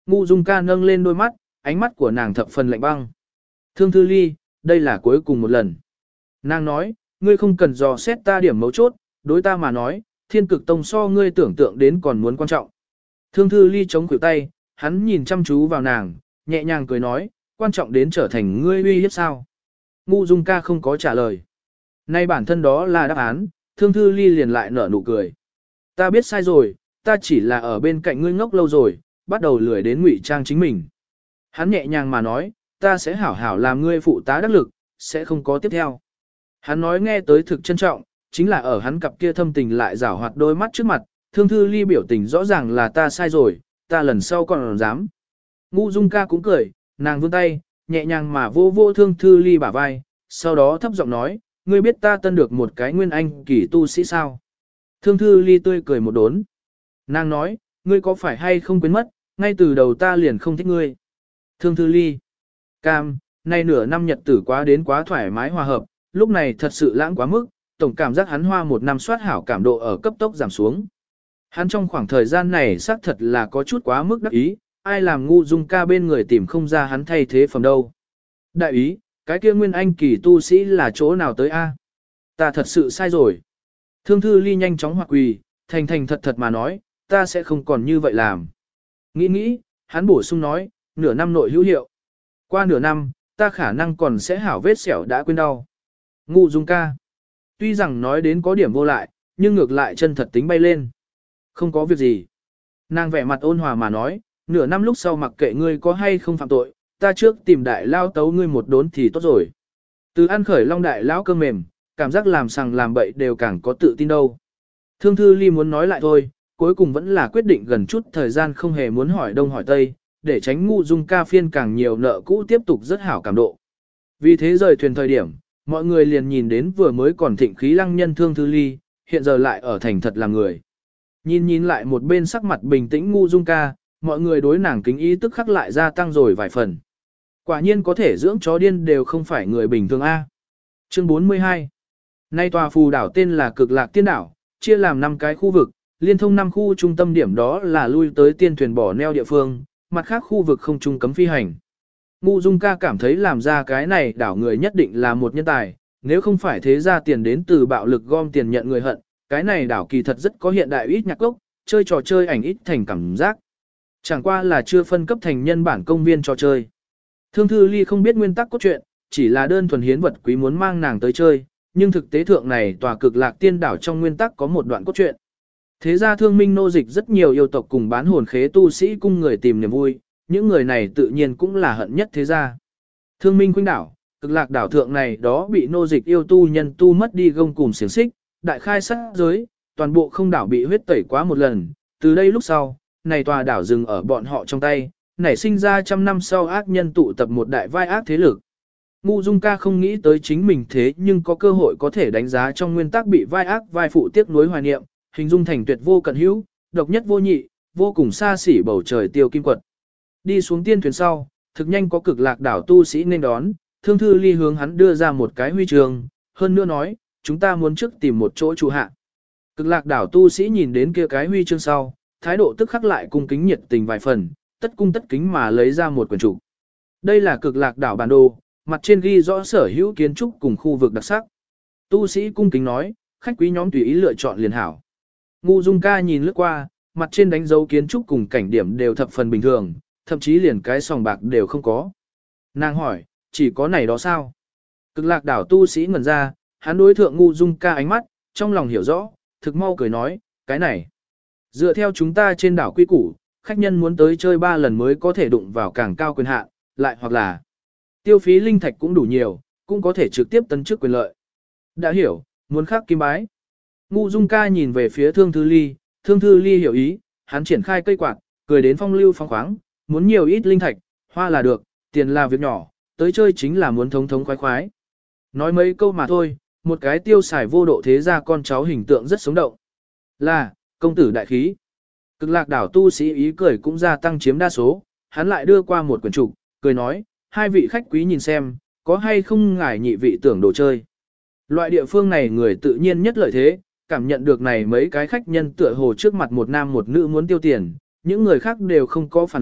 Ngu Dung Ca nâng lên đôi mắt, ánh mắt của nàng thập phần lạnh băng. Thương Thư Ly, đây là cuối cùng một lần. Nàng nói, ngươi không cần dò xét ta điểm mấu chốt, đối ta mà nói, Thiên Cực Tông so ngươi tưởng tượng đến còn muốn quan trọng. Thương Thư Ly chống khuỷu tay, hắn nhìn chăm chú vào nàng, nhẹ nhàng cười nói, quan trọng đến trở thành ngươi uy hiếp sao. Ngu Dung Ca không có trả lời. Nay bản thân đó là đáp án, Thương Thư Ly liền lại nở nụ cười. Ta biết sai rồi, ta chỉ là ở bên cạnh ngươi ngốc lâu rồi, bắt đầu lười đến ngụy trang chính mình. Hắn nhẹ nhàng mà nói, ta sẽ hảo hảo làm ngươi phụ tá đắc lực, sẽ không có tiếp theo. Hắn nói nghe tới thực trân trọng, chính là ở hắn cặp kia thâm tình lại rảo hoạt đôi mắt trước mặt, Thương Thư Ly biểu tình rõ ràng là ta sai rồi, ta lần sau còn dám. Ngu Dung Ca cũng cười, nàng vươn tay, nhẹ nhàng mà vô vô Thương Thư Ly bả vai, sau đó thấp giọng nói, ngươi biết ta tân được một cái nguyên anh kỳ tu sĩ sao? Thương Thư Ly tươi cười một đốn. Nàng nói, ngươi có phải hay không quên mất, ngay từ đầu ta liền không thích ngươi. Thương Thư Ly. Cam, nay nửa năm nhật tử quá đến quá thoải mái hòa hợp, lúc này thật sự lãng quá mức, tổng cảm giác hắn hoa một năm soát hảo cảm độ ở cấp tốc giảm xuống. Hắn trong khoảng thời gian này xác thật là có chút quá mức đắc ý, ai làm Ngu Dung Ca bên người tìm không ra hắn thay thế phẩm đâu. Đại ý, cái kia nguyên anh kỳ tu sĩ là chỗ nào tới a? Ta thật sự sai rồi. Thương Thư Ly nhanh chóng hoặc quỳ, thành thành thật thật mà nói, ta sẽ không còn như vậy làm. Nghĩ nghĩ, hắn bổ sung nói, nửa năm nội hữu hiệu. Qua nửa năm, ta khả năng còn sẽ hảo vết sẹo đã quên đau. Ngu Dung Ca. Tuy rằng nói đến có điểm vô lại, nhưng ngược lại chân thật tính bay lên. Không có việc gì. Nàng vẻ mặt ôn hòa mà nói, nửa năm lúc sau mặc kệ ngươi có hay không phạm tội, ta trước tìm đại lao tấu ngươi một đốn thì tốt rồi. Từ ăn khởi long đại lão cơm mềm, cảm giác làm sằng làm bậy đều càng có tự tin đâu. Thương Thư Ly muốn nói lại thôi, cuối cùng vẫn là quyết định gần chút thời gian không hề muốn hỏi đông hỏi tây, để tránh Ngu Dung Ca phiên càng nhiều nợ cũ tiếp tục rất hảo cảm độ. Vì thế rời thuyền thời điểm, mọi người liền nhìn đến vừa mới còn thịnh khí lăng nhân Thương Thư Ly, hiện giờ lại ở thành thật làm người. Nhìn lại một bên sắc mặt bình tĩnh Ngu Dung Ca, mọi người đối nàng kính ý tức khắc lại gia tăng rồi vài phần. Quả nhiên có thể dưỡng chó điên đều không phải người bình thường A. Chương 42. Nay tòa phù đảo tên là Cực Lạc Tiên Đảo, chia làm 5 cái khu vực, liên thông 5 khu trung tâm điểm đó là lui tới tiên thuyền bỏ neo địa phương, mặt khác khu vực không trung cấm phi hành. Ngu Dung Ca cảm thấy làm ra cái này đảo người nhất định là một nhân tài, nếu không phải thế ra tiền đến từ bạo lực gom tiền nhận người hận, cái này đảo kỳ thật rất có hiện đại ít nhạc gốc, chơi trò chơi ảnh ít thành cảm giác. Chẳng qua là chưa phân cấp thành nhân bản công viên trò chơi. Thương Thư Ly không biết nguyên tắc cốt truyện, chỉ là đơn thuần hiến vật quý muốn mang nàng tới chơi, nhưng thực tế thượng này tòa Cực Lạc Tiên Đảo trong nguyên tắc có một đoạn cốt truyện. Thế ra thương minh nô dịch rất nhiều yêu tộc cùng bán hồn khế tu sĩ cung người tìm niềm vui, những người này tự nhiên cũng là hận nhất thế gia. Thương minh khuynh đảo, Cực Lạc đảo thượng này đó bị nô dịch yêu tu nhân tu mất đi gông cùng xiềng xích, đại khai sát giới, toàn bộ không đảo bị huyết tẩy quá một lần, từ đây lúc sau, này tòa đảo dừng ở bọn họ trong tay, nảy sinh ra trăm năm sau ác nhân tụ tập một đại vai ác thế lực. Ngu Dung Ca không nghĩ tới chính mình thế nhưng có cơ hội có thể đánh giá trong nguyên tắc bị vai ác vai phụ tiếc nuối hoài niệm, hình dung thành tuyệt vô cận hữu, độc nhất vô nhị, vô cùng xa xỉ bầu trời tiêu kim quật. Đi xuống tiên thuyền sau, thực nhanh có Cực Lạc đảo tu sĩ nên đón, Thương Thư Ly hướng hắn đưa ra một cái huy chương, hơn nữa nói, chúng ta muốn trước tìm một chỗ trụ hạ. Cực Lạc đảo tu sĩ nhìn đến kia cái huy chương sau, thái độ tức khắc lại cung kính nhiệt tình vài phần, tất cung tất kính mà lấy ra một quyển trục. Đây là Cực Lạc đảo bản đồ, mặt trên ghi rõ sở hữu kiến trúc cùng khu vực đặc sắc. Tu sĩ cung kính nói, khách quý nhóm tùy ý lựa chọn liền hảo. Ngu Dung Ca nhìn lướt qua, mặt trên đánh dấu kiến trúc cùng cảnh điểm đều thập phần bình thường, thậm chí liền cái sòng bạc đều không có. Nàng hỏi, chỉ có này đó sao? Cực Lạc đảo tu sĩ ngẩn ra, hắn đối thượng Ngu Dung Ca ánh mắt, trong lòng hiểu rõ, thực mau cười nói, cái này. Dựa theo chúng ta trên đảo quy củ, khách nhân muốn tới chơi 3 lần mới có thể đụng vào càng cao quyền hạn, lại hoặc là tiêu phí linh thạch cũng đủ nhiều, cũng có thể trực tiếp tấn chức quyền lợi. Đã hiểu, muốn khắc kim bái. Ngu Dung Ca nhìn về phía Thương Thư Ly, Thương Thư Ly hiểu ý, hắn triển khai cây quạt, cười đến phong lưu phong khoáng, muốn nhiều ít linh thạch, hoa là được, tiền là việc nhỏ, tới chơi chính là muốn thống thống khoái khoái. Nói mấy câu mà thôi, một cái tiêu xài vô độ thế ra con cháu hình tượng rất sống động. Là, công tử đại khí. Cực Lạc đảo tu sĩ ý cười cũng gia tăng chiếm đa số, hắn lại đưa qua một quyển trục, cười nói, 2 vị khách quý nhìn xem, có hay không ngài nhị vị tưởng đồ chơi. Loại địa phương này người tự nhiên nhất lợi thế, cảm nhận được này mấy cái khách nhân tựa hồ trước mặt một nam một nữ muốn tiêu tiền, những người khác đều không có phản ứng,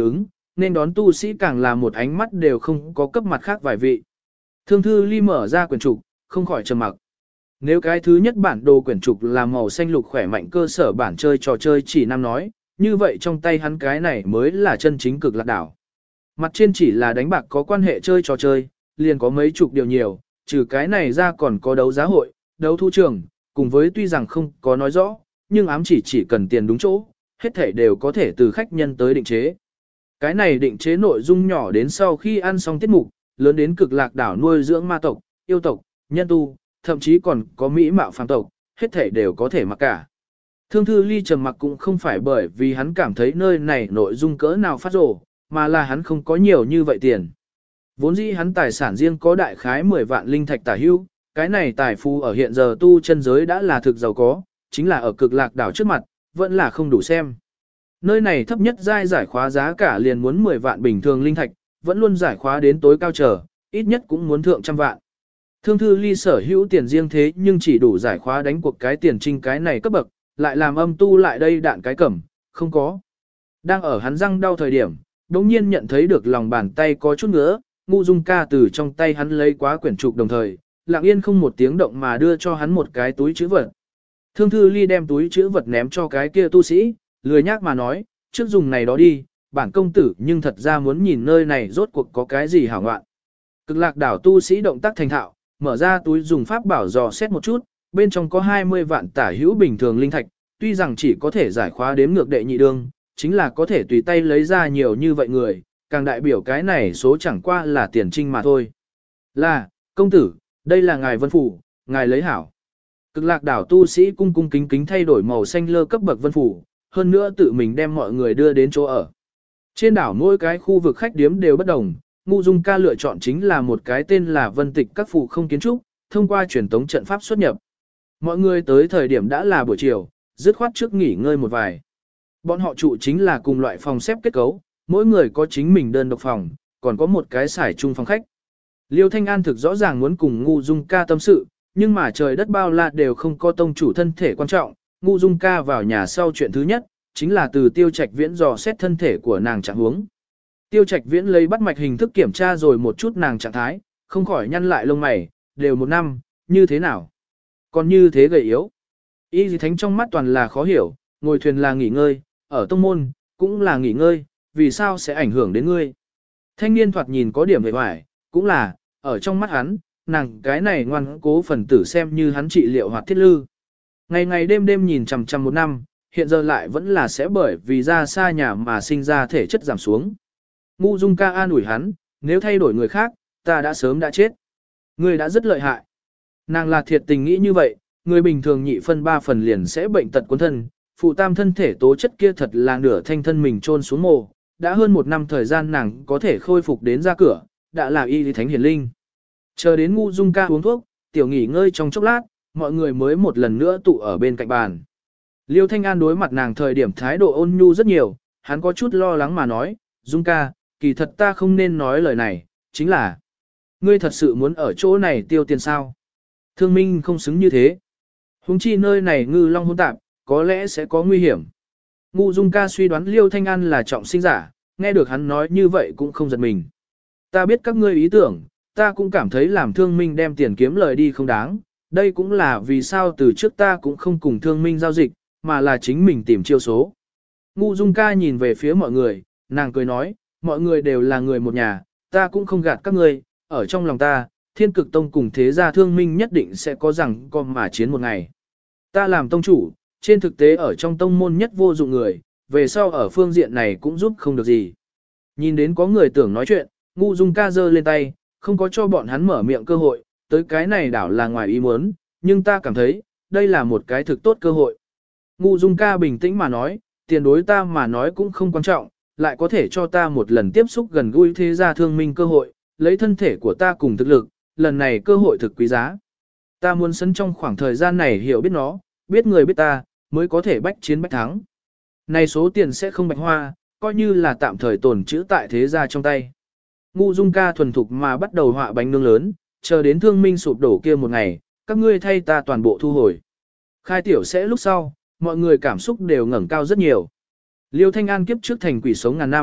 nên đón tu sĩ càng là một ánh mắt đều không có cấp mặt khác vài vị. Thương Thư Ly mở ra quyển trục, không khỏi trầm mặc. Nếu cái thứ nhất bản đồ quyển trục là màu xanh lục khỏe mạnh cơ sở bản chơi trò chơi chỉ năm nói, như vậy trong tay hắn cái này mới là chân chính cực lạc đảo. Mặt trên chỉ là đánh bạc có quan hệ chơi trò chơi, liền có mấy chục điều nhiều, trừ cái này ra còn có đấu giá hội, đấu thu trường, cùng với tuy rằng không có nói rõ, nhưng ám chỉ cần tiền đúng chỗ, hết thể đều có thể từ khách nhân tới định chế. Cái này định chế nội dung nhỏ đến sau khi ăn xong tiết mục, lớn đến cực lạc đảo nuôi dưỡng ma tộc, yêu tộc, nhân tu, thậm chí còn có mỹ mạo phàm tộc, hết thể đều có thể mặc cả. Thương Thư Ly trầm mặc cũng không phải bởi vì hắn cảm thấy nơi này nội dung cỡ nào phát rồ, mà là hắn không có nhiều như vậy tiền. Vốn dĩ hắn tài sản riêng có đại khái 10 vạn linh thạch tả hữu, cái này tài phú ở hiện giờ tu chân giới đã là thực giàu có, chính là ở cực lạc đảo trước mặt, vẫn là không đủ xem. Nơi này thấp nhất giai giải khóa giá cả liền muốn 10 vạn bình thường linh thạch, vẫn luôn giải khóa đến tối cao trở, ít nhất cũng muốn thượng trăm vạn. Thương Thư Ly sở hữu tiền riêng thế nhưng chỉ đủ giải khóa đánh cuộc cái tiền trinh cái này cấp bậc, lại làm âm tu lại đây đạn cái cẩm, không có. Đang ở hắn răng đau thời điểm, đống nhiên nhận thấy được lòng bàn tay có chút ngứa, Ngũ Dung Ca từ trong tay hắn lấy quá quyển trục đồng thời, lặng yên không một tiếng động mà đưa cho hắn một cái túi chữ vật. Thương Thư Ly đem túi chữ vật ném cho cái kia tu sĩ, lười nhác mà nói, trước dùng này đó đi, bản công tử nhưng thật ra muốn nhìn nơi này rốt cuộc có cái gì hảo ngoạn. Cực lạc đảo tu sĩ động tác thành thạo, mở ra túi dùng pháp bảo dò xét một chút, bên trong có 20 vạn tả hữu bình thường linh thạch, tuy rằng chỉ có thể giải khóa đếm ngược đệ nhị đương, chính là có thể tùy tay lấy ra nhiều như vậy người, càng đại biểu cái này số chẳng qua là tiền trinh mà thôi. Là, công tử, đây là ngài vân phủ, ngài lấy hảo. Cực lạc đảo tu sĩ cung cung kính kính thay đổi màu xanh lơ cấp bậc vân phủ, hơn nữa tự mình đem mọi người đưa đến chỗ ở. Trên đảo mỗi cái khu vực khách điếm đều bất đồng, Ngũ Dung Ca lựa chọn chính là một cái tên là Vân Tịch các phủ không kiến trúc, thông qua truyền tống trận pháp xuất nhập. Mọi người tới thời điểm đã là buổi chiều, dứt khoát trước nghỉ ngơi một vài. Bọn họ trụ chính là cùng loại phòng xếp kết cấu, mỗi người có chính mình đơn độc phòng, còn có một cái xài chung phòng khách. Liêu Thanh An thực rõ ràng muốn cùng Ngũ Dung Ca tâm sự, nhưng mà trời đất bao la đều không có tông chủ thân thể quan trọng. Ngũ Dung Ca vào nhà sau chuyện thứ nhất, chính là từ Tiêu Trạch Viễn dò xét thân thể của nàng trạng huống. Tiêu Trạch Viễn lấy bắt mạch hình thức kiểm tra rồi một chút nàng trạng thái, không khỏi nhăn lại lông mày, đều một năm, như thế nào? Còn như thế gầy yếu. Y Dì Thánh trong mắt toàn là khó hiểu, ngồi thuyền là nghỉ ngơi, ở tông môn, cũng là nghỉ ngơi, vì sao sẽ ảnh hưởng đến ngươi? Thanh niên thoạt nhìn có điểm vẻ vải, cũng là, ở trong mắt hắn, nàng cái này ngoan cố phần tử xem như hắn trị liệu hoạt thiết lư. Ngày ngày đêm đêm nhìn chằm chằm một năm, hiện giờ lại vẫn là sẽ bởi vì ra xa nhà mà sinh ra thể chất giảm xuống. Ngũ Dung Ca an ủi hắn, nếu thay đổi người khác, ta đã sớm đã chết. Ngươi đã rất lợi hại. Nàng là thiệt tình nghĩ như vậy, người bình thường nhị phân ba phần liền sẽ bệnh tật cuốn thân, phụ tam thân thể tố chất kia thật là nửa thanh thân mình chôn xuống mồ. Đã hơn một năm thời gian nàng có thể khôi phục đến ra cửa, đã là y lý thánh hiển linh. Chờ đến Ngũ Dung Ca uống thuốc, tiểu nghỉ ngơi trong chốc lát, mọi người mới một lần nữa tụ ở bên cạnh bàn. Liêu Thanh An đối mặt nàng thời điểm thái độ ôn nhu rất nhiều, hắn có chút lo lắng mà nói, Dung ca, kỳ thật ta không nên nói lời này, chính là ngươi thật sự muốn ở chỗ này tiêu tiền sao? Thương minh không xứng như thế. Hùng chi nơi này ngư long hỗn tạp, có lẽ sẽ có nguy hiểm. Ngũ Dung Ca suy đoán Liêu Thanh An là trọng sinh giả, nghe được hắn nói như vậy cũng không giật mình. Ta biết các ngươi ý tưởng, ta cũng cảm thấy làm thương minh đem tiền kiếm lời đi không đáng. Đây cũng là vì sao từ trước ta cũng không cùng thương minh giao dịch, mà là chính mình tìm chiêu số. Ngũ Dung Ca nhìn về phía mọi người, nàng cười nói, mọi người đều là người một nhà, ta cũng không gạt các ngươi, ở trong lòng ta, Thiên Cực Tông cùng thế gia thương minh nhất định sẽ có rằng con mà chiến một ngày. Ta làm tông chủ, trên thực tế ở trong tông môn nhất vô dụng người, về sau ở phương diện này cũng giúp không được gì. Nhìn đến có người tưởng nói chuyện, Ngũ Dung Ca giơ lên tay, không có cho bọn hắn mở miệng cơ hội, tới cái này đảo là ngoài ý muốn, nhưng ta cảm thấy, đây là một cái thực tốt cơ hội. Ngũ Dung Ca bình tĩnh mà nói, tiền đối ta mà nói cũng không quan trọng, lại có thể cho ta một lần tiếp xúc gần gũi thế gia thương minh cơ hội, lấy thân thể của ta cùng thực lực, lần này cơ hội thực quý giá. Ta muốn sân trong khoảng thời gian này hiểu biết nó, biết người biết ta, mới có thể bách chiến bách thắng. Này số tiền sẽ không bạch hoa, coi như là tạm thời tồn trữ tại thế gia trong tay. Ngũ Dung Ca thuần thục mà bắt đầu họa bánh nướng lớn, chờ đến thương minh sụp đổ kia một ngày, các ngươi thay ta toàn bộ thu hồi. Khai tiểu sẽ lúc sau, mọi người cảm xúc đều ngẩng cao rất nhiều. Liêu Thanh An kiếp trước thành quỷ sống ngàn năm,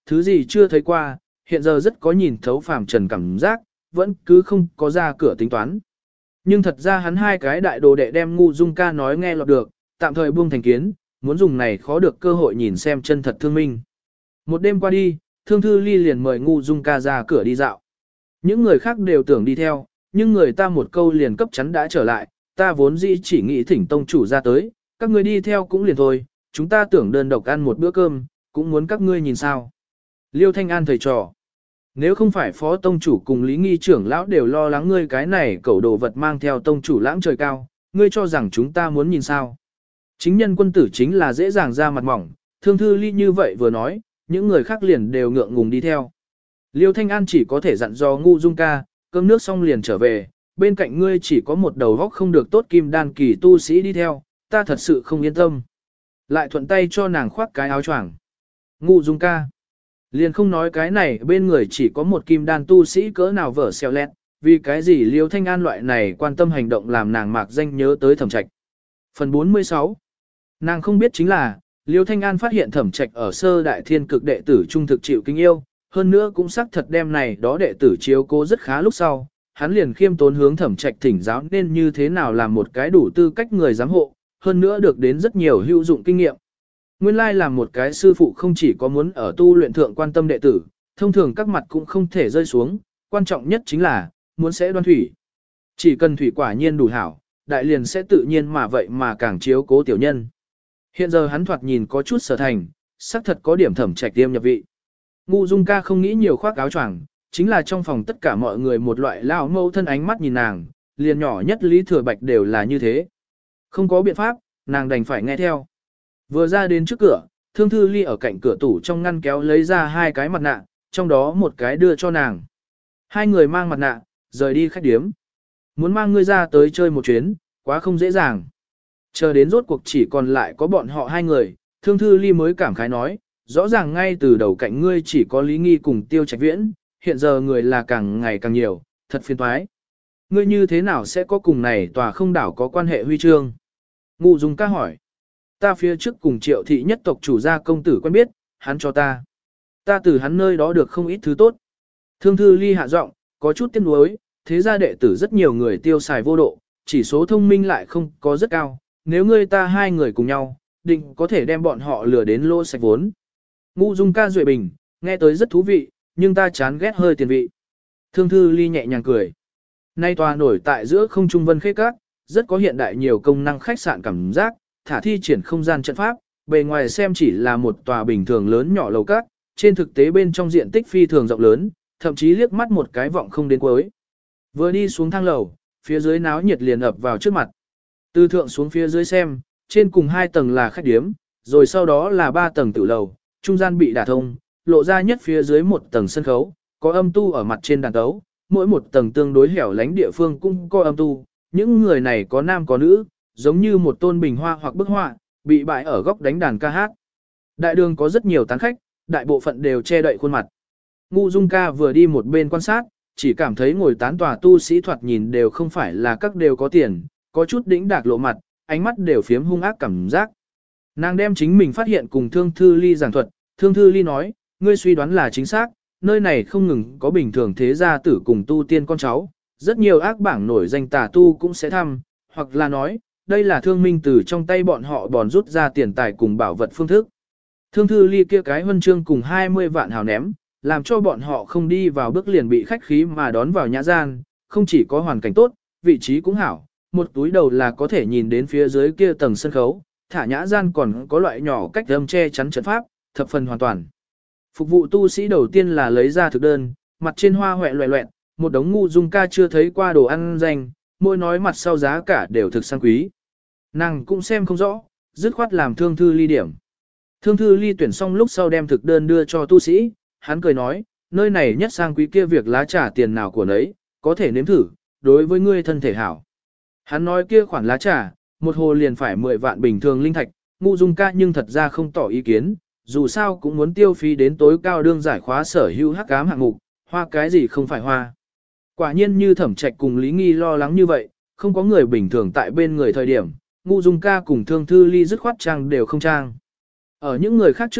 Thứ gì chưa thấy qua, hiện giờ rất có nhìn thấu phàm trần cảm giác, vẫn cứ không có ra cửa tính toán. Nhưng thật ra hắn hai cái đại đồ đệ đem Ngu Dung Ca nói nghe lọt được, tạm thời buông thành kiến, muốn dùng này khó được cơ hội nhìn xem chân thật Thương Minh. Một đêm qua đi, Thương Thư Ly liền mời Ngu Dung Ca ra cửa đi dạo. Những người khác đều tưởng đi theo, nhưng người ta một câu liền cấp chắn đã trở lại, ta vốn dĩ chỉ nghĩ thỉnh tông chủ ra tới, các ngươi đi theo cũng liền thôi, chúng ta tưởng đơn độc ăn một bữa cơm, cũng muốn các ngươi nhìn sao. Liêu Thanh An thầy trò. Nếu không phải phó tông chủ cùng Lý Nghi trưởng lão đều lo lắng ngươi cái này cẩu đồ vật mang theo tông chủ lãng trời cao, ngươi cho rằng chúng ta muốn nhìn sao. Chính nhân quân tử chính là dễ dàng ra mặt mỏng, Thương Thư Ly như vậy vừa nói, những người khác liền đều ngượng ngùng đi theo. Liêu Thanh An chỉ có thể dặn dò Ngu Dung Ca, cơm nước xong liền trở về, bên cạnh ngươi chỉ có một đầu góc không được tốt kim đan kỳ tu sĩ đi theo, ta thật sự không yên tâm. Lại thuận tay cho nàng khoác cái áo choàng. Ngu Dung Ca. Liền không nói cái này bên người chỉ có một kim đan tu sĩ cỡ nào vở xeo lẹt, vì cái gì Liêu Thanh An loại này quan tâm hành động làm nàng mạc danh nhớ tới Thẩm Trạch. Phần 46. Nàng không biết chính là, Liêu Thanh An phát hiện Thẩm Trạch ở sơ đại thiên cực đệ tử trung thực chịu kính yêu, hơn nữa cũng xác thật đem này đó đệ tử chiếu cố rất khá lúc sau, hắn liền khiêm tốn hướng Thẩm Trạch thỉnh giáo nên như thế nào làm một cái đủ tư cách người giám hộ, hơn nữa được đến rất nhiều hữu dụng kinh nghiệm. Nguyên lai làm một cái sư phụ không chỉ có muốn ở tu luyện thượng quan tâm đệ tử, thông thường các mặt cũng không thể rơi xuống, quan trọng nhất chính là, muốn sẽ đoan thủy. Chỉ cần thủy quả nhiên đủ hảo, đại liền sẽ tự nhiên mà vậy mà càng chiếu cố tiểu nhân. Hiện giờ hắn thoạt nhìn có chút sở thành, xác thật có điểm Thẩm Trạch tiêm nhập vị. Ngu Dung Ca không nghĩ nhiều khoác áo choàng, chính là trong phòng tất cả mọi người một loại lao mâu thân ánh mắt nhìn nàng, liền nhỏ nhất Lý Thừa Bạch đều là như thế. Không có biện pháp, nàng đành phải nghe theo. Vừa ra đến trước cửa, Thương Thư Ly ở cạnh cửa tủ trong ngăn kéo lấy ra hai cái mặt nạ, trong đó một cái đưa cho nàng. Hai người mang mặt nạ, rời đi khách điếm. Muốn mang ngươi ra tới chơi một chuyến, quá không dễ dàng. Chờ đến rốt cuộc chỉ còn lại có bọn họ hai người, Thương Thư Ly mới cảm khái nói, rõ ràng ngay từ đầu cạnh ngươi chỉ có Lý Nghi cùng Tiêu Trạch Viễn, hiện giờ người là càng ngày càng nhiều, thật phiền toái. Ngươi như thế nào sẽ có cùng này tòa không đảo có quan hệ huy chương? Ngu Dung Ca hỏi. Ta phía trước cùng Triệu thị nhất tộc chủ gia công tử quen biết, hắn cho ta. Ta từ hắn nơi đó được không ít thứ tốt. Thương Thư Ly hạ giọng, có chút tiếc nuối, thế gia đệ tử rất nhiều người tiêu xài vô độ, chỉ số thông minh lại không có rất cao, nếu ngươi ta hai người cùng nhau, định có thể đem bọn họ lừa đến lô sạch vốn. Ngu Dung Ca duệ bình, nghe tới rất thú vị, nhưng ta chán ghét hơi tiền vị. Thương Thư Ly nhẹ nhàng cười. Nay tòa nổi tại giữa không trung vân khê các, rất có hiện đại nhiều công năng khách sạn cảm giác, thả thi triển không gian trận pháp, bề ngoài xem chỉ là một tòa bình thường lớn nhỏ lầu các, trên thực tế bên trong diện tích phi thường rộng lớn, thậm chí liếc mắt một cái vọng không đến cuối. Vừa đi xuống thang lầu, phía dưới náo nhiệt liền ập vào trước mặt. Từ thượng xuống phía dưới xem, trên cùng 2 tầng là khách điếm, rồi sau đó là 3 tầng tử lầu, trung gian bị đả thông, lộ ra nhất phía dưới một tầng sân khấu, có âm tu ở mặt trên đàn tấu, mỗi một tầng tương đối hẻo lánh địa phương cũng có âm tu, những người này có nam có nữ, giống như một tôn bình hoa hoặc bức họa, bị bại ở góc đánh đàn ca hát. Đại đường có rất nhiều tán khách, đại bộ phận đều che đậy khuôn mặt. Ngu Dung Ca vừa đi một bên quan sát, chỉ cảm thấy ngồi tán tòa tu sĩ thoạt nhìn đều không phải là các đều có tiền, có chút đĩnh đạc lộ mặt, ánh mắt đều phiếm hung ác cảm giác. Nàng đem chính mình phát hiện cùng Thương Thư Ly giảng thuật, Thương Thư Ly nói, ngươi suy đoán là chính xác, nơi này không ngừng có bình thường thế gia tử cùng tu tiên con cháu, rất nhiều ác bảng nổi danh tà tu cũng sẽ thăm, hoặc là nói, đây là thương minh từ trong tay bọn họ bòn rút ra tiền tài cùng bảo vật phương thức. Thương Thư Ly kia cái huân chương cùng 20 vạn hào ném, làm cho bọn họ không đi vào bước liền bị khách khí mà đón vào nhã gian, không chỉ có hoàn cảnh tốt, vị trí cũng hảo, một túi đầu là có thể nhìn đến phía dưới kia tầng sân khấu, thả nhã gian còn có loại nhỏ cách âm che chắn trận pháp, thập phần hoàn toàn. Phục vụ tu sĩ đầu tiên là lấy ra thực đơn, mặt trên hoa hoẹ loẹ loẹn, một đống Ngu Dung Ca chưa thấy qua đồ ăn danh, môi nói mặt sau giá cả đều thực sang quý. Nàng cũng xem không rõ, dứt khoát làm Thương Thư Ly điểm. Thương Thư Ly tuyển xong lúc sau đem thực đơn đưa cho tu sĩ, hắn cười nói, nơi này nhất sang quý kia việc lá trà tiền nào của nấy, có thể nếm thử, đối với ngươi thân thể hảo. Hắn nói kia khoản lá trà, một hồ liền phải 10 vạn bình thường linh thạch, Ngu Dung Ca nhưng thật ra không tỏ ý kiến, dù sao cũng muốn tiêu phí đến tối cao đương giải khóa sở hữu hắc ám hạng mục, hoa cái gì không phải hoa. Quả nhiên như Thẩm Trạch cùng Lý Nghi lo lắng như vậy, không có người bình thường tại bên người thời điểm, Ngu Dung Ca cùng Thương Thư Ly dứt khoát trang đều không trang. Ở những người khác trước mặt,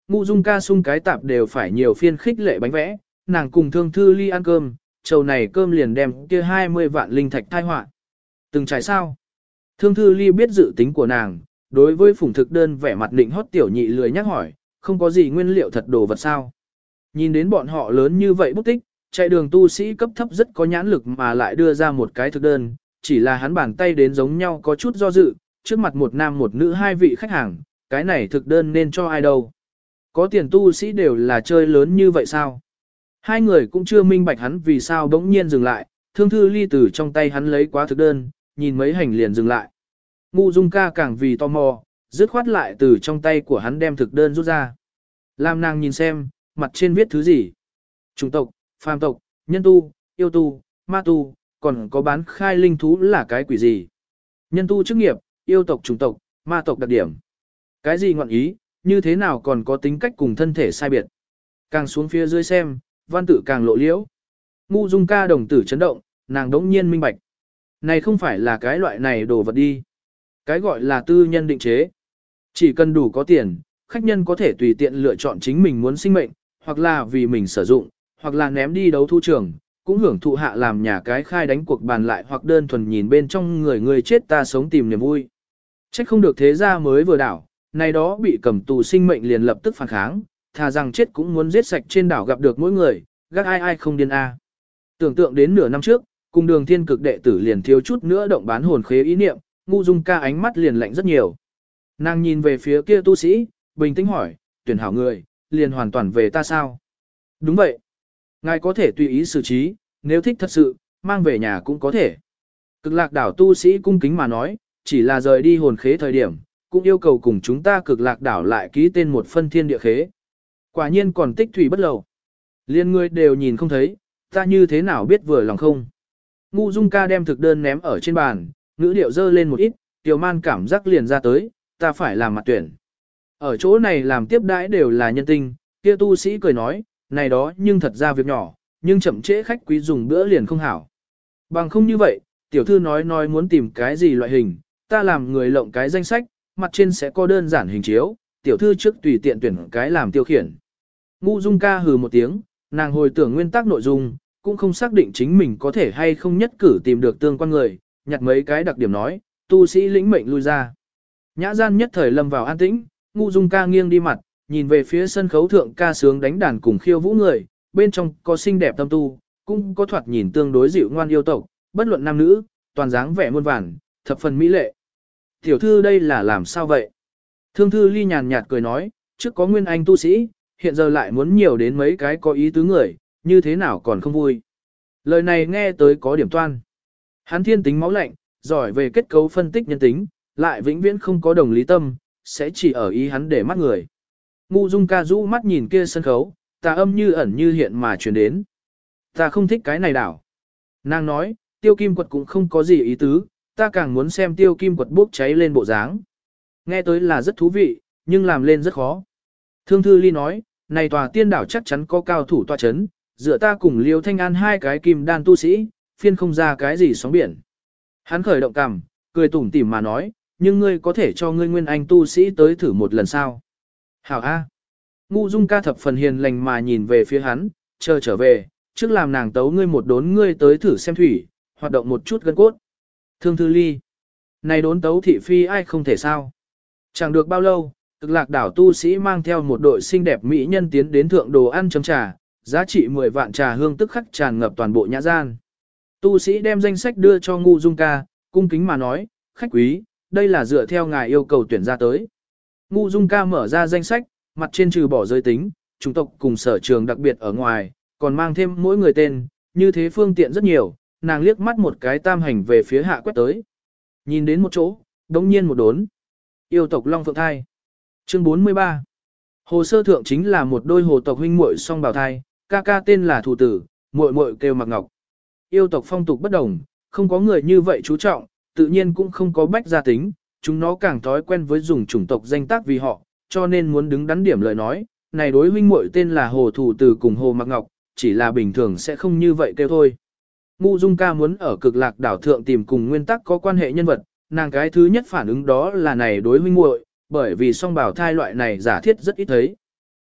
Ngũ Dung ca sung cái tạp đều phải nhiều phiên khích lệ bánh vẽ, nàng cùng Thương Thư Ly ăn cơm, chầu này cơm liền đem kia 20 vạn linh thạch thai họa. Từng trải sao? Thương Thư Ly biết dự tính của nàng, đối với phủng thực đơn vẻ mặt định hót tiểu nhị lười nhắc hỏi, không có gì nguyên liệu thật đồ vật sao. Nhìn đến bọn họ lớn như vậy bút tích, chạy đường tu sĩ cấp thấp rất có nhãn lực mà lại đưa ra một cái thực đơn, chỉ là hắn bàn tay đến giống nhau có chút do dự, trước mặt một nam một nữ hai vị khách hàng, cái này thực đơn nên cho ai đâu. Có tiền tu sĩ đều là chơi lớn như vậy sao? Hai người cũng chưa minh bạch hắn vì sao bỗng nhiên dừng lại, Thương Thư Ly từ trong tay hắn lấy quá thực đơn, nhìn mấy hành liền dừng lại. Ngũ Dung ca càng vì tò mò, dứt khoát lại từ trong tay của hắn đem thực đơn rút ra. Làm nàng nhìn xem, mặt trên viết thứ gì. Chủng tộc, phàm tộc, nhân tu, yêu tu, ma tu, còn có bán khai linh thú là cái quỷ gì. Nhân tu chức nghiệp, yêu tộc chủng tộc, ma tộc đặc điểm. Cái gì ngọn ý, như thế nào còn có tính cách cùng thân thể sai biệt. Càng xuống phía dưới xem, văn tự càng lộ liễu. Ngũ Dung ca đồng tử chấn động, nàng đống nhiên minh bạch. Này không phải là cái loại này đồ vật đi. Cái gọi là tư nhân định chế. Chỉ cần đủ có tiền, khách nhân có thể tùy tiện lựa chọn chính mình muốn sinh mệnh, hoặc là vì mình sử dụng, hoặc là ném đi đấu thu trường, cũng hưởng thụ hạ làm nhà cái khai đánh cuộc bàn lại hoặc đơn thuần nhìn bên trong người chết ta sống tìm niềm vui. Trách không được thế gia mới vừa đảo, này đó bị cầm tù sinh mệnh liền lập tức phản kháng, thà rằng chết cũng muốn giết sạch trên đảo gặp được mỗi người, gác ai ai không điên a. Tưởng tượng đến nửa năm trước, cùng Đường Thiên Cực đệ tử liền thiếu chút nữa động bán hồn khế ý niệm, Ngũ Dung ca ánh mắt liền lạnh rất nhiều. Nàng nhìn về phía kia tu sĩ, bình tĩnh hỏi, tuyển hảo người, liền hoàn toàn về ta sao? Đúng vậy. Ngài có thể tùy ý xử trí, nếu thích thật sự, mang về nhà cũng có thể. Cực lạc đảo tu sĩ cung kính mà nói, chỉ là rời đi hồn khế thời điểm, cũng yêu cầu cùng chúng ta cực lạc đảo lại ký tên một phân thiên địa khế. Quả nhiên còn tích thủy bất lầu. Liên người đều nhìn không thấy, ta như thế nào biết vừa lòng không? Ngũ Dung ca đem thực đơn ném ở trên bàn, ngữ điệu dơ lên một ít, Tiểu Man cảm giác liền ra tới, ta phải làm mặt tuyển. Ở chỗ này làm tiếp đãi đều là nhân tinh, kia tu sĩ cười nói, này đó nhưng thật ra việc nhỏ, nhưng chậm trễ khách quý dùng bữa liền không hảo. Bằng không như vậy, tiểu thư nói muốn tìm cái gì loại hình, ta làm người lộng cái danh sách, mặt trên sẽ có đơn giản hình chiếu, tiểu thư trước tùy tiện tuyển cái làm tiêu khiển. Ngũ Dung ca hừ một tiếng, nàng hồi tưởng nguyên tắc nội dung, cũng không xác định chính mình có thể hay không nhất cử tìm được tương quan người, nhặt mấy cái đặc điểm nói, tu sĩ lĩnh mệnh lui ra. Nhã gian nhất thời lâm vào an tĩnh, Ngũ Dung ca nghiêng đi mặt, nhìn về phía sân khấu thượng ca sướng đánh đàn cùng khiêu vũ người, bên trong có xinh đẹp tâm tu, cũng có thoạt nhìn tương đối dịu ngoan yêu tộc, bất luận nam nữ, toàn dáng vẻ muôn vàn, thập phần mỹ lệ. Tiểu thư đây là làm sao vậy? Thương Thư Ly nhàn nhạt cười nói, trước có nguyên anh tu sĩ, hiện giờ lại muốn nhiều đến mấy cái có ý tứ người, như thế nào còn không vui. Lời này nghe tới có điểm toan. Hắn thiên tính máu lạnh, giỏi về kết cấu phân tích nhân tính, lại vĩnh viễn không có đồng lý tâm, sẽ chỉ ở ý hắn để mắt người. Ngũ Dung ca rũ mắt nhìn kia sân khấu, tà âm như ẩn như hiện mà truyền đến. Ta không thích cái này đảo. Nàng nói, Tiêu Kim Quật cũng không có gì ý tứ, ta càng muốn xem Tiêu Kim Quật bốc cháy lên bộ dáng. Nghe tới là rất thú vị, nhưng làm lên rất khó. Thương Thư Ly nói, này tòa tiên đảo chắc chắn có cao thủ tọa chấn, dựa ta cùng Liêu Thanh An hai cái kim đan tu sĩ, phiên không ra cái gì sóng biển. Hắn khởi động cằm, cười tủm tỉm mà nói, nhưng ngươi có thể cho ngươi nguyên anh tu sĩ tới thử một lần sao? Hảo A. Ngũ Dung ca thập phần hiền lành mà nhìn về phía hắn, chờ trở về, trước làm nàng tấu ngươi một đốn ngươi tới thử xem thủy, hoạt động một chút gân cốt. Thương Thư Ly. Này đốn tấu thị phi ai không thể sao? Chẳng được bao lâu, Cực Lạc đảo tu sĩ mang theo một đội xinh đẹp mỹ nhân tiến đến thượng đồ ăn chấm trà, giá trị 10 vạn trà hương tức khắc tràn ngập toàn bộ nhã gian. Tu sĩ đem danh sách đưa cho Ngũ Dung ca, cung kính mà nói, khách quý, đây là dựa theo ngài yêu cầu tuyển ra tới. Ngũ Dung ca mở ra danh sách, mặt trên trừ bỏ giới tính, chủng tộc cùng sở trường đặc biệt ở ngoài, còn mang thêm mỗi người tên, như thế phương tiện rất nhiều, nàng liếc mắt một cái tam hành về phía hạ quét tới. Nhìn đến một chỗ, đống nhiên một đốn. Yêu tộc Long Phượng Thai. Chương 43. Hồ sơ thượng chính là một đôi hồ tộc huynh muội song bào thai, ca ca tên là Thủ Tử, muội muội kêu Mạc Ngọc. Yêu tộc phong tục bất đồng, không có người như vậy chú trọng, tự nhiên cũng không có bách gia tính, chúng nó càng thói quen với dùng chủng tộc danh tác vì họ, cho nên muốn đứng đắn điểm lời nói, này đối huynh muội tên là Hồ Thủ Tử cùng Hồ Mạc Ngọc, chỉ là bình thường sẽ không như vậy kêu thôi. Ngũ Dung ca muốn ở Cực Lạc đảo thượng tìm cùng nguyên tắc có quan hệ nhân vật, nàng cái thứ nhất phản ứng đó là này đối huynh muội, bởi vì song bảo thai loại này giả thiết rất ít thấy.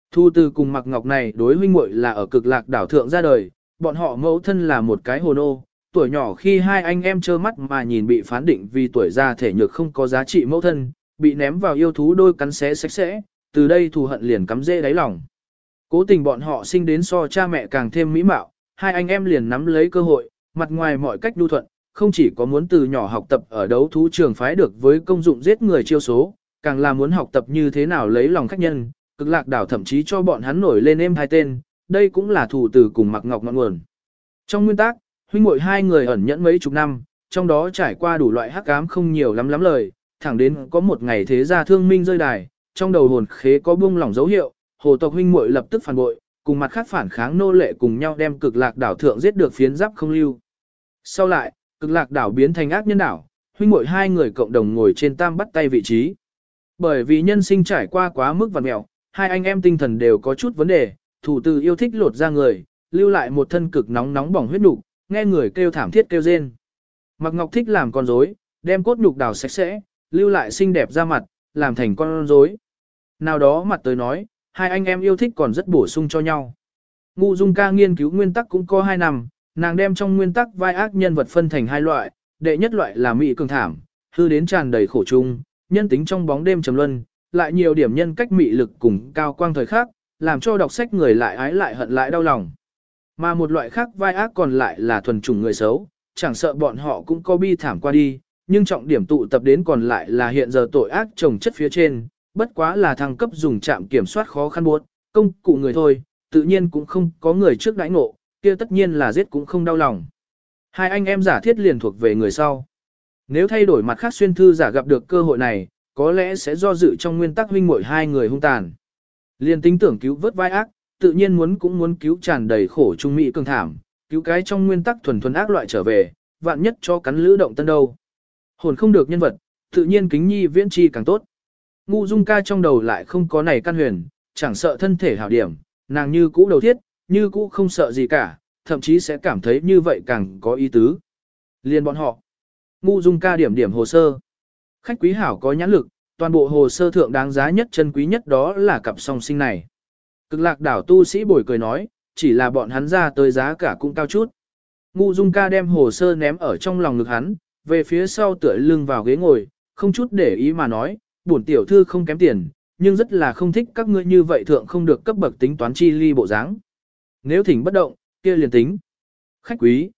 Thu Từ cùng Mạc Ngọc này đối huynh muội là ở Cực Lạc đảo thượng ra đời, bọn họ mẫu thân là một cái hồ nô, tuổi nhỏ khi hai anh em trơ mắt mà nhìn bị phán định vì tuổi già thể nhược không có giá trị mẫu thân, bị ném vào yêu thú đôi cắn xé sạch sẽ, từ đây thù hận liền cắm rễ đáy lòng. Cố tình bọn họ sinh đến so cha mẹ càng thêm mỹ mạo, hai anh em liền nắm lấy cơ hội, mặt ngoài mọi cách nhu thuận, không chỉ có muốn từ nhỏ học tập ở đấu thú trường phái được với công dụng giết người chiêu số, càng là muốn học tập như thế nào lấy lòng khách nhân, Cực Lạc đảo thậm chí cho bọn hắn nổi lên êm hai tên, đây cũng là Thủ Từ cùng Mạc Ngọc ngọn nguồn. Trong nguyên tắc, huynh muội hai người ẩn nhẫn mấy chục năm, trong đó trải qua đủ loại hắc ám không nhiều lắm lời, thẳng đến có một ngày thế gia thương minh rơi đài, trong đầu hồn khế có buông lỏng dấu hiệu, hồ tộc huynh muội lập tức phản bội, cùng mặt khác phản kháng nô lệ cùng nhau đem Cực Lạc đảo thượng giết được phiến giáp không lưu. Sau lại, Cực Lạc đảo biến thành ác nhân đảo, huynh muội hai người cộng đồng ngồi trên tam bắt tay vị trí. Bởi vì nhân sinh trải qua quá mức vặn mẹo, hai anh em tinh thần đều có chút vấn đề, Thủ Từ yêu thích lột ra người, lưu lại một thân cực nóng nóng bỏng huyết nục, nghe người kêu thảm thiết kêu rên. Mạc Ngọc thích làm con rối, đem cốt nhục đào sạch sẽ, lưu lại xinh đẹp ra mặt, làm thành con rối. Nào đó mặt tới nói, hai anh em yêu thích còn rất bổ sung cho nhau. Ngụ Dung Ca nghiên cứu nguyên tắc cũng có 2 năm, nàng đem trong nguyên tắc vai ác nhân vật phân thành 2 loại, đệ nhất loại là mỹ cường thảm, hư đến tràn đầy khổ chung, nhân tính trong bóng đêm trầm luân, lại nhiều điểm nhân cách mị lực cùng cao quang thời khắc, làm cho đọc sách người lại ái lại hận lại đau lòng. Mà một loại khác vai ác còn lại là thuần chủng người xấu, chẳng sợ bọn họ cũng có bi thảm qua đi, nhưng trọng điểm tụ tập đến còn lại là hiện giờ tội ác chồng chất phía trên, bất quá là thăng cấp dùng trạm kiểm soát khó khăn buốt, công cụ người thôi, tự nhiên cũng không có người trước đãi ngộ, kia tất nhiên là giết cũng không đau lòng. Hai anh em giả thiết liền thuộc về người sau. Nếu thay đổi mặt khác xuyên thư giả gặp được cơ hội này, có lẽ sẽ do dự trong nguyên tắc huynh muội hai người hung tàn. Liền tính tưởng cứu vớt vai ác, tự nhiên cũng muốn cứu tràn đầy khổ trung mỹ cường thảm, cứu cái trong nguyên tắc thuần thuần ác loại trở về, vạn nhất cho cắn lữ động tân đâu. Hồn không được nhân vật, tự nhiên kính nhi viễn chi càng tốt. Ngụ Dung Ca trong đầu lại không có này căn huyền, chẳng sợ thân thể hảo điểm, nàng như cũ đầu thiết, như cũ không sợ gì cả, thậm chí sẽ cảm thấy như vậy càng có ý tứ. Liên bọn họ. Ngụ Dung Ca điểm điểm hồ sơ. Khách quý hảo có nhãn lực, toàn bộ hồ sơ thượng đáng giá nhất chân quý nhất đó là cặp song sinh này. Cực Lạc đảo tu sĩ bồi cười nói, chỉ là bọn hắn ra tới giá cả cũng cao chút. Ngụ Dung Ca đem hồ sơ ném ở trong lòng ngực hắn, về phía sau tựa lưng vào ghế ngồi, không chút để ý mà nói, bổn tiểu thư không kém tiền, nhưng rất là không thích các ngươi như vậy thượng không được cấp bậc tính toán chi ly bộ dáng. Nếu thỉnh bất động, kia liền tính. Khách quý,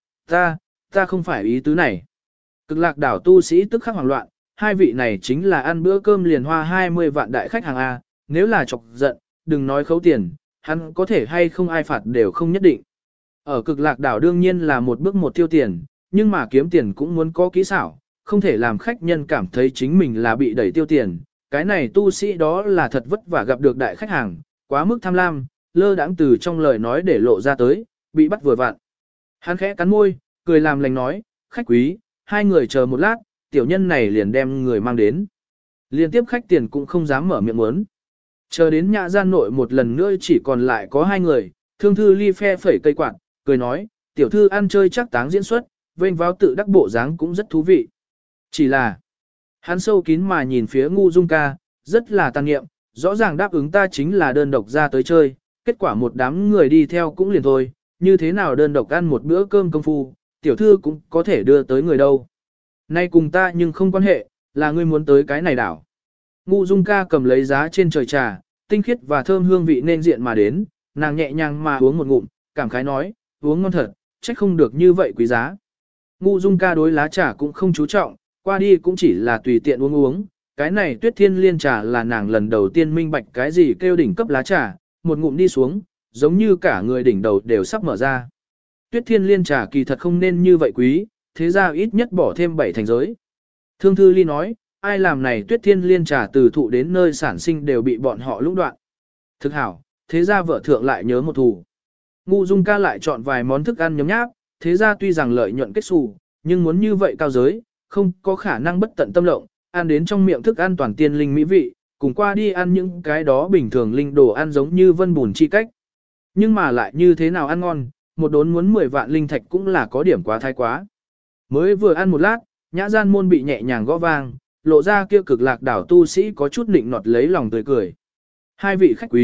ta không phải ý tứ này. Cực Lạc đảo tu sĩ tức khắc hoảng loạn, hai vị này chính là ăn bữa cơm liền hoa 20 vạn đại khách hàng A, nếu là chọc giận, đừng nói khấu tiền, hắn có thể hay không ai phạt đều không nhất định. Ở Cực Lạc đảo đương nhiên là một bước một tiêu tiền, nhưng mà kiếm tiền cũng muốn có kỹ xảo, không thể làm khách nhân cảm thấy chính mình là bị đẩy tiêu tiền. Cái này tu sĩ đó là thật vất vả gặp được đại khách hàng, quá mức tham lam, lơ đãng từ trong lời nói để lộ ra tới, bị bắt vừa vặn. Hắn khẽ cắn môi, cười làm lành nói, khách quý, hai người chờ một lát, tiểu nhân này liền đem người mang đến. Liên tiếp khách tiền cũng không dám mở miệng muốn. Chờ đến nhã gian nội một lần nữa chỉ còn lại có 2 người, Thương Thư Ly phe phẩy cây quạt, cười nói, tiểu thư ăn chơi chắc táng diễn xuất, vênh váo tự đắc bộ dáng cũng rất thú vị. Chỉ là, hắn sâu kín mà nhìn phía Ngụ Dung Ca, rất là tàn nghiệm, rõ ràng đáp ứng ta chính là đơn độc ra tới chơi, kết quả một đám người đi theo cũng liền thôi, như thế nào đơn độc ăn một bữa cơm công phu, tiểu thư cũng có thể đưa tới người đâu. Nay cùng ta nhưng không quan hệ, là ngươi muốn tới cái này đảo. Ngụ Dung Ca cầm lấy giá trên trời trà, tinh khiết và thơm hương vị nên diện mà đến, nàng nhẹ nhàng mà uống một ngụm, cảm khái nói, uống ngon thật, trách không được như vậy quý giá. Ngụ Dung Ca đối lá trà cũng không chú trọng, qua đi cũng chỉ là tùy tiện uống uống, cái này Tuyết Thiên Liên trà là nàng lần đầu tiên minh bạch cái gì kêu đỉnh cấp lá trà, một ngụm đi xuống, giống như cả người đỉnh đầu đều sắp mở ra. Tuyết Thiên Liên trà kỳ thật không nên như vậy quý, thế ra ít nhất bỏ thêm 7 thành giới. Thương Thư Ly nói, ai làm này Tuyết Thiên Liên trà từ thụ đến nơi sản sinh đều bị bọn họ lũng đoạn. Thực hảo, thế ra vợ thượng lại nhớ một thù. Ngụ Dung Ca lại chọn vài món thức ăn nhấm nháp, thế ra tuy rằng lợi nhuận kết xù, nhưng muốn như vậy cao giới, không có khả năng bất tận tâm lộng, ăn đến trong miệng thức ăn toàn tiên linh mỹ vị, cùng qua đi ăn những cái đó bình thường linh đồ ăn giống như vân bùn chi cách. Nhưng mà lại như thế nào ăn ngon, một đốn muốn 10 vạn linh thạch cũng là có điểm quá thái quá. Mới vừa ăn một lát, nhã gian môn bị nhẹ nhàng gõ vang, lộ ra kia Cực Lạc đảo tu sĩ có chút định nọt lấy lòng tươi cười. Hai vị khách quý,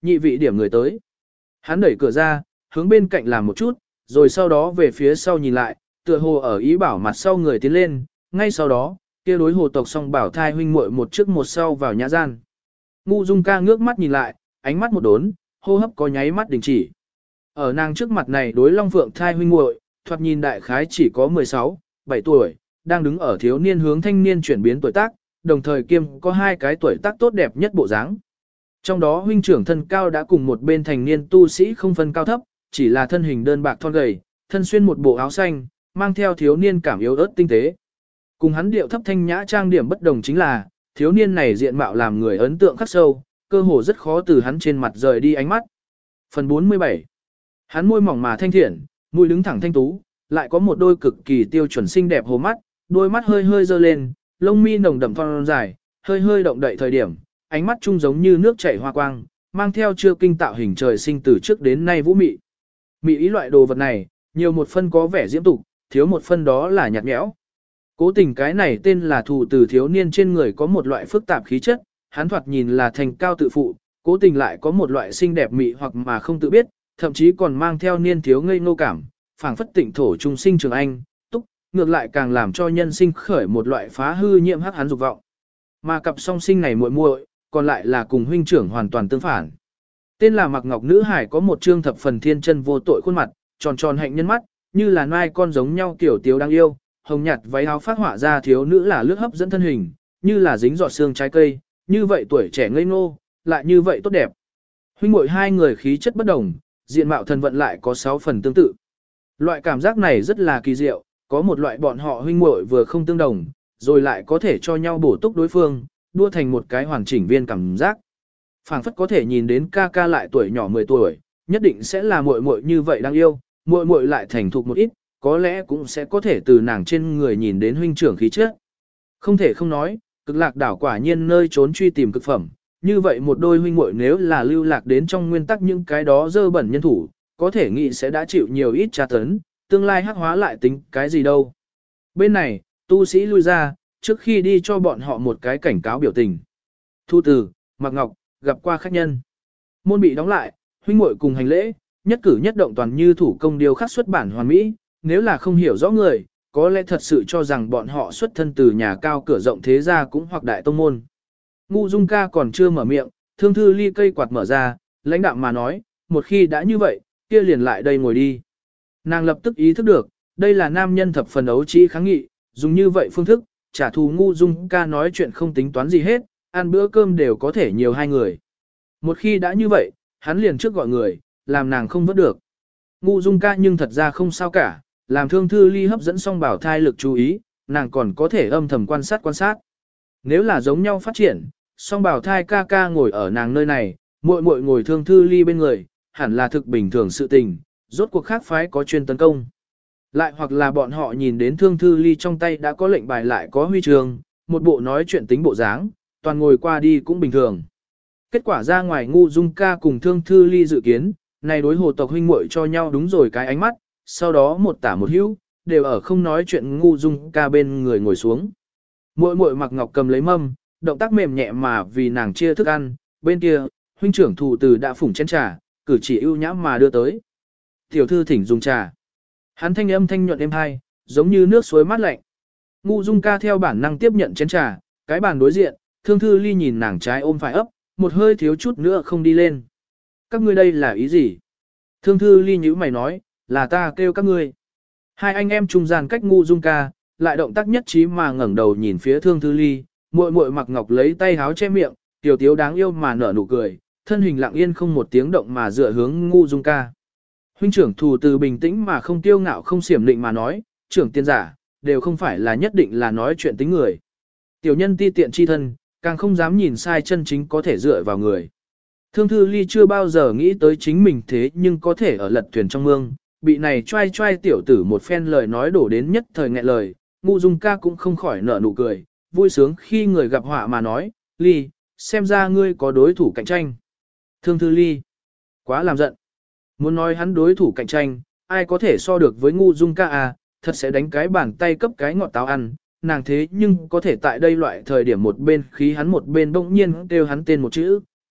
nhị vị điểm người tới. Hắn đẩy cửa ra, hướng bên cạnh làm một chút, rồi sau đó về phía sau nhìn lại, tựa hồ ở ý bảo mặt sau người tiến lên, ngay sau đó, kia đối hồ tộc song bảo thai huynh muội một trước một sau vào nhã gian. Ngu Dung ca ngước mắt nhìn lại, ánh mắt một đốn, hô hấp có nháy mắt đình chỉ. Ở nàng trước mặt này đối Long Phượng thai huynh muội, thoạt nhìn đại khái chỉ có 16, 7 tuổi, đang đứng ở thiếu niên hướng thanh niên chuyển biến tuổi tác, đồng thời kiêm có hai cái tuổi tác tốt đẹp nhất bộ dáng. Trong đó huynh trưởng thân cao đã cùng một bên thành niên tu sĩ không phân cao thấp, chỉ là thân hình đơn bạc thon gầy, thân xuyên một bộ áo xanh, mang theo thiếu niên cảm yếu ớt tinh tế. Cùng hắn điệu thấp thanh nhã trang điểm bất đồng chính là, thiếu niên này diện mạo làm người ấn tượng khắc sâu, cơ hồ rất khó từ hắn trên mặt rời đi ánh mắt. Phần 47. Hắn môi mỏng mà thanh thiện, mũi đứng thẳng thanh tú, lại có một đôi cực kỳ tiêu chuẩn xinh đẹp hồ mắt, đôi mắt hơi hơi dơ lên, lông mi nồng đậm thon dài, hơi hơi động đậy thời điểm, ánh mắt trung giống như nước chảy hoa quang, mang theo chưa kinh tạo hình trời sinh từ trước đến nay vũ mị. Mị ý loại đồ vật này, nhiều một phân có vẻ diễm tục, thiếu một phân đó là nhạt nhẽo. Cố tình cái này tên là thù từ thiếu niên trên người có một loại phức tạp khí chất, hắn thoạt nhìn là thành cao tự phụ, cố tình lại có một loại xinh đẹp mị hoặc mà không tự biết, thậm chí còn mang theo niên thiếu ngây ngô cảm, phảng phất tịnh thổ trung sinh trường anh, túc, ngược lại càng làm cho nhân sinh khởi một loại phá hư nhiễm hắc hắn dục vọng. Mà cặp song sinh này muội muội, còn lại là cùng huynh trưởng hoàn toàn tương phản. Tên là Mạc Ngọc nữ hải có một trương thập phần thiên chân vô tội khuôn mặt, tròn tròn hạnh nhân mắt, như là nai con giống nhau tiểu tiếu đáng yêu, hồng nhạt váy áo phát họa ra thiếu nữ là lướt hấp dẫn thân hình, như là dính giọt xương trái cây, như vậy tuổi trẻ ngây ngô, lại như vậy tốt đẹp. Huynh muội hai người khí chất bất đồng, diện mạo thần vận lại có 6 phần tương tự. Loại cảm giác này rất là kỳ diệu, có một loại bọn họ huynh muội vừa không tương đồng, rồi lại có thể cho nhau bổ túc đối phương, đua thành một cái hoàn chỉnh viên cảm giác. Phảng phất có thể nhìn đến ca ca lại tuổi nhỏ 10 tuổi, nhất định sẽ là muội muội như vậy đáng yêu, muội muội lại thành thục một ít, có lẽ cũng sẽ có thể từ nàng trên người nhìn đến huynh trưởng khí chất. Không thể không nói, Cực Lạc đảo quả nhiên nơi trốn truy tìm cực phẩm, như vậy một đôi huynh muội nếu là lưu lạc đến trong nguyên tắc những cái đó dơ bẩn nhân thủ, có thể nghĩ sẽ đã chịu nhiều ít tra tấn, tương lai hắc hóa lại tính cái gì đâu. Bên này, tu sĩ lui ra, trước khi đi cho bọn họ một cái cảnh cáo biểu tình. Thu từ, Mạc Ngọc, gặp qua khách nhân. Môn bị đóng lại, huynh muội cùng hành lễ, nhất cử nhất động toàn như thủ công điêu khắc xuất bản hoàn mỹ, nếu là không hiểu rõ người, có lẽ thật sự cho rằng bọn họ xuất thân từ nhà cao cửa rộng thế gia cũng hoặc đại tông môn. Ngu Dung ca còn chưa mở miệng, Thương Thư Ly cây quạt mở ra, lãnh đạm mà nói, một khi đã như vậy, kia liền lại đây ngồi đi. Nàng lập tức ý thức được, đây là nam nhân thập phần ấu trĩ kháng nghị, dùng như vậy phương thức, trả thù Ngu Dung ca nói chuyện không tính toán gì hết, ăn bữa cơm đều có thể nhiều hai người. Một khi đã như vậy, hắn liền trước gọi người, làm nàng không vớt được. Ngu Dung ca nhưng thật ra không sao cả, làm Thương Thư Ly hấp dẫn xong bảo thai lực chú ý, nàng còn có thể âm thầm quan sát. Nếu là giống nhau phát triển, song bảo thai ca ca ngồi ở nàng nơi này, muội muội ngồi Thương Thư Ly bên người, hẳn là thực bình thường sự tình, rốt cuộc khác phái có chuyên tấn công. Lại hoặc là bọn họ nhìn đến Thương Thư Ly trong tay đã có lệnh bài lại có huy chương, một bộ nói chuyện tính bộ dáng, toàn ngồi qua đi cũng bình thường. Kết quả ra ngoài Ngu Dung ca cùng Thương Thư Ly dự kiến, này đối hồ tộc huynh muội cho nhau đúng rồi cái ánh mắt, sau đó một tả một hữu, đều ở không nói chuyện Ngu Dung ca bên người ngồi xuống. Muội muội Mạc Ngọc cầm lấy mâm, động tác mềm nhẹ mà vì nàng chia thức ăn, bên kia, huynh trưởng Thù Từ đã phủng chén trà, cử chỉ ưu nhã mà đưa tới. Tiểu thư thỉnh dùng trà. Hắn thanh âm thanh nhuận êm hai, giống như nước suối mát lạnh. Ngu Dung ca theo bản năng tiếp nhận chén trà, cái bàn đối diện, Thương Thư Ly nhìn nàng trái ôm phải ấp, một hơi thiếu chút nữa không đi lên. Các ngươi đây là ý gì? Thương Thư Ly nhíu mày nói, là ta kêu các ngươi. Hai anh em trung gian cách Ngu Dung ca, lại động tác nhất trí mà ngẩng đầu nhìn phía Thương Thư Ly, muội muội Mạc Ngọc lấy tay háo che miệng, tiểu tiếu đáng yêu mà nở nụ cười, thân hình lặng yên không một tiếng động mà dựa hướng Ngu Dung ca. Huynh trưởng Thù Từ bình tĩnh mà không tiêu ngạo không xiểm định mà nói, trưởng tiên giả, đều không phải là nhất định là nói chuyện tính người. Tiểu nhân ti tiện chi thân, càng không dám nhìn sai chân chính có thể dựa vào người. Thương Thư Ly chưa bao giờ nghĩ tới chính mình thế nhưng có thể ở lật thuyền trong mương, bị này trai trai tiểu tử một phen lời nói đổ đến nhất thời nghẹn lời, Ngu Dung ca cũng không khỏi nở nụ cười, vui sướng khi người gặp họa mà nói, Ly, xem ra ngươi có đối thủ cạnh tranh. Thương Thư Ly, quá làm giận. Muốn nói hắn đối thủ cạnh tranh, ai có thể so được với Ngu Dung ca à, thật sẽ đánh cái bàn tay cấp cái ngọt táo ăn, nàng thế nhưng có thể tại đây loại thời điểm một bên khí hắn một bên bỗng nhiên kêu hắn tên một chữ,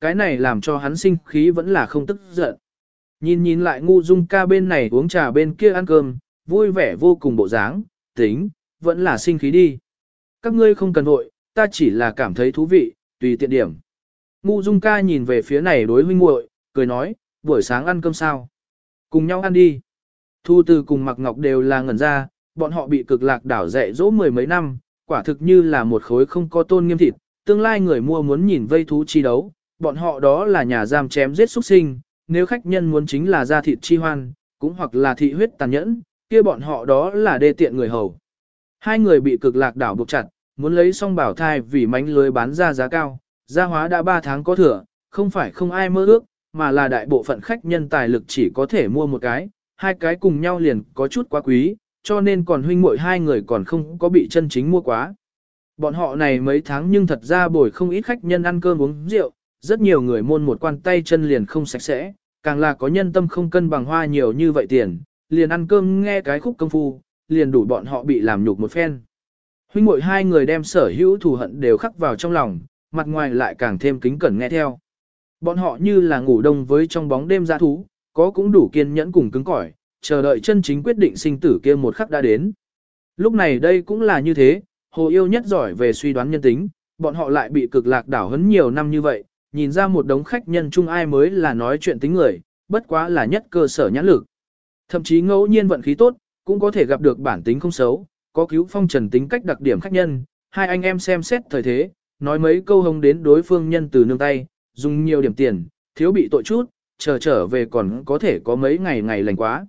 cái này làm cho hắn sinh khí vẫn là không tức giận. Nhìn lại ngu dung ca bên này uống trà bên kia ăn cơm, vui vẻ vô cùng bộ dáng, tính, vẫn là sinh khí đi. Các ngươi không cần vội, ta chỉ là cảm thấy thú vị, tùy tiện điểm. Ngu dung ca nhìn về phía này đối huynh muội, cười nói, buổi sáng ăn cơm sao? Cùng nhau ăn đi. Thu Từ cùng Mạc Ngọc đều là ngẩn ra, bọn họ bị Cực Lạc đảo dạy dỗ mười mấy năm, quả thực như là một khối không có tôn nghiêm thịt, tương lai người mua muốn nhìn vây thú chi đấu, bọn họ đó là nhà giam chém giết xuất sinh, nếu khách nhân muốn chính là da thịt chi hoan, cũng hoặc là thị huyết tàn nhẫn, kia bọn họ đó là đê tiện người hầu. Hai người bị Cực Lạc đảo buộc chặt, muốn lấy xong bảo thai vì mánh lưới bán ra giá cao, gia hóa đã 3 tháng có thừa, không phải không ai mơ ước, mà là đại bộ phận khách nhân tài lực chỉ có thể mua một cái, hai cái cùng nhau liền có chút quá quý, cho nên còn huynh muội hai người còn không có bị chân chính mua quá. Bọn họ này mấy tháng nhưng thật ra bồi không ít khách nhân ăn cơm uống rượu, rất nhiều người môn một quan tay chân liền không sạch sẽ, càng là có nhân tâm không cân bằng hoa nhiều như vậy tiền, liền ăn cơm nghe cái khúc công phu, liền đủ bọn họ bị làm nhục một phen. Huynh muội hai người đem sở hữu thù hận đều khắc vào trong lòng, mặt ngoài lại càng thêm kính cẩn nghe theo. Bọn họ như là ngủ đông với trong bóng đêm dã thú, có cũng đủ kiên nhẫn cùng cứng cỏi, chờ đợi chân chính quyết định sinh tử kia một khắc đã đến. Lúc này đây cũng là như thế, Hồ Yêu nhất giỏi về suy đoán nhân tính, bọn họ lại bị Cực Lạc đảo hấn nhiều năm như vậy, nhìn ra một đống khách nhân chung ai mới là nói chuyện tính người, bất quá là nhất cơ sở nhãn lực. Thậm chí ngẫu nhiên vận khí tốt, cũng có thể gặp được bản tính không xấu, có cứu phong trần tính cách đặc điểm khách nhân, hai anh em xem xét thời thế, nói mấy câu hông đến đối phương nhân từ nương tay, dùng nhiều điểm tiền, thiếu bị tội chút, trở về còn có thể có mấy ngày lành quá.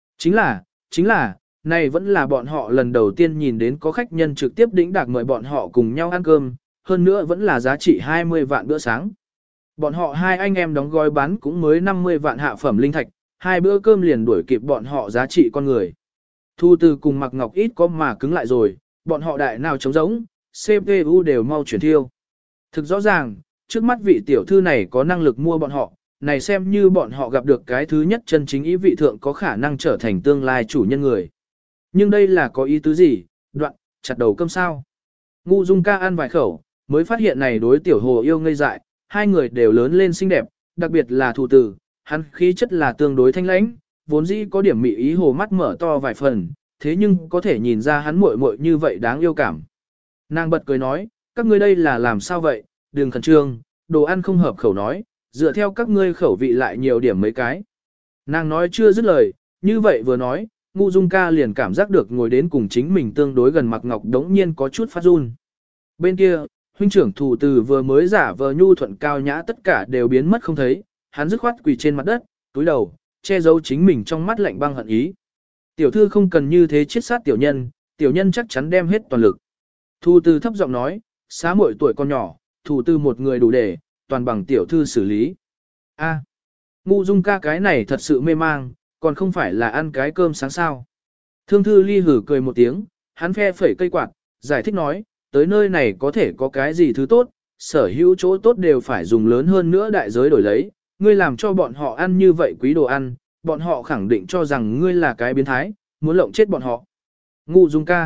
Chính là, này vẫn là bọn họ lần đầu tiên nhìn đến có khách nhân trực tiếp đĩnh đạc mời bọn họ cùng nhau ăn cơm, hơn nữa vẫn là giá trị 20 vạn bữa sáng. Bọn họ hai anh em đóng gói bán cũng mới 50 vạn hạ phẩm linh thạch, hai bữa cơm liền đuổi kịp bọn họ giá trị con người. Thu Từ cùng Mạc Ngọc ít có mà cứng lại rồi, bọn họ đại nào trống rỗng, CPU đều mau chuyển thiêu. Thực rõ ràng, trước mắt vị tiểu thư này có năng lực mua bọn họ, này xem như bọn họ gặp được cái thứ nhất chân chính ý vị thượng có khả năng trở thành tương lai chủ nhân người. Nhưng đây là có ý tứ gì, đoạn, chặt đầu cơm sao. Ngu Dung ca ăn vài khẩu, mới phát hiện này đối tiểu Hồ Yêu ngây dại, hai người đều lớn lên xinh đẹp, đặc biệt là Thủ Từ, hắn khí chất là tương đối thanh lãnh, vốn dĩ có điểm mị ý hồ mắt mở to vài phần, thế nhưng có thể nhìn ra hắn muội muội như vậy đáng yêu cảm. Nàng bật cười nói, các ngươi đây là làm sao vậy, đừng khẩn trương, đồ ăn không hợp khẩu nói, dựa theo các ngươi khẩu vị lại nhiều điểm mấy cái. Nàng nói chưa dứt lời, như vậy vừa nói, Ngu Dung ca liền cảm giác được ngồi đến cùng chính mình tương đối gần Mạc Ngọc đống nhiên có chút phát run. Bên kia, huynh trưởng Thủ Từ vừa mới giả vờ nhu thuận cao nhã tất cả đều biến mất không thấy, hắn dứt khoát quỳ trên mặt đất, túi đầu, che giấu chính mình trong mắt lạnh băng hận ý. Tiểu thư không cần như thế chiết sát tiểu nhân chắc chắn đem hết toàn lực. Thủ Từ thấp giọng nói, xá muội tuổi con nhỏ, Thủ Từ một người đủ để, toàn bằng tiểu thư xử lý. A, Ngu Dung ca cái này thật sự mê mang, còn không phải là ăn cái cơm sáng sao. Thương Thư Ly hử cười một tiếng, hắn phe phẩy cây quạt, giải thích nói, tới nơi này có thể có cái gì thứ tốt, sở hữu chỗ tốt đều phải dùng lớn hơn nữa đại giới đổi lấy, ngươi làm cho bọn họ ăn như vậy quý đồ ăn, bọn họ khẳng định cho rằng ngươi là cái biến thái, muốn lộng chết bọn họ. Ngu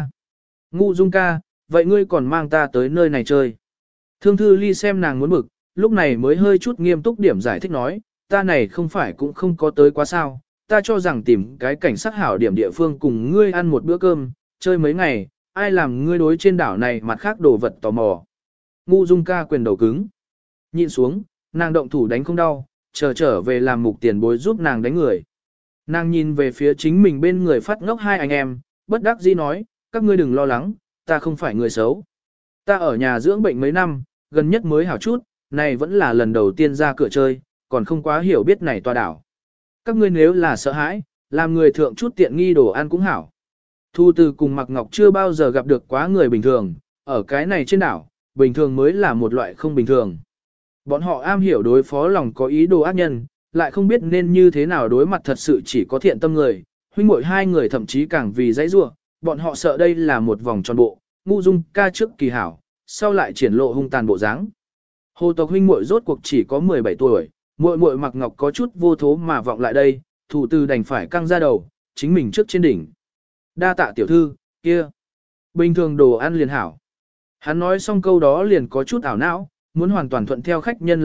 Dung ca, vậy ngươi còn mang ta tới nơi này chơi. Thương Thư Ly xem nàng muốn bực, lúc này mới hơi chút nghiêm túc điểm giải thích nói, ta này không phải cũng không có tới quá sao, ta cho rằng tìm cái cảnh sát hảo điểm địa phương cùng ngươi ăn một bữa cơm, chơi mấy ngày, ai làm ngươi đối trên đảo này mặt khác đồ vật tò mò. Ngu Dung ca quyền đầu cứng. Nhịn xuống, nàng động thủ đánh không đau, trở về làm mục tiền bối giúp nàng đánh người. Nàng nhìn về phía chính mình bên người phát ngốc hai anh em, bất đắc dĩ nói, các ngươi đừng lo lắng, ta không phải người xấu. Ta ở nhà dưỡng bệnh mấy năm, gần nhất mới hảo chút, này vẫn là lần đầu tiên ra cửa chơi, còn không quá hiểu biết này tòa đảo. Các ngươi nếu là sợ hãi, làm người thượng chút tiện nghi đồ ăn cũng hảo. Thu Từ cùng Mạc Ngọc chưa bao giờ gặp được quá người bình thường, ở cái này trên đảo, bình thường mới là một loại không bình thường. Bọn họ am hiểu đối phó lòng có ý đồ ác nhân, lại không biết nên như thế nào đối mặt thật sự chỉ có thiện tâm người, huynh muội hai người thậm chí càng vì dãy rủa, bọn họ sợ đây là một vòng tròn bộ, Ngu Dung ca trước kỳ hảo, sau lại triển lộ hung tàn bộ dáng. Hồ tộc huynh muội rốt cuộc chỉ có 17 tuổi, muội muội Mạc Ngọc có chút vô thố mà vọng lại đây, Thủ Từ đành phải căng ra đầu, chính mình trước trên đỉnh. Đa tạ tiểu thư, kia, bình thường đồ ăn liền hảo. Hắn nói xong câu đó liền có chút ảo não, muốn hoàn toàn thuận theo khách nhân là thật,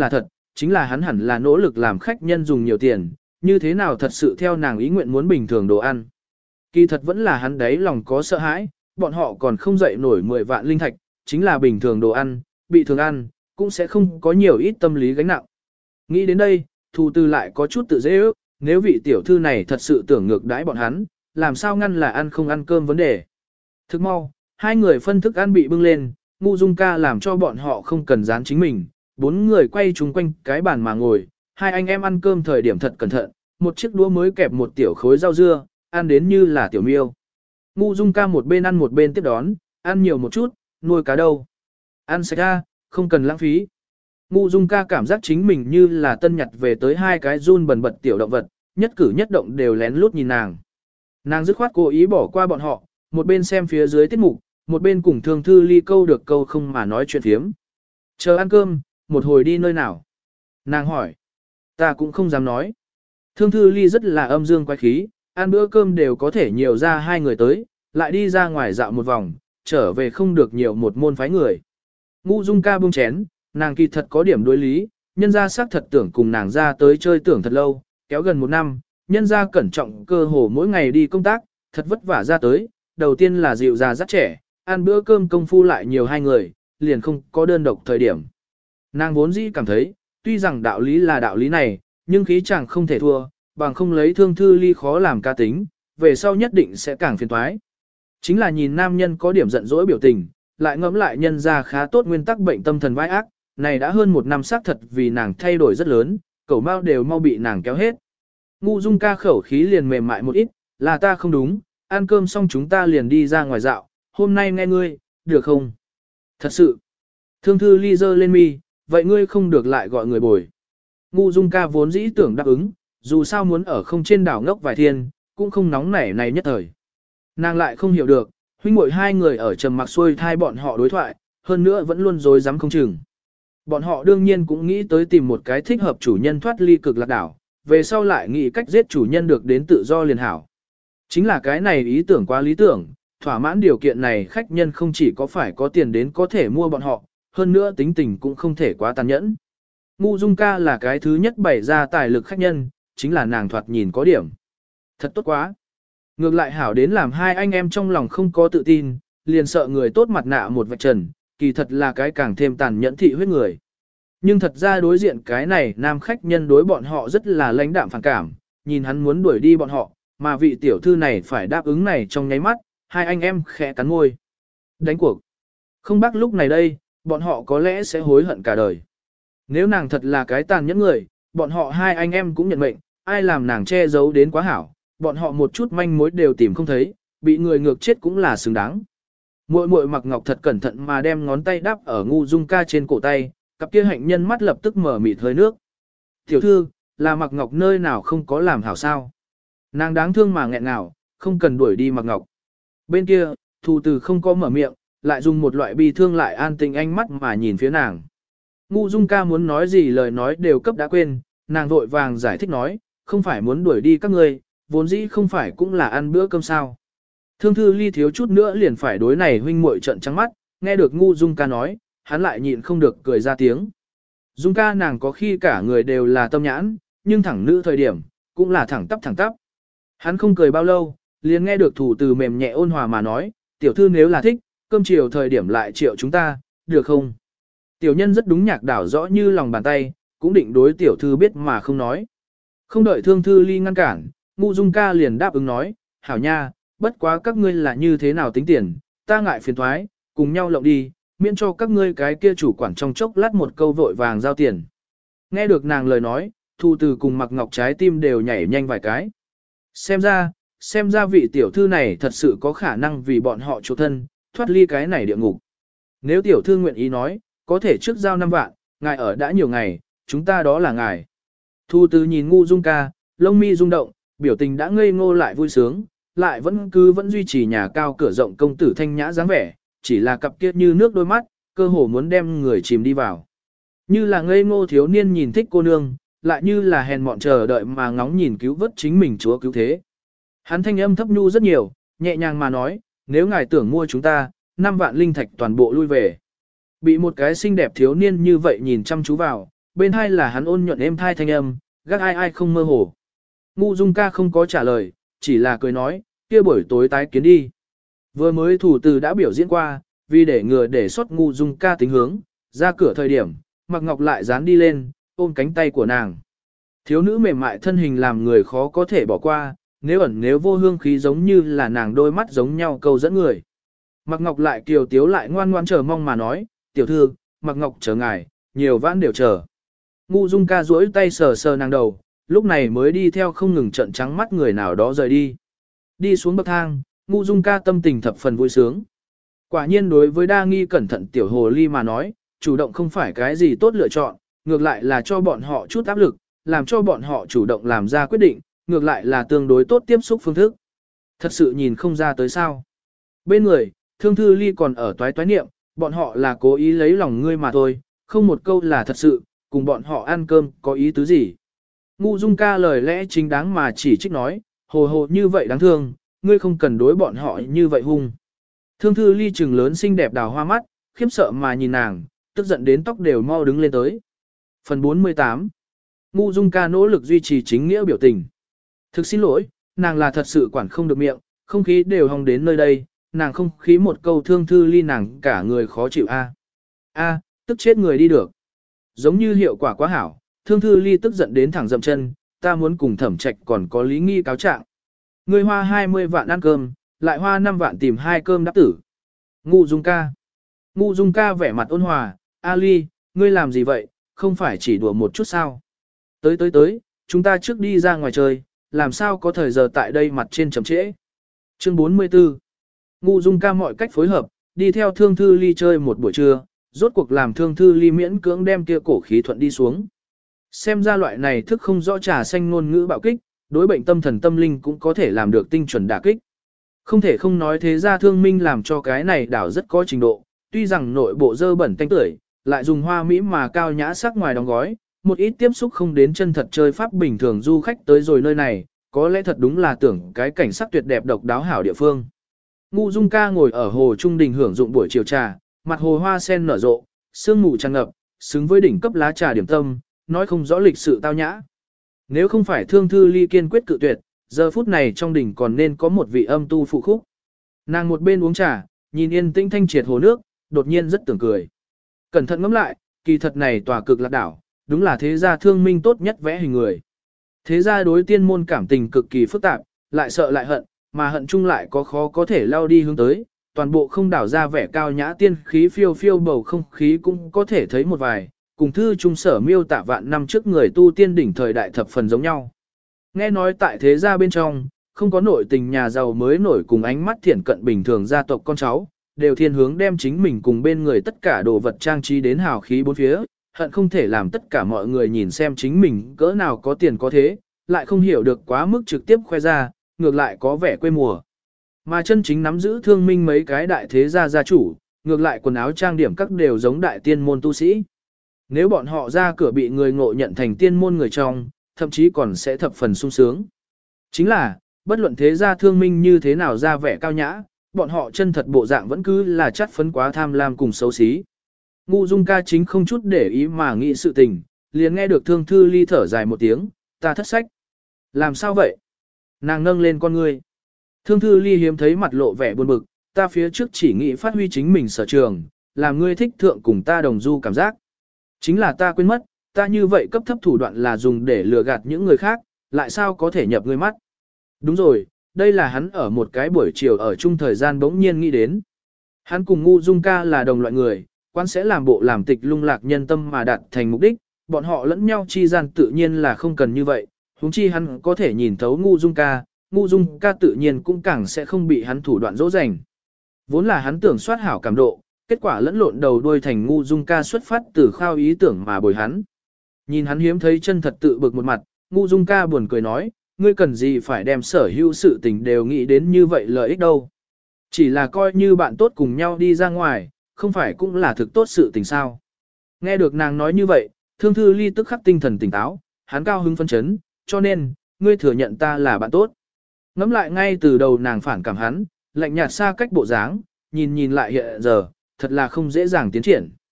chính là hắn hẳn là nỗ lực làm khách nhân dùng nhiều tiền, như thế nào thật sự theo nàng ý nguyện muốn bình thường đồ ăn. Kỳ thật vẫn là hắn đấy lòng có sợ hãi, bọn họ còn không dậy nổi 10 vạn linh thạch, chính là bình thường đồ ăn, bị thường ăn, cũng sẽ không có nhiều ít tâm lý gánh nặng. Nghĩ đến đây, Thu Tư lại có chút tự dễ ước, nếu vị tiểu thư này thật sự tưởng ngược đãi bọn hắn, làm sao ngăn là ăn không ăn cơm vấn đề. Thức mau, hai người phân thức ăn bị bưng lên, Ngũ Dung ca làm cho bọn họ không cần dán chính mình, 4 người quay chung quanh cái bàn mà ngồi, hai anh em ăn cơm thời điểm thật cẩn thận, một chiếc đũa mới kẹp một tiểu khối rau dưa, ăn đến như là tiểu miêu. Ngũ Dung ca một bên ăn một bên tiếp đón, ăn nhiều một chút, nuôi cá đâu. Ăn sạch ra, không cần lãng phí. Ngũ Dung ca cảm giác chính mình như là tân nhặt về tới hai cái run bần bật tiểu động vật, nhất cử nhất động đều lén lút nhìn nàng. Nàng dứt khoát cố ý bỏ qua bọn họ, một bên xem phía dưới tiết mục, một bên cùng Thương Thư Ly câu được câu không mà nói chuyện phiếm. Chờ ăn cơm, một hồi đi nơi nào? Nàng hỏi. Ta cũng không dám nói. Thương Thư Ly rất là âm dương quái khí, ăn bữa cơm đều có thể nhiều ra hai người tới, lại đi ra ngoài dạo một vòng, trở về không được nhiều một môn phái người. Ngũ Dung ca buông chén, nàng kỳ thật có điểm đối lý, nhân gia xác thật tưởng cùng nàng ra tới chơi tưởng thật lâu, kéo gần 1 năm, nhân gia cẩn trọng cơ hồ mỗi ngày đi công tác, thật vất vả ra tới, đầu tiên là dịu già rất trẻ, ăn bữa cơm công phu lại nhiều hai người, liền không có đơn độc thời điểm. Nàng vốn dĩ cảm thấy, tuy rằng đạo lý là đạo lý này, nhưng khí chẳng không thể thua, bằng không lấy Thương Thư Ly khó làm ca tính, về sau nhất định sẽ càng phiền toái. Chính là nhìn nam nhân có điểm giận dỗi biểu tình, lại ngẫm lại nhân ra khá tốt nguyên tắc bệnh tâm thần vai ác, này đã hơn 1 năm xác thật vì nàng thay đổi rất lớn, cẩu mau đều mau bị nàng kéo hết. Ngũ Dung ca khẩu khí liền mềm mại một ít, là ta không đúng, ăn cơm xong chúng ta liền đi ra ngoài dạo, hôm nay nghe ngươi, được không? Thật sự. Thương Thư Ly giơ lên mi, vậy ngươi không được lại gọi người bồi. Ngũ Dung ca vốn dĩ tưởng đáp ứng, dù sao muốn ở không trên đảo ngốc vài thiên, cũng không nóng nảy này nhất thời. Nàng lại không hiểu được, huynh muội hai người ở trầm mặc xuôi thai bọn họ đối thoại, hơn nữa vẫn luôn dối dám không chừng. Bọn họ đương nhiên cũng nghĩ tới tìm một cái thích hợp chủ nhân thoát ly cực lạc đảo, về sau lại nghĩ cách giết chủ nhân được đến tự do liền hảo. Chính là cái này ý tưởng quá lý tưởng, thỏa mãn điều kiện này khách nhân không chỉ có phải có tiền đến có thể mua bọn họ, hơn nữa tính tình cũng không thể quá tàn nhẫn. Ngũ Dung ca là cái thứ nhất bày ra tài lực khách nhân, chính là nàng thoạt nhìn có điểm. Thật tốt quá. Ngược lại hảo đến làm hai anh em trong lòng không có tự tin, liền sợ người tốt mặt nạ một vạch trần, kỳ thật là cái càng thêm tàn nhẫn thị huyết người. Nhưng thật ra đối diện cái này nam khách nhân đối bọn họ rất là lãnh đạm phản cảm, nhìn hắn muốn đuổi đi bọn họ, mà vị tiểu thư này phải đáp ứng này trong nháy mắt, hai anh em khẽ cắn môi. Đánh cuộc. Không bác lúc này đây, bọn họ có lẽ sẽ hối hận cả đời. Nếu nàng thật là cái tàn nhẫn người, bọn họ hai anh em cũng nhận mệnh, ai làm nàng che giấu đến quá hảo, bọn họ một chút manh mối đều tìm không thấy, bị người ngược chết cũng là xứng đáng. Muội muội Mặc Ngọc thật cẩn thận mà đem ngón tay đắp ở Ngũ Dung ca trên cổ tay, cặp kia hạnh nhân mắt lập tức mở mịt hơi nước. Tiểu thư, là Mặc Ngọc nơi nào không có làm hảo sao? Nàng đáng thương mà nghẹn ngào, không cần đuổi đi Mặc Ngọc. Bên kia, Thu Từ không có mở miệng, lại dùng một loại bi thương lại an tình ánh mắt mà nhìn phía nàng. Ngũ Dung ca muốn nói gì lời nói đều cấp đã quên, nàng vội vàng giải thích nói, không phải muốn đuổi đi các ngươi, vốn dĩ không phải cũng là ăn bữa cơm sao. Thương Thư Ly thiếu chút nữa liền phải đối này huynh muội trợn trắng mắt, nghe được Ngũ Dung ca nói, hắn lại nhịn không được cười ra tiếng. Dung ca nàng có khi cả người đều là tâm nhãn, nhưng thẳng nữ thời điểm, cũng là thẳng tắp thẳng tắp. Hắn không cười bao lâu, liền nghe được thủ từ mềm nhẹ ôn hòa mà nói, tiểu thư nếu là thích, cơm chiều thời điểm lại triệu chúng ta, được không? Tiểu nhân rất đúng nhạc đảo rõ như lòng bàn tay, cũng định đối tiểu thư biết mà không nói. Không đợi Thương Thư Ly ngăn cản, Ngũ Dung ca liền đáp ứng nói, hảo nha, bất quá các ngươi là như thế nào tính tiền, ta ngại phiền thoái, cùng nhau lộng đi, miễn cho các ngươi cái kia chủ quản trong chốc lát một câu vội vàng giao tiền. Nghe được nàng lời nói, Thu Từ cùng Mặc Ngọc trái tim đều nhảy nhanh vài cái. Xem ra vị tiểu thư này thật sự có khả năng vì bọn họ chủ thân, thoát ly cái này địa ngục. Nếu tiểu thư nguyện ý nói, có thể trước giao 5 vạn, ngài ở đã nhiều ngày, chúng ta đó là ngài. Thu Từ nhìn Ngũ Dung ca, lông mi rung động, biểu tình đã ngây ngô lại vui sướng, lại vẫn duy trì nhà cao cửa rộng công tử thanh nhã dáng vẻ, chỉ là cặp kiết như nước đôi mắt, cơ hồ muốn đem người chìm đi vào. Như là ngây ngô thiếu niên nhìn thích cô nương, lại như là hèn mọn chờ đợi mà ngóng nhìn cứu vớt chính mình chúa cứu thế. Hắn thanh âm thấp nhu rất nhiều, nhẹ nhàng mà nói, nếu ngài tưởng mua chúng ta, 5 vạn linh thạch toàn bộ lui về. Bị một cái xinh đẹp thiếu niên như vậy nhìn chăm chú vào, bên hai là hắn ôn nhuận êm thai thanh âm, gác ai ai không mơ hồ. Ngu Dung ca không có trả lời, chỉ là cười nói, kia buổi tối tái kiến đi. Vừa mới thủ từ đã biểu diễn qua, vì để ngừa để xuất Ngu Dung ca tính hướng, ra cửa thời điểm, Mạc Ngọc lại dán đi lên, ôm cánh tay của nàng. Thiếu nữ mềm mại thân hình làm người khó có thể bỏ qua, nếu ẩn nếu vô hương khí giống như là nàng đôi mắt giống nhau câu dẫn người. Mạc Ngọc lại kiều tiếu lại ngoan ngoan chờ mong mà nói, tiểu thư, Mạc Ngọc chờ ngài, nhiều vãn đều chờ. Ngu Dung ca duỗi tay sờ sờ nàng đầu, lúc này mới đi theo không ngừng trận trắng mắt người nào đó rời đi. Đi xuống bậc thang, Ngu Dung ca tâm tình thập phần vui sướng. Quả nhiên đối với đa nghi cẩn thận tiểu hồ ly mà nói, chủ động không phải cái gì tốt lựa chọn, ngược lại là cho bọn họ chút áp lực, làm cho bọn họ chủ động làm ra quyết định, ngược lại là tương đối tốt tiếp xúc phương thức. Thật sự nhìn không ra tới sao. Bên người, Thương Thư Ly còn ở toái toái niệm, bọn họ là cố ý lấy lòng ngươi mà thôi, không một câu là thật sự, cùng bọn họ ăn cơm có ý tứ gì. Ngu Dung ca lời lẽ chính đáng mà chỉ trích nói, hồ hồ như vậy đáng thương, ngươi không cần đối bọn họ như vậy hung. Thương Thư Ly trừng lớn xinh đẹp đào hoa mắt, khiếp sợ mà nhìn nàng, tức giận đến tóc đều mau đứng lên tới. Phần 48. Ngu Dung ca nỗ lực duy trì chính nghĩa biểu tình. Thực xin lỗi, nàng là thật sự quản không được miệng, không khí đều hòng đến nơi đây, nàng không khí một câu Thương Thư Ly nàng cả người khó chịu a. Tức chết người đi được. Giống như hiệu quả quá hảo, Thương Thư Ly tức giận đến thẳng dậm chân, ta muốn cùng Thẩm Trạch còn có lý nghi cáo trạng. Ngươi hoa 20 vạn ăn cơm, lại hoa 5 vạn tìm 2 cơm đáp tử. Ngu Dung ca vẻ mặt ôn hòa, A Ly, ngươi làm gì vậy, không phải chỉ đùa một chút sao. Tới, chúng ta trước đi ra ngoài chơi, làm sao có thời giờ tại đây mặt trên chậm trễ. Chương 44. Ngu Dung ca mọi cách phối hợp, đi theo Thương Thư Ly chơi một buổi trưa, rốt cuộc làm Thương Thư Ly miễn cưỡng đem kia cổ khí thuận đi xuống. Xem ra loại này thức không rõ trà xanh ngôn ngữ bạo kích, đối bệnh tâm thần tâm linh cũng có thể làm được tinh chuẩn đả kích. Không thể không nói thế ra Thương Minh làm cho cái này đảo rất có trình độ, tuy rằng nội bộ dơ bẩn tanh tưởi, lại dùng hoa mỹ mà cao nhã sắc ngoài đóng gói, một ít tiếp xúc không đến chân thật chơi pháp bình thường du khách tới rồi nơi này, có lẽ thật đúng là tưởng cái cảnh sắc tuyệt đẹp độc đáo hảo địa phương. Ngu Dung ca ngồi ở hồ trung đình hưởng dụng buổi chiều trà, mặt hồ hoa sen nở rộ, sương mù tràn ngập, xứng với đỉnh cấp lá trà điểm tâm, nói không rõ lịch sự tao nhã. Nếu không phải Thương Thư Ly kiên quyết cự tuyệt, giờ phút này trong đỉnh còn nên có một vị âm tu phụ khúc. Nàng một bên uống trà, nhìn yên tĩnh thanh triệt hồ nước, đột nhiên rất tưởng cười. Cẩn thận ngẫm lại, kỳ thật này tòa cực lạc đảo, đúng là thế gia Thương Minh tốt nhất vẽ hình người. Thế gia đối tiên môn cảm tình cực kỳ phức tạp, lại sợ lại hận, mà hận chung lại có khó có thể lao đi hướng tới, toàn bộ không đảo ra vẻ cao nhã tiên khí phiêu phiêu bầu không khí cũng có thể thấy một vài, cùng thư trung sở miêu tả vạn năm trước người tu tiên đỉnh thời đại thập phần giống nhau. Nghe nói tại thế gia bên trong, không có nội tình nhà giàu mới nổi cùng ánh mắt thiện cận bình thường gia tộc con cháu, đều thiên hướng đem chính mình cùng bên người tất cả đồ vật trang trí đến hào khí bốn phía, hận không thể làm tất cả mọi người nhìn xem chính mình cỡ nào có tiền có thế, lại không hiểu được quá mức trực tiếp khoe ra, ngược lại có vẻ quê mùa. Mà chân chính nắm giữ Thương Minh mấy cái đại thế gia gia chủ, ngược lại quần áo trang điểm các đều giống đại tiên môn tu sĩ. Nếu bọn họ ra cửa bị người ngộ nhận thành tiên môn người trong, thậm chí còn sẽ thập phần sung sướng. Chính là, bất luận thế gia Thương Minh như thế nào ra vẻ cao nhã, bọn họ chân thật bộ dạng vẫn cứ là chất phấn quá tham lam cùng xấu xí. Ngu Dung ca chính không chút để ý mà nghĩ sự tình, liền nghe được Thương Thư Ly thở dài một tiếng, ta thất sách. Làm sao vậy? Nàng nâng lên con ngươi. Thương Thư Ly hiếm thấy mặt lộ vẻ buồn bực, ta phía trước chỉ nghĩ phát huy chính mình sở trường, làm ngươi thích thượng cùng ta đồng du cảm giác. Chính là ta quên mất, ta như vậy cấp thấp thủ đoạn là dùng để lừa gạt những người khác, lại sao có thể nhập ngươi mắt. Đúng rồi, đây là hắn ở một cái buổi chiều ở chung thời gian bỗng nhiên nghĩ đến. Hắn cùng Ngu Dung ca là đồng loại người, quan sẽ làm bộ làm tịch lung lạc nhân tâm mà đạt thành mục đích, bọn họ lẫn nhau chi gian tự nhiên là không cần như vậy, huống chi hắn có thể nhìn thấu Ngu Dung ca tự nhiên cũng càng sẽ không bị hắn thủ đoạn dỗ dành. Vốn là hắn tưởng soát hảo cảm độ, kết quả lẫn lộn đầu đuôi thành Ngu Dung ca xuất phát từ khao ý tưởng mà bồi hắn. Nhìn hắn hiếm thấy chân thật tự bực một mặt, Ngu Dung ca buồn cười nói, ngươi cần gì phải đem sở hữu sự tình đều nghĩ đến như vậy lợi ích đâu. Chỉ là coi như bạn tốt cùng nhau đi ra ngoài, không phải cũng là thực tốt sự tình sao. Nghe được nàng nói như vậy, Thương Thư Ly tức khắc tinh thần tỉnh táo, hắn cao hứng phấn chấn, cho nên, ngươi thừa nhận ta là bạn tốt. Ngắm lại ngay từ đầu nàng phản cảm hắn, lạnh nhạt xa cách bộ dáng, nhìn lại hiện giờ, thật là không dễ dàng tiến triển.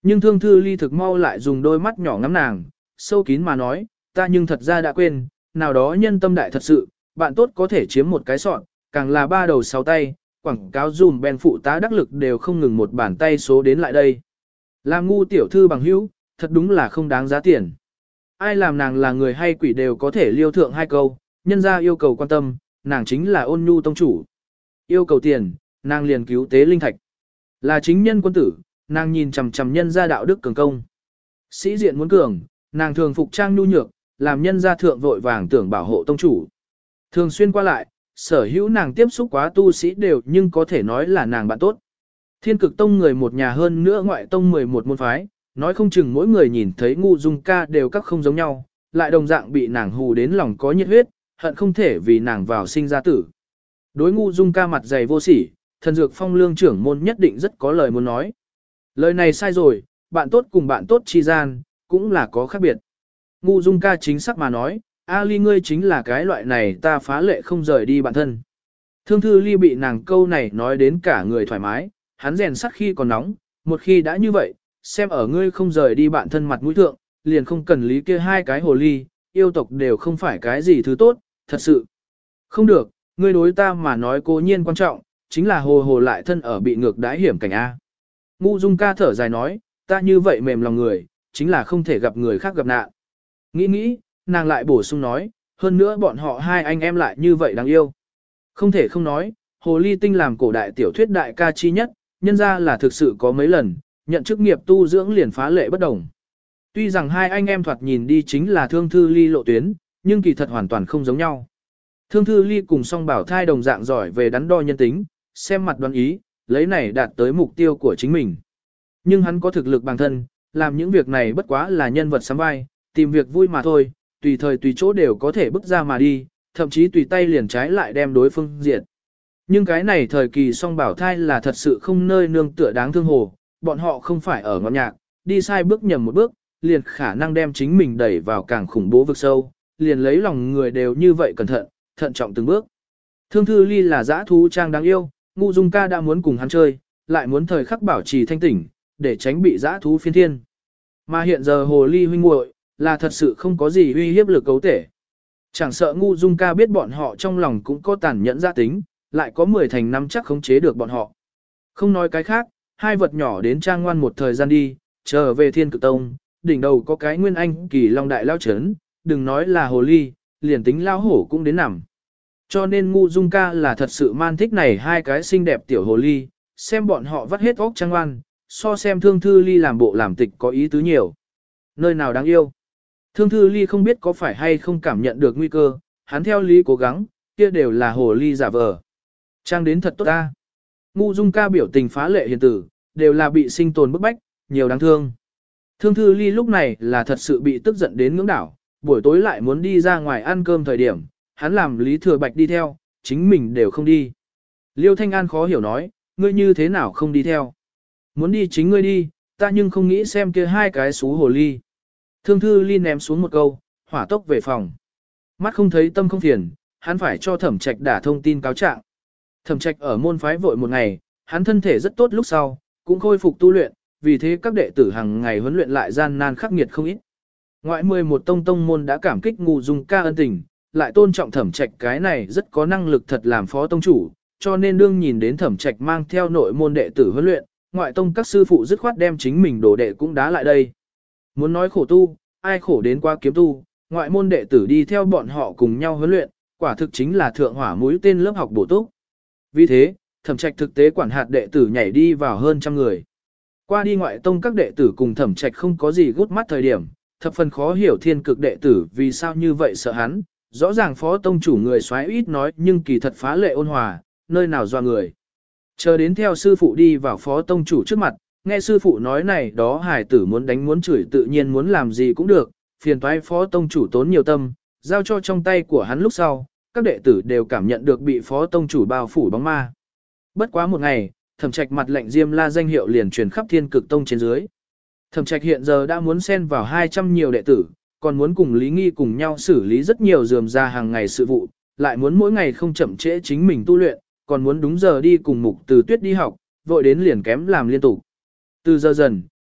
Nhưng Thương Thư Ly thực mau lại dùng đôi mắt nhỏ ngắm nàng, sâu kín mà nói, ta nhưng thật ra đã quên, nào đó nhân tâm đại thật sự, bạn tốt có thể chiếm một cái sọn, càng là ba đầu sáu tay, quảng cáo dùm Ben phụ tá đắc lực đều không ngừng một bàn tay số đến lại đây. Làm ngu tiểu thư bằng hữu, thật đúng là không đáng giá tiền. Ai làm nàng là người hay quỷ đều có thể liêu thượng hai câu, nhân ra yêu cầu quan tâm, nàng chính là ôn nhu tông chủ. Yêu cầu tiền, nàng liền cứu tế linh thạch. Là chính nhân quân tử, nàng nhìn chằm chằm nhân ra đạo đức cường công. Sĩ diện muốn cường, nàng thường phục trang nhu nhược, làm nhân gia thượng vội vàng tưởng bảo hộ tông chủ. Thường xuyên qua lại, sở hữu nàng tiếp xúc quá tu sĩ đều nhưng có thể nói là nàng bạn tốt. Thiên cực tông người một nhà hơn nữa ngoại tông 11 môn phái, nói không chừng mỗi người nhìn thấy ngu dung ca đều các không giống nhau, lại đồng dạng bị nàng hù đến lòng có nhiệt huyết, hận không thể vì nàng vào sinh ra tử. Đối ngu dung ca mặt dày vô sỉ, thần dược phong lương trưởng môn nhất định rất có lời muốn nói. Lời này sai rồi, bạn tốt cùng bạn tốt chi gian, cũng là có khác biệt. Ngu dung ca chính xác mà nói, Ali ngươi chính là cái loại này ta phá lệ không rời đi bản thân. Thương Thư Ly bị nàng câu này nói đến cả người thoải mái, hắn rèn sắt khi còn nóng, một khi đã như vậy, xem ở ngươi không rời đi bản thân mặt mũi thượng, liền không cần lý kia hai cái hồ ly, yêu tộc đều không phải cái gì thứ tốt, thật sự. Không được, ngươi đối ta mà nói cố nhiên quan trọng, chính là hồ hồ lại thân ở bị ngược đãi hiểm cảnh A. Ngu dung ca thở dài nói, ta như vậy mềm lòng người, chính là không thể gặp người khác gặp nạn. Nghĩ, nàng lại bổ sung nói, hơn nữa bọn họ hai anh em lại như vậy đáng yêu. Không thể không nói, Hồ Ly Tinh làm cổ đại tiểu thuyết đại ca chi nhất, nhân ra là thực sự có mấy lần, nhận chức nghiệp tu dưỡng liền phá lệ bất đồng. Tuy rằng hai anh em thoạt nhìn đi chính là Thương Thư Ly lộ tuyến, nhưng kỳ thật hoàn toàn không giống nhau. Thương Thư Ly cùng song bảo thai đồng dạng giỏi về đắn đo nhân tính, xem mặt đoán ý, lấy này đạt tới mục tiêu của chính mình. Nhưng hắn có thực lực bằng thân, làm những việc này bất quá là nhân vật sắm vai, tìm việc vui mà thôi, tùy thời tùy chỗ đều có thể bước ra mà đi, thậm chí tùy tay liền trái lại đem đối phương diệt. Nhưng cái này thời kỳ song bảo thai là thật sự không nơi nương tựa đáng thương hồ, bọn họ không phải ở ngọn nhạc, đi sai bước nhầm một bước, liền khả năng đem chính mình đẩy vào càng khủng bố vực sâu, liền lấy lòng người đều như vậy cẩn thận, thận trọng từng bước. Thương Thư Ly là dã thú trang đáng yêu, Ngu Dung ca đã muốn cùng hắn chơi, lại muốn thời khắc bảo trì thanh tỉnh, để tránh bị dã thú phiên thiên. Mà hiện giờ hồ ly huynh muội là thật sự không có gì uy hiếp lực cấu thể. Chẳng sợ Ngu Dung ca biết bọn họ trong lòng cũng có tàn nhẫn gia tính, lại có 10 thành năm chắc khống chế được bọn họ. Không nói cái khác, hai vật nhỏ đến trang ngoan một thời gian đi, trở về Thiên Cực Tông, đỉnh đầu có cái nguyên anh kỳ long đại lao chấn, đừng nói là hồ ly, liền tính lao hổ cũng đến nằm. Cho nên Ngu Dung ca là thật sự man thích này hai cái xinh đẹp tiểu hồ ly, xem bọn họ vắt hết óc trang ngoan, so xem Thương Thư Ly làm bộ làm tịch có ý tứ nhiều. Nơi nào đáng yêu. Thương Thư Ly không biết có phải hay không cảm nhận được nguy cơ, hắn theo lý cố gắng, kia đều là hồ ly giả vờ. Trang đến thật tốt ta. Ngu Dung ca biểu tình phá lệ hiền tử, đều là bị sinh tồn bức bách, nhiều đáng thương. Thương Thư Ly lúc này là thật sự bị tức giận đến ngưỡng đảo, buổi tối lại muốn đi ra ngoài ăn cơm thời điểm, hắn làm Lý Thừa Bạch đi theo, chính mình đều không đi. Liêu Thanh An khó hiểu nói, ngươi như thế nào không đi theo? Muốn đi chính ngươi đi, ta nhưng không nghĩ xem kia hai cái xú hồ ly. Thương Thư Ly ném xuống một câu, hỏa tốc về phòng. Mắt không thấy tâm không phiền, hắn phải cho Thẩm Trạch đả thông tin cáo trạng. Thẩm Trạch ở môn phái vội một ngày, hắn thân thể rất tốt lúc sau, cũng khôi phục tu luyện, vì thế các đệ tử hàng ngày huấn luyện lại gian nan khắc nghiệt không ít. Ngoại 11 tông môn đã cảm kích Ngu Dung ca ân tình, lại tôn trọng Thẩm Trạch cái này rất có năng lực thật làm phó tông chủ, cho nên đương nhìn đến Thẩm Trạch mang theo nội môn đệ tử huấn luyện, ngoại tông các sư phụ dứt khoát đem chính mình đồ đệ cũng đá lại đây. Muốn nói khổ tu, ai khổ đến qua kiếm tu, ngoại môn đệ tử đi theo bọn họ cùng nhau huấn luyện, quả thực chính là thượng hỏa mũi tên lớp học bổ túc. Vì thế, Thẩm Trạch thực tế quản hạt đệ tử nhảy đi vào hơn trăm người. Qua đi ngoại tông các đệ tử cùng Thẩm Trạch không có gì gút mắt thời điểm, thập phần khó hiểu Thiên Cực đệ tử vì sao như vậy sợ hắn, rõ ràng phó tông chủ người soái ít nói nhưng kỳ thật phá lệ ôn hòa, nơi nào doa người. Chờ đến theo sư phụ đi vào phó tông chủ trước mặt, nghe sư phụ nói này đó hải tử muốn đánh muốn chửi tự nhiên muốn làm gì cũng được, phiền toái phó tông chủ tốn nhiều tâm, giao cho trong tay của hắn lúc sau, các đệ tử đều cảm nhận được bị phó tông chủ bao phủ bóng ma. Bất quá một ngày, Thẩm Trạch mặt lệnh Diêm La danh hiệu liền truyền khắp Thiên Cực Tông trên dưới. Thẩm Trạch hiện giờ đã muốn xen vào 200 nhiều đệ tử, còn muốn cùng Lý Nghi cùng nhau xử lý rất nhiều rườm rà hàng ngày sự vụ, lại muốn mỗi ngày không chậm trễ chính mình tu luyện, còn muốn đúng giờ đi cùng Mục Từ Tuyết đi học, vội đến liền kém làm liên tục. Từ giờ dần,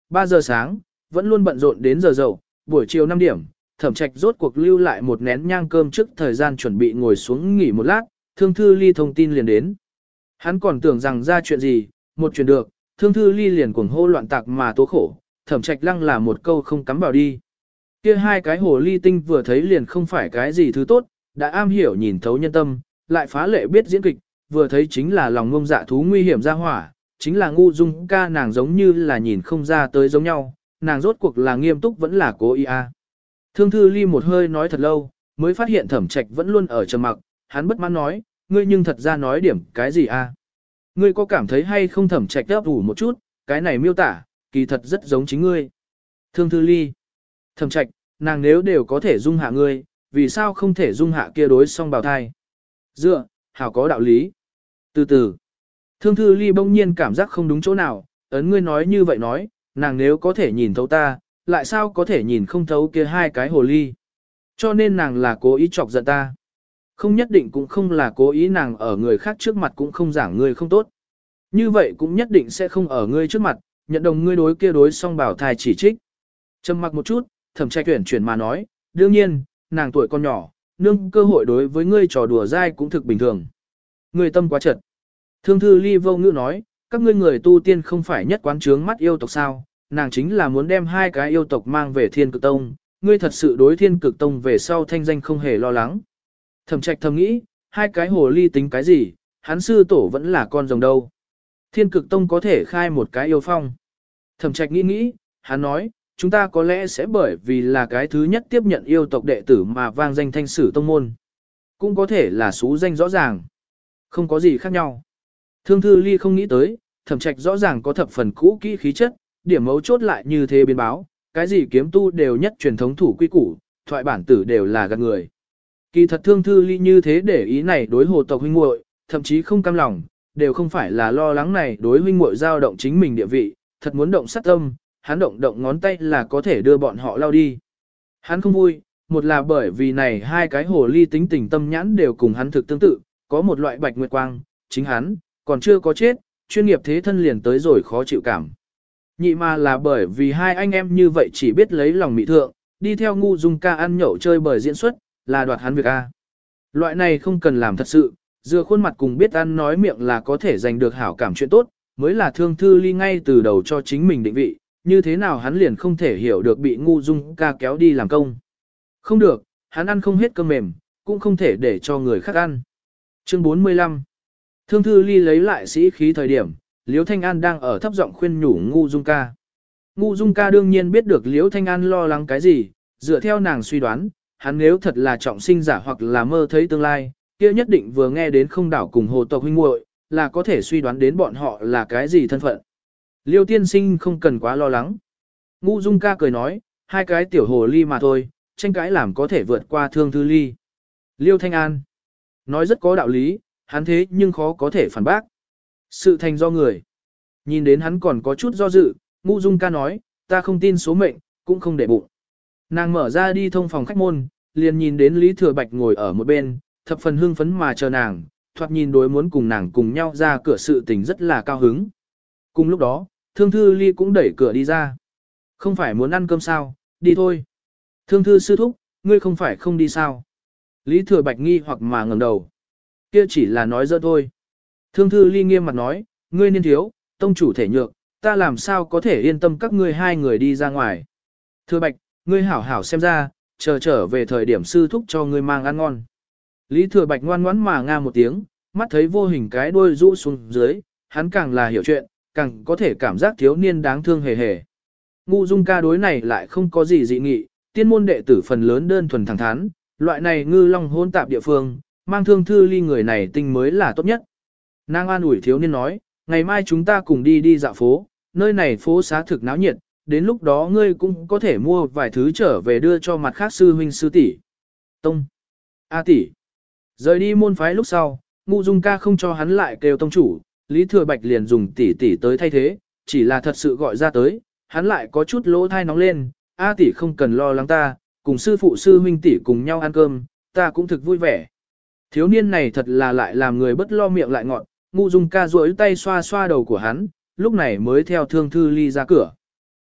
3 giờ sáng, vẫn luôn bận rộn đến giờ dậu, buổi chiều 5 điểm, Thẩm Trạch rốt cuộc lưu lại một nén nhang cơm trước thời gian chuẩn bị ngồi xuống nghỉ một lát, Thương Thư Ly thông tin liền đến. Hắn còn tưởng rằng ra chuyện gì, một chuyện được, Thương Thư Ly liền cuồng hô loạn tạc mà tố khổ, Thẩm Trạch lăng là một câu không cắm vào đi. Kia hai cái hồ ly tinh vừa thấy liền không phải cái gì thứ tốt, đã am hiểu nhìn thấu nhân tâm, lại phá lệ biết diễn kịch, vừa thấy chính là lòng ngông dạ thú nguy hiểm ra hỏa, chính là ngu dung ca nàng giống như là nhìn không ra tới giống nhau, nàng rốt cuộc là nghiêm túc vẫn là cố ý a. Thương Thư Ly một hơi nói thật lâu, mới phát hiện Thẩm Trạch vẫn luôn ở trầm mặc, hắn bất mãn nói, ngươi nhưng thật ra nói điểm cái gì a? Ngươi có cảm thấy hay không Thẩm Trạch đáp ủ một chút, cái này miêu tả, kỳ thật rất giống chính ngươi. Thương Thư Ly, Thẩm Trạch, nàng nếu đều có thể dung hạ ngươi, vì sao không thể dung hạ kia đối song bào thai? Dựa, hảo có đạo lý. Từ từ, Thương Thư Ly bỗng nhiên cảm giác không đúng chỗ nào, ấn ngươi nói như vậy nói, nàng nếu có thể nhìn thấu ta, lại sao có thể nhìn không thấu kia hai cái hồ ly? Cho nên nàng là cố ý chọc giận ta. Không nhất định cũng không là cố ý, nàng ở người khác trước mặt cũng không giảng ngươi không tốt. Như vậy cũng nhất định sẽ không ở ngươi trước mặt, nhận đồng ngươi đối kia đối song bảo thai chỉ trích. Trầm mặc một chút, Thẩm Trạch chuyển mà nói, đương nhiên, nàng tuổi còn nhỏ, nương cơ hội đối với ngươi trò đùa dai cũng thực bình thường. Ngươi tâm quá chật. Thương Thư Ly vô ngữ nói, các ngươi người tu tiên không phải nhất quán trướng mắt yêu tộc sao, nàng chính là muốn đem hai cái yêu tộc mang về Thiên Cực Tông, ngươi thật sự đối Thiên Cực Tông về sau thanh danh không hề lo lắng. Thẩm Trạch thầm nghĩ, hai cái hồ ly tính cái gì, hắn sư tổ vẫn là con rồng đâu. Thiên Cực Tông có thể khai một cái yêu phong. Thẩm Trạch nghĩ, hắn nói, chúng ta có lẽ sẽ bởi vì là cái thứ nhất tiếp nhận yêu tộc đệ tử mà vang danh thanh sử tông môn. Cũng có thể là xú danh rõ ràng. Không có gì khác nhau. Thương Thư Ly không nghĩ tới, Thẩm Trạch rõ ràng có thập phần cũ kỹ khí chất, điểm mấu chốt lại như thế biến báo, cái gì kiếm tu đều nhất truyền thống thủ quy củ, thoại bản tử đều là gạt người. Kỳ thật Thương Thư Ly như thế để ý này đối hồ tộc huynh muội, thậm chí không cam lòng, đều không phải là lo lắng này đối huynh muội dao động chính mình địa vị, thật muốn động sát tâm, hắn động ngón tay là có thể đưa bọn họ lao đi. Hắn không vui, một là bởi vì này hai cái hồ ly tính tình tâm nhãn đều cùng hắn thực tương tự, có một loại bạch nguyệt quang, chính hắn, còn chưa có chết, chuyên nghiệp thế thân liền tới rồi khó chịu cảm. Nhị mà là bởi vì hai anh em như vậy chỉ biết lấy lòng mỹ thượng, đi theo ngu dung ca ăn nhậu chơi bời diễn xuất, là đoạt hắn việc A. Loại này không cần làm thật sự, dựa khuôn mặt cùng biết ăn nói miệng là có thể giành được hảo cảm chuyện tốt, mới là Thương Thư Ly ngay từ đầu cho chính mình định vị, như thế nào hắn liền không thể hiểu được bị ngu dung ca kéo đi làm công. Không được, hắn ăn không hết cơm mềm, cũng không thể để cho người khác ăn. Chương 45. Thương Thư Ly lấy lại sĩ khí thời điểm, Liễu Thanh An đang ở thấp giọng khuyên nhủ ngu dung ca. Ngu dung ca đương nhiên biết được Liễu Thanh An lo lắng cái gì, dựa theo nàng suy đoán, hắn nếu thật là trọng sinh giả hoặc là mơ thấy tương lai, kia nhất định vừa nghe đến không đảo cùng hồ tộc huynh muội, là có thể suy đoán đến bọn họ là cái gì thân phận. Liêu tiên sinh không cần quá lo lắng. Ngu dung ca cười nói, hai cái tiểu hồ ly mà thôi, tranh cãi làm có thể vượt qua Thương Thư Ly. Liêu Thanh An nói rất có đạo lý, hắn thế nhưng khó có thể phản bác. Sự thành do người. Nhìn đến hắn còn có chút do dự, ngu dung ca nói, ta không tin số mệnh, cũng không để bụng. Nàng mở ra đi thông phòng khách môn, liền nhìn đến Lý Thừa Bạch ngồi ở một bên, thập phần hưng phấn mà chờ nàng, thoạt nhìn đối muốn cùng nàng cùng nhau ra cửa sự tình rất là cao hứng. Cùng lúc đó, Thương Thư Ly cũng đẩy cửa đi ra. Không phải muốn ăn cơm sao, đi thôi. Thương Thư sư thúc, ngươi không phải không đi sao. Lý Thừa Bạch nghi hoặc mà ngẩng đầu. Kia chỉ là nói dơ thôi. Thương Thư Ly nghiêm mặt nói, ngươi niên thiếu, tông chủ thể nhược, ta làm sao có thể yên tâm các ngươi hai người đi ra ngoài. Thừa Bạch, ngươi hảo hảo xem ra, chờ trở về thời điểm sư thúc cho ngươi mang ăn ngon. Lý Thừa Bạch ngoan ngoãn mà nga một tiếng, mắt thấy vô hình cái đuôi rũ xuống dưới, hắn càng là hiểu chuyện, càng có thể cảm giác thiếu niên đáng thương hề hề. Ngu dung ca đối này lại không có gì dị nghị, tiên môn đệ tử phần lớn đơn thuần thẳng thắn, loại này ngư long hôn tạp địa phương, mang Thương Thư Ly người này tinh mới là tốt nhất. Nàng an ủi thiếu niên nói, ngày mai chúng ta cùng đi dạo phố, nơi này phố xá thực náo nhiệt, đến lúc đó ngươi cũng có thể mua vài thứ trở về đưa cho mặt khác sư huynh sư tỷ. Tông. A tỷ. Rời đi môn phái lúc sau, ngu dung ca không cho hắn lại kêu tông chủ, Lý Thừa Bạch liền dùng tỷ tỷ tới thay thế, chỉ là thật sự gọi ra tới, hắn lại có chút lỗ thai nóng lên, A tỷ không cần lo lắng ta, cùng sư phụ sư huynh tỷ cùng nhau ăn cơm, ta cũng thực vui vẻ. Thiếu niên này thật là lại làm người bất lo miệng lại ngọn, ngu dung ca duỗi tay xoa xoa đầu của hắn, lúc này mới theo Thương Thư Ly ra cửa.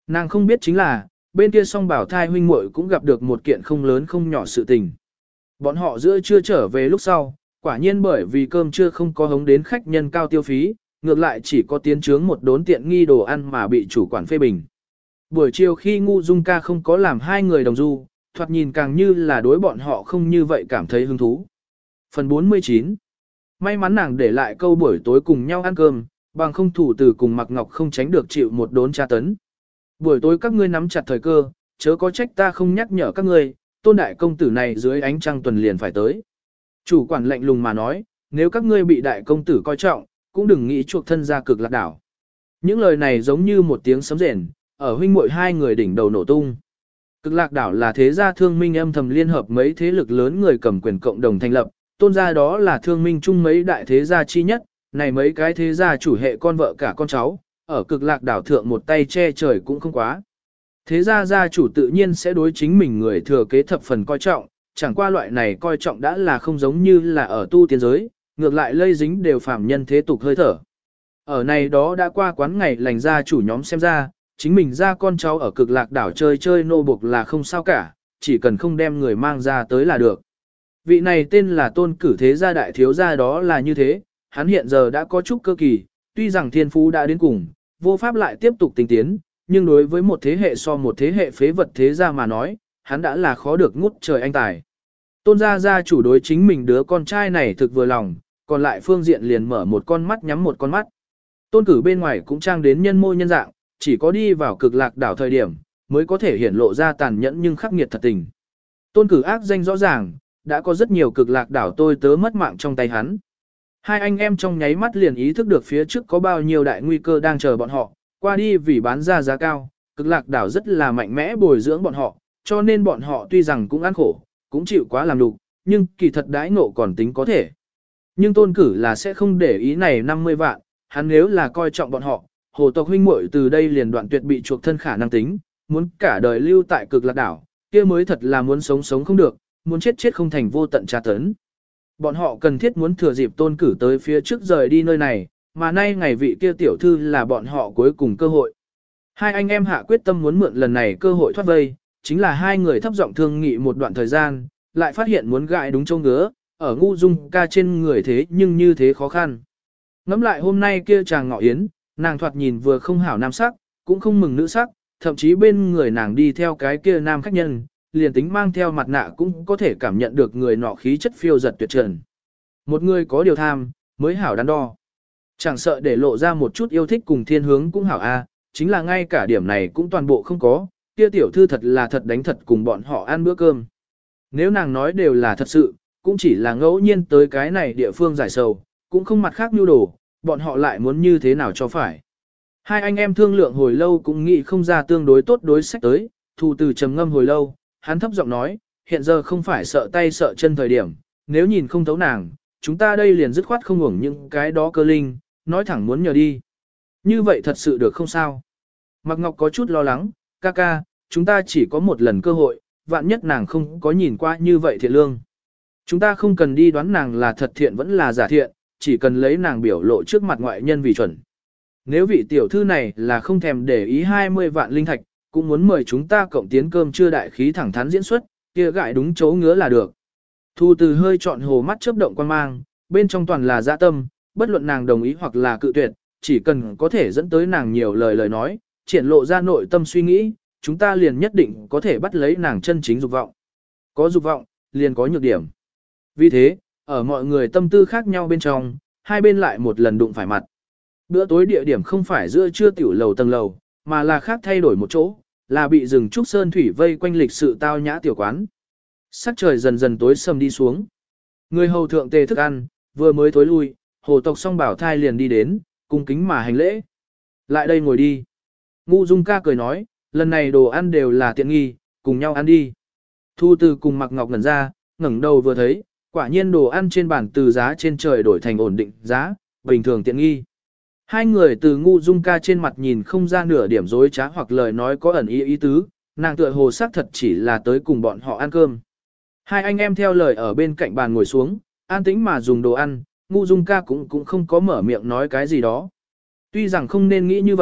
Nàng không biết chính là, bên kia song bảo thai huynh muội cũng gặp được một kiện không lớn không nhỏ sự tình. Bọn họ giữa trưa trở về lúc sau, quả nhiên bởi vì cơm trưa không có hống đến khách nhân cao tiêu phí, ngược lại chỉ có tiến trướng một đốn tiện nghi đồ ăn mà bị chủ quản phê bình. Buổi chiều khi Ngu Dung ca không có làm hai người đồng du, thoạt nhìn càng như là đối bọn họ không như vậy cảm thấy hứng thú. Phần 49. May mắn nàng để lại câu buổi tối cùng nhau ăn cơm, bằng không thủ từ cùng Mạc Ngọc không tránh được chịu một đốn tra tấn. Buổi tối các ngươi nắm chặt thời cơ, chớ có trách ta không nhắc nhở các ngươi, Tôn đại công tử này dưới ánh trăng tuần liền phải tới. Chủ quản lạnh lùng mà nói, nếu các ngươi bị đại công tử coi trọng, cũng đừng nghĩ chuộc thân ra Cực Lạc đảo. Những lời này giống như một tiếng sấm rền, ở huynh muội hai người đỉnh đầu nổ tung. Cực Lạc đảo là thế gia thương minh âm thầm liên hợp mấy thế lực lớn người cầm quyền cộng đồng thành lập, Tôn gia đó là thương minh chung mấy đại thế gia chi nhất, này mấy cái thế gia chủ hệ con vợ cả con cháu, ở Cực Lạc đảo thượng một tay che trời cũng không quá. Thế gia gia chủ tự nhiên sẽ đối chính mình người thừa kế thập phần coi trọng, chẳng qua loại này coi trọng đã là không giống như là ở tu tiên giới, ngược lại lây dính đều phạm nhân thế tục hơi thở. Ở này đó đã qua quán ngày lành gia chủ nhóm xem ra, chính mình ra con cháu ở Cực Lạc đảo chơi chơi nô buộc là không sao cả, chỉ cần không đem người mang ra tới là được. Vị này tên là Tôn Cử thế gia đại thiếu gia đó là như thế, hắn hiện giờ đã có chút cơ kỳ, tuy rằng thiên phú đã đến cùng, vô pháp lại tiếp tục tinh tiến, nhưng đối với một thế hệ so một thế hệ phế vật thế gia mà nói, hắn đã là khó được ngút trời anh tài. Tôn gia gia chủ đối chính mình đứa con trai này thực vừa lòng, còn lại phương diện liền mở một con mắt nhắm một con mắt. Tôn Cử bên ngoài cũng trang đến nhân mô nhân dạng, chỉ có đi vào Cực Lạc đảo thời điểm, mới có thể hiển lộ ra tàn nhẫn nhưng khắc nghiệt thật tình. Tôn Cử ác danh rõ ràng, đã có rất nhiều Cực Lạc đảo tôi tớ mất mạng trong tay hắn. Hai anh em trong nháy mắt liền ý thức được phía trước có bao nhiêu đại nguy cơ đang chờ bọn họ, qua đi vì bán ra giá cao, Cực Lạc đảo rất là mạnh mẽ bồi dưỡng bọn họ, cho nên bọn họ tuy rằng cũng ăn khổ, cũng chịu quá làm đục, nhưng kỳ thật đãi ngộ còn tính có thể. Nhưng Tôn Cử là sẽ không để ý này 50 vạn, hắn nếu là coi trọng bọn họ, hồ tộc huynh muội từ đây liền đoạn tuyệt bị chuộc thân khả năng tính, muốn cả đời lưu tại Cực Lạc đảo, kia mới thật là muốn sống sống không được, muốn chết chết không thành vô tận tra tấn. Bọn họ cần thiết muốn thừa dịp Tôn Cử tới phía trước rời đi nơi này, mà nay ngày vị kia tiểu thư là bọn họ cuối cùng cơ hội. Hai anh em hạ quyết tâm muốn mượn lần này cơ hội thoát vây, chính là hai người thấp giọng thương nghị một đoạn thời gian, lại phát hiện muốn gãi đúng châu ngứa, ở Ngu Dung ca trên người thế nhưng như thế khó khăn. Ngắm lại hôm nay kia chàng ngọ yến, nàng thoạt nhìn vừa không hảo nam sắc, cũng không mừng nữ sắc, thậm chí bên người nàng đi theo cái kia nam khách nhân, liền tính mang theo mặt nạ cũng có thể cảm nhận được người nọ khí chất phiêu giật tuyệt trần. Một người có điều tham, mới hảo đắn đo. Chẳng sợ để lộ ra một chút yêu thích cùng thiên hướng cũng hảo a, chính là ngay cả điểm này cũng toàn bộ không có, kia tiểu thư thật là thật đánh thật cùng bọn họ ăn bữa cơm. Nếu nàng nói đều là thật sự, cũng chỉ là ngẫu nhiên tới cái này địa phương giải sầu, cũng không mặt khác nhu đồ, bọn họ lại muốn như thế nào cho phải. Hai anh em thương lượng hồi lâu cũng nghĩ không ra tương đối tốt đối sách tới, Thu Từ trầm ngâm hồi lâu, hắn thấp giọng nói, hiện giờ không phải sợ tay sợ chân thời điểm, nếu nhìn không thấu nàng, chúng ta đây liền dứt khoát không hưởng những cái đó cơ linh, nói thẳng muốn nhờ đi. Như vậy thật sự được không sao? Mạc Ngọc có chút lo lắng, ca ca, chúng ta chỉ có một lần cơ hội, vạn nhất nàng không có nhìn qua như vậy thiện lương. Chúng ta không cần đi đoán nàng là thật thiện vẫn là giả thiện, chỉ cần lấy nàng biểu lộ trước mặt ngoại nhân vì chuẩn. Nếu vị tiểu thư này là không thèm để ý 20 vạn linh thạch, cũng muốn mời chúng ta cộng tiến cơm trưa đại khí thẳng thắn diễn xuất, kia gãi đúng chỗ ngứa là được. Thu Từ hơi trọn hồ mắt chớp động quan mang, bên trong toàn là dạ tâm, bất luận nàng đồng ý hoặc là cự tuyệt, chỉ cần có thể dẫn tới nàng nhiều lời nói, triển lộ ra nội tâm suy nghĩ, chúng ta liền nhất định có thể bắt lấy nàng chân chính dục vọng. Có dục vọng, liền có nhược điểm. Vì thế, ở mọi người tâm tư khác nhau bên trong, hai bên lại một lần đụng phải mặt. Bữa tối địa điểm không phải giữa trưa tiểu lầu tầng lầu, mà là khác thay đổi một chỗ, là bị rừng trúc sơn thủy vây quanh lịch sự tao nhã tiểu quán. Sắc trời dần dần tối sầm đi xuống. Người hầu thượng tề thức ăn, vừa mới tối lui, hồ tộc song bảo thai liền đi đến, cung kính mà hành lễ. Lại đây ngồi đi. Ngu Dung ca cười nói, lần này đồ ăn đều là tiện nghi, cùng nhau ăn đi. Thu Từ cùng Mạc Ngọc ngẩn ra, ngẩng đầu vừa thấy, quả nhiên đồ ăn trên bàn từ giá trên trời đổi thành ổn định giá, bình thường tiện nghi. Hai người từ Ngu Dung ca trên mặt nhìn không ra nửa điểm dối trá hoặc lời nói có ẩn ý tứ, nàng tựa hồ xác thật chỉ là tới cùng bọn họ ăn cơm. Hai anh em theo lời ở bên cạnh bàn ngồi xuống, an tĩnh mà dùng đồ ăn, Ngu Dung ca cũng không có mở miệng nói cái gì đó. Tuy rằng không nên nghĩ như vậy,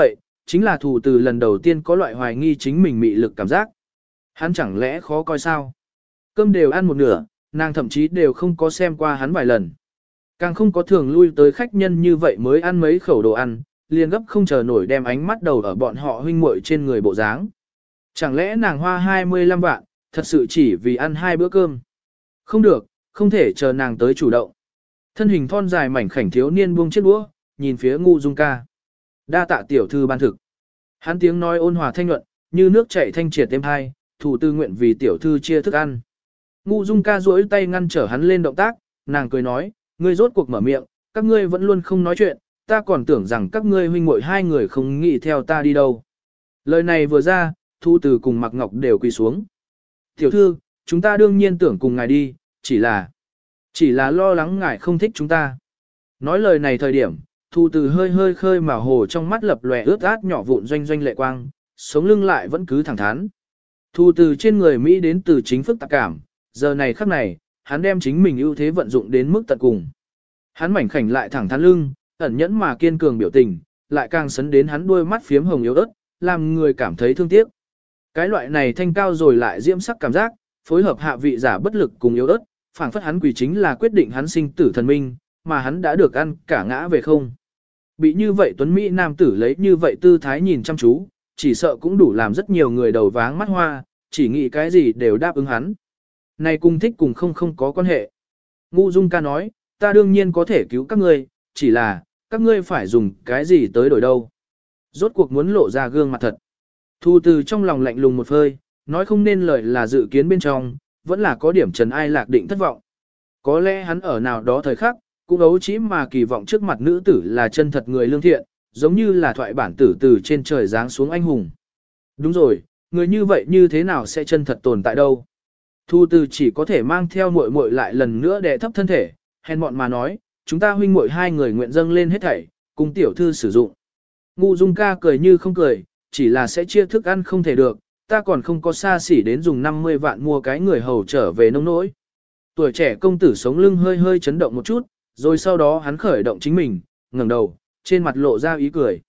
chính là Thủ Từ lần đầu tiên có loại hoài nghi chính mình mị lực cảm giác. Hắn chẳng lẽ khó coi sao? Cơm đều ăn một nửa, nàng thậm chí đều không có xem qua hắn vài lần. Càng không có thường lui tới khách nhân như vậy mới ăn mấy khẩu đồ ăn, liền gấp không chờ nổi đem ánh mắt đầu ở bọn họ huynh muội trên người bộ dáng. Chẳng lẽ nàng hoa 25 vạn, thật sự chỉ vì ăn 2 bữa cơm? Không được, không thể chờ nàng tới chủ động. Thân hình thon dài mảnh khảnh thiếu niên buông chiếc đũa, nhìn phía Ngu Dung Ca. Đa tạ tiểu thư ban thực. Hắn tiếng nói ôn hòa thanh nhuận, như nước chảy thanh triệt êm hai, Thủ Từ nguyện vì tiểu thư chia thức ăn. Ngu Dung Ca duỗi tay ngăn trở hắn lên động tác, nàng cười nói, ngươi rốt cuộc mở miệng, các ngươi vẫn luôn không nói chuyện, ta còn tưởng rằng các ngươi huynh muội hai người không nghĩ theo ta đi đâu. Lời này vừa ra, Thu Từ cùng Mạc Ngọc đều quỳ xuống. Tiểu thư, chúng ta đương nhiên tưởng cùng ngài đi, chỉ là lo lắng ngài không thích chúng ta. Nói lời này thời điểm, Thu Từ hơi hơi khơi mà hồ trong mắt lập lòe ướt át nhỏ vụn doanh doanh lệ quang, sống lưng lại vẫn cứ thẳng thắn. Thu Từ trên người Mỹ đến từ chính phức tạp cảm, giờ này khắc này, hắn đem chính mình ưu thế vận dụng đến mức tận cùng. Hắn mảnh khảnh lại thẳng thắn lưng, ẩn nhẫn mà kiên cường biểu tình, lại càng sấn đến hắn đôi mắt phiếm hồng yếu ớt, làm người cảm thấy thương tiếc. Cái loại này thanh cao rồi lại diễm sắc cảm giác, phối hợp hạ vị giả bất lực cùng yếu ớt, phảng phất hắn quỷ chính là quyết định hắn sinh tử thần minh, mà hắn đã được ăn cả ngã về không. Bị như vậy tuấn Mỹ nam tử lấy như vậy tư thái nhìn chăm chú, chỉ sợ cũng đủ làm rất nhiều người đầu váng mắt hoa, chỉ nghĩ cái gì đều đáp ứng hắn. Này cùng thích cùng không có quan hệ. Ngu Dung Ca nói, ta đương nhiên có thể cứu các ngươi, chỉ là, các ngươi phải dùng cái gì tới đổi đâu. Rốt cuộc muốn lộ ra gương mặt thật. Thu Từ trong lòng lạnh lùng một hơi, nói không nên lời là dự kiến bên trong, vẫn là có điểm trần ai lạc định thất vọng. Có lẽ hắn ở nào đó thời khắc, cũng ấu chỉ mà kỳ vọng trước mặt nữ tử là chân thật người lương thiện, giống như là thoại bản tử từ trên trời giáng xuống anh hùng. Đúng rồi, người như vậy như thế nào sẽ chân thật tồn tại đâu? Thu Từ chỉ có thể mang theo muội muội lại lần nữa đè thấp thân thể, hèn mọn mà nói, chúng ta huynh muội hai người nguyện dâng lên hết thảy, cùng tiểu thư sử dụng. Ngu Dung Ca cười như không cười, chỉ là sẽ chia thức ăn không thể được, ta còn không có xa xỉ đến dùng 50 vạn mua cái người hầu trở về nông nỗi. Tuổi trẻ công tử sống lưng hơi hơi chấn động một chút, rồi sau đó hắn khởi động chính mình, ngẩng đầu, trên mặt lộ ra ý cười.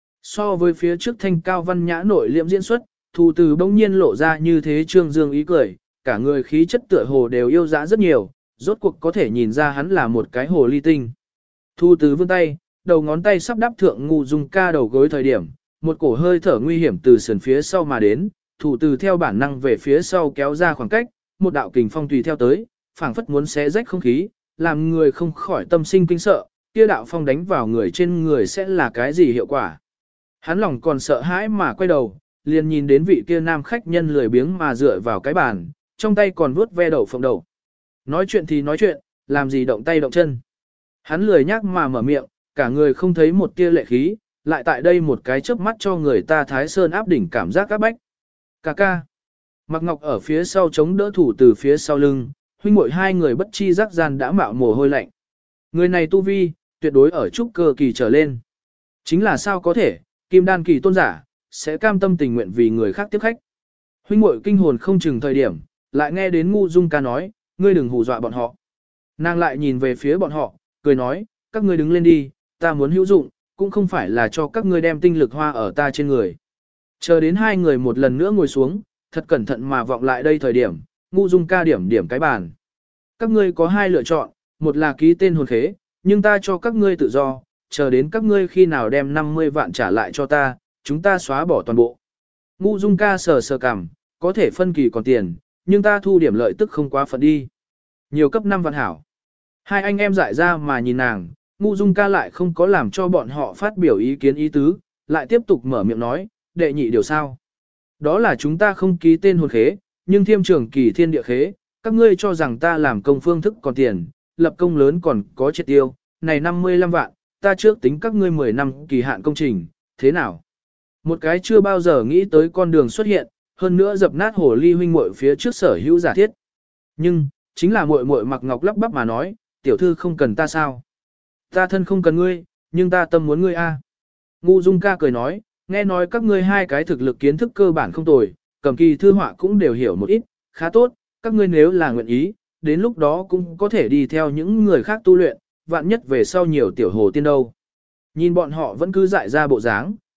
So với phía trước thanh cao văn nhã nội liệm diễn xuất, Thu Từ bỗng nhiên lộ ra như thế trương dương ý cười, cả người khí chất tựa hồ đều yêu dã rất nhiều, rốt cuộc có thể nhìn ra hắn là một cái hồ ly tinh. Thu Từ vươn tay, đầu ngón tay sắp đáp thượng Ngu Dung Ca đầu gối thời điểm, một cổ hơi thở nguy hiểm từ sườn phía sau mà đến, Thu Từ theo bản năng về phía sau kéo ra khoảng cách, một đạo kình phong tùy theo tới, phảng phất muốn xé rách không khí, làm người không khỏi tâm sinh kinh sợ, kia đạo phong đánh vào người trên người sẽ là cái gì hiệu quả. Hắn lòng còn sợ hãi mà quay đầu, liền nhìn đến vị kia nam khách nhân lười biếng mà dựa vào cái bàn, trong tay còn vuốt ve đầu phồng đầu. Nói chuyện thì nói chuyện, làm gì động tay động chân. Hắn lười nhác mà mở miệng, cả người không thấy một tia lệ khí, lại tại đây một cái chớp mắt cho người ta thái sơn áp đỉnh cảm giác áp bách. Cà ca. Mạc Ngọc ở phía sau chống đỡ Thủ từ phía sau lưng, huynh muội hai người bất chi giác gian đã mạo mồ hôi lạnh. Người này tu vi, tuyệt đối ở trúc cơ kỳ trở lên. Chính là sao có thể, kim đan kỳ tôn giả, sẽ cam tâm tình nguyện vì người khác tiếp khách. Huynh muội kinh hồn không chừng thời điểm, lại nghe đến Ngu Dung Ca nói, ngươi đừng hù dọa bọn họ. Nàng lại nhìn về phía bọn họ, cười nói, các ngươi đứng lên đi, ta muốn hữu dụng, cũng không phải là cho các ngươi đem tinh lực hoa ở ta trên người. Chờ đến hai người một lần nữa ngồi xuống, thật cẩn thận mà vọng lại đây thời điểm, Ngu Dung Ca điểm điểm cái bàn. Các ngươi có hai lựa chọn, một là ký tên hồn khế, nhưng ta cho các ngươi tự do, chờ đến các ngươi khi nào đem 50 vạn trả lại cho ta, chúng ta xóa bỏ toàn bộ. Ngu Dung Ca sờ sờ cằm, có thể phân kỳ còn tiền, nhưng ta thu điểm lợi tức không quá phận đi. Nhiều cấp 5 vạn hảo. Hai anh em dại ra mà nhìn nàng, Ngu Dung Ca lại không có làm cho bọn họ phát biểu ý kiến ý tứ, lại tiếp tục mở miệng nói, đệ nhị điều sao. Đó là chúng ta không ký tên hồn khế, nhưng thiêm trường kỳ thiên địa khế, các ngươi cho rằng ta làm công phương thức còn tiền, lập công lớn còn có triệt tiêu, này 55 vạn, ta trước tính các ngươi 10 năm kỳ hạn công trình, thế nào? Một cái chưa bao giờ nghĩ tới con đường xuất hiện, hơn nữa dập nát hồ ly huynh muội phía trước sở hữu giả thiết. Nhưng, chính là muội muội Mạc Ngọc lắp bắp mà nói, tiểu thư không cần ta sao? Ta thân không cần ngươi, nhưng ta tâm muốn ngươi a. Ngu Dung Ca cười nói, nghe nói các ngươi hai cái thực lực kiến thức cơ bản không tồi, cầm kỳ thư họa cũng đều hiểu một ít, khá tốt, các ngươi nếu là nguyện ý, đến lúc đó cũng có thể đi theo những người khác tu luyện, vạn nhất về sau nhiều tiểu hồ tiên đâu. Nhìn bọn họ vẫn cứ dại ra bộ dáng,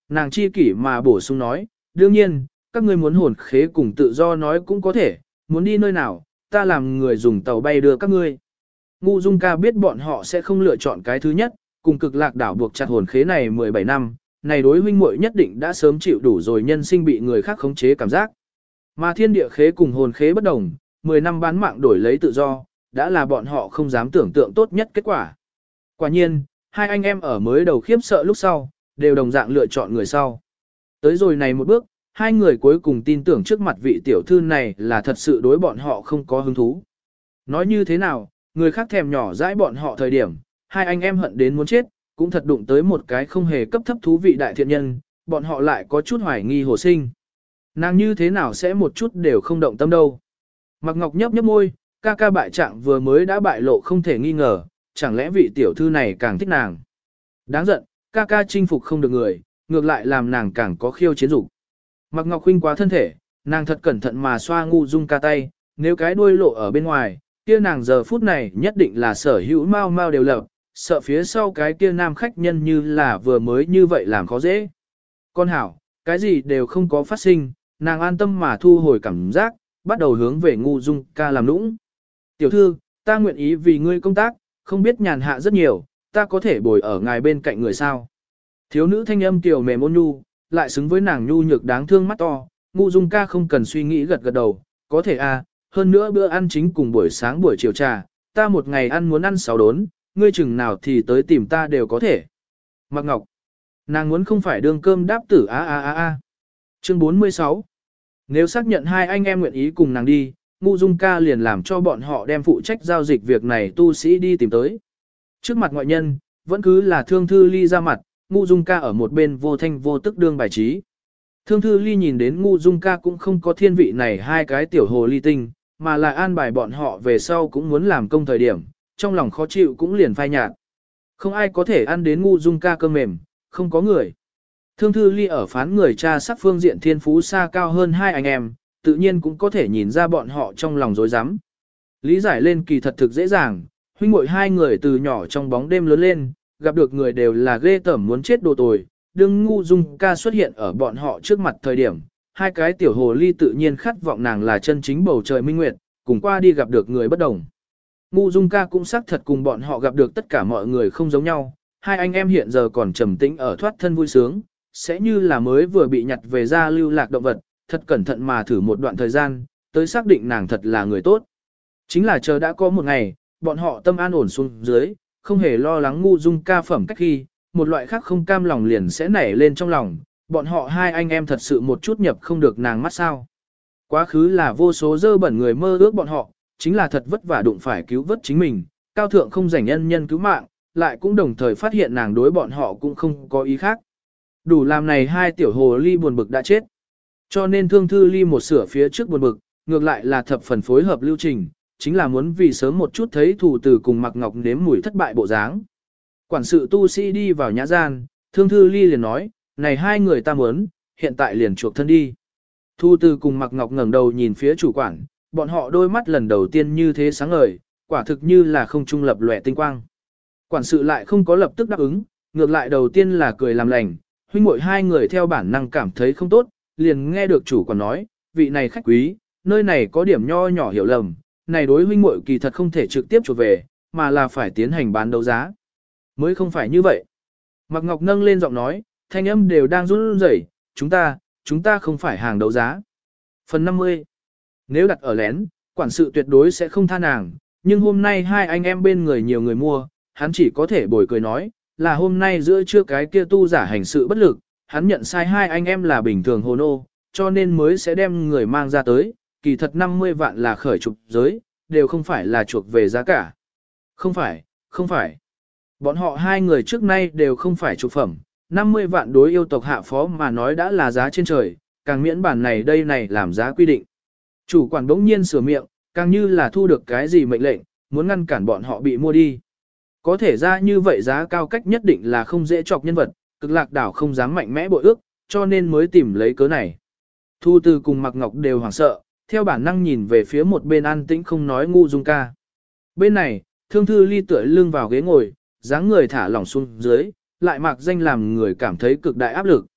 nàng chi kỷ mà bổ sung nói, đương nhiên, các ngươi muốn hồn khế cùng tự do nói cũng có thể, muốn đi nơi nào, ta làm người dùng tàu bay đưa các ngươi. Ngu Dung ca biết bọn họ sẽ không lựa chọn cái thứ nhất, cùng cực lạc đảo buộc chặt hồn khế này 17 năm, này đối huynh muội nhất định đã sớm chịu đủ rồi nhân sinh bị người khác khống chế cảm giác. Mà thiên địa khế cùng hồn khế bất đồng, 10 năm bán mạng đổi lấy tự do, đã là bọn họ không dám tưởng tượng tốt nhất kết quả. Quả nhiên, hai anh em ở mới đầu khiếp sợ lúc sau, đều đồng dạng lựa chọn người sau. Tới rồi này một bước, hai người cuối cùng tin tưởng trước mặt vị tiểu thư này là thật sự đối bọn họ không có hứng thú. Nói như thế nào, người khác thèm nhỏ dãi bọn họ thời điểm, hai anh em hận đến muốn chết, cũng thật đụng tới một cái không hề cấp thấp thú vị đại thiện nhân, bọn họ lại có chút hoài nghi hồ sinh. Nàng như thế nào sẽ một chút đều không động tâm đâu. Mạc Ngọc nhấp nhấp môi, ca ca bại trạng vừa mới đã bại lộ không thể nghi ngờ, chẳng lẽ vị tiểu thư này càng thích nàng. Đáng giận, ca ca chinh phục không được người, ngược lại làm nàng càng có khiêu chiến dục. Mạc Ngọc khuynh quá thân thể, nàng thật cẩn thận mà xoa Ngu Dung ca tay, nếu cái đuôi lộ ở bên ngoài, kia nàng giờ phút này nhất định là sở hữu mau mau đều lập, sợ phía sau cái kia nam khách nhân như là vừa mới như vậy làm khó dễ. Con hảo, cái gì đều không có phát sinh, nàng an tâm mà thu hồi cảm giác, bắt đầu hướng về Ngu Dung ca làm nũng. Tiểu thư, ta nguyện ý vì ngươi công tác, không biết nhàn hạ rất nhiều, ta có thể bồi ở ngài bên cạnh người sao. Thiếu nữ thanh âm tiểu mềm ôn nhu, lại xứng với nàng nhu nhược đáng thương mắt to, Ngu Dung ca không cần suy nghĩ gật gật đầu, có thể à, hơn nữa bữa ăn chính cùng buổi sáng buổi chiều trà, ta một ngày ăn muốn ăn 6 đốn, ngươi chừng nào thì tới tìm ta đều có thể. Mạc Ngọc, nàng muốn không phải đương cơm đáp tử a. Chương 46. Nếu xác nhận hai anh em nguyện ý cùng nàng đi, Ngu Dung ca liền làm cho bọn họ đem phụ trách giao dịch việc này tu sĩ đi tìm tới. Trước mặt ngoại nhân, vẫn cứ là Thương Thư Ly ra mặt, Ngu Dung ca ở một bên vô thanh vô tức đương bài trí. Thương Thư Ly nhìn đến Ngu Dung ca cũng không có thiên vị này hai cái tiểu hồ ly tinh, mà là an bài bọn họ về sau cũng muốn làm công thời điểm, trong lòng khó chịu cũng liền phai nhạt. Không ai có thể ăn đến Ngu Dung ca cơm mềm, không có người. Thương Thư Ly ở phán người cha sắc phương diện thiên phú xa cao hơn hai anh em, tự nhiên cũng có thể nhìn ra bọn họ trong lòng rối rắm. Lý giải lên kỳ thật thực dễ dàng, huynh muội hai người từ nhỏ trong bóng đêm lớn lên, gặp được người đều là ghê tởm muốn chết đồ tồi, đương Ngu Dung ca xuất hiện ở bọn họ trước mặt thời điểm, hai cái tiểu hồ ly tự nhiên khát vọng nàng là chân chính bầu trời minh nguyệt, cùng qua đi gặp được người bất đồng. Ngu Dung ca cũng xác thật cùng bọn họ gặp được tất cả mọi người không giống nhau, hai anh em hiện giờ còn trầm tĩnh ở thoát thân vui sướng, sẽ như là mới vừa bị nhặt về ra lưu lạc động vật, thật cẩn thận mà thử một đoạn thời gian, tới xác định nàng thật là người tốt. Chính là chờ đã có một ngày, bọn họ tâm an ổn xuống dưới, không hề lo lắng Ngu Dung ca phẩm cách khi, một loại khác không cam lòng liền sẽ nảy lên trong lòng, bọn họ hai anh em thật sự một chút nhập không được nàng mắt sao. Quá khứ là vô số dơ bẩn người mơ ước bọn họ, chính là thật vất vả đụng phải cứu vớt chính mình, cao thượng không rảnh ân nhân cứu mạng, lại cũng đồng thời phát hiện nàng đối bọn họ cũng không có ý khác. Đủ làm này hai tiểu hồ ly buồn bực đã chết. Cho nên Thương Thư Ly một sửa phía trước buồn bực, ngược lại là thập phần phối hợp lưu trình, chính là muốn vì sớm một chút thấy thủ từ cùng Mạc Ngọc nếm mùi thất bại bộ dáng. Quản sự tu sĩ đi vào nhã gian, Thương Thư Ly liền nói, này hai người ta muốn, hiện tại liền chuộc thân đi. Thu Từ cùng Mạc Ngọc ngẩng đầu nhìn phía chủ quản, bọn họ đôi mắt lần đầu tiên như thế sáng ngời, quả thực như là không trung lập lòe tinh quang. Quản sự lại không có lập tức đáp ứng, ngược lại đầu tiên là cười làm lành, huynh muội hai người theo bản năng cảm thấy không tốt, liền nghe được chủ quản nói, vị này khách quý, nơi này có điểm nho nhỏ hiểu lầm, này đối huynh muội kỳ thật không thể trực tiếp chuộc về, mà là phải tiến hành bán đấu giá. Mới không phải như vậy. Mạc Ngọc nâng lên giọng nói, thanh âm đều đang run rẩy, chúng ta không phải hàng đấu giá. Phần 50. Nếu đặt ở lén, quản sự tuyệt đối sẽ không tha nàng, nhưng hôm nay hai anh em bên người nhiều người mua, hắn chỉ có thể bồi cười nói, là hôm nay giữa trưa cái kia tu giả hành sự bất lực, hắn nhận sai hai anh em là bình thường hồ nô, cho nên mới sẽ đem người mang ra tới, kỳ thật 50 vạn là khởi trục giới, đều không phải là chuộc về giá cả. Không phải. Bọn họ hai người trước nay đều không phải trục phẩm, 50 vạn đối yêu tộc hạ phó mà nói đã là giá trên trời, càng miễn bản này đây này làm giá quy định. Chủ quản bỗng nhiên sửa miệng, càng như là thu được cái gì mệnh lệnh, muốn ngăn cản bọn họ bị mua đi. Có thể ra như vậy giá cao cách nhất định là không dễ chọc nhân vật, cực lạc đảo không dám mạnh mẽ bội ước, cho nên mới tìm lấy cớ này. Thu Từ cùng Mạc Ngọc đều hoảng sợ, theo bản năng nhìn về phía một bên an tĩnh không nói Ngu Dung ca. Bên này, Thương Thư Ly tựa lưng vào ghế ngồi, dáng người thả lỏng xuống dưới, lại mặc danh làm người cảm thấy cực đại áp lực.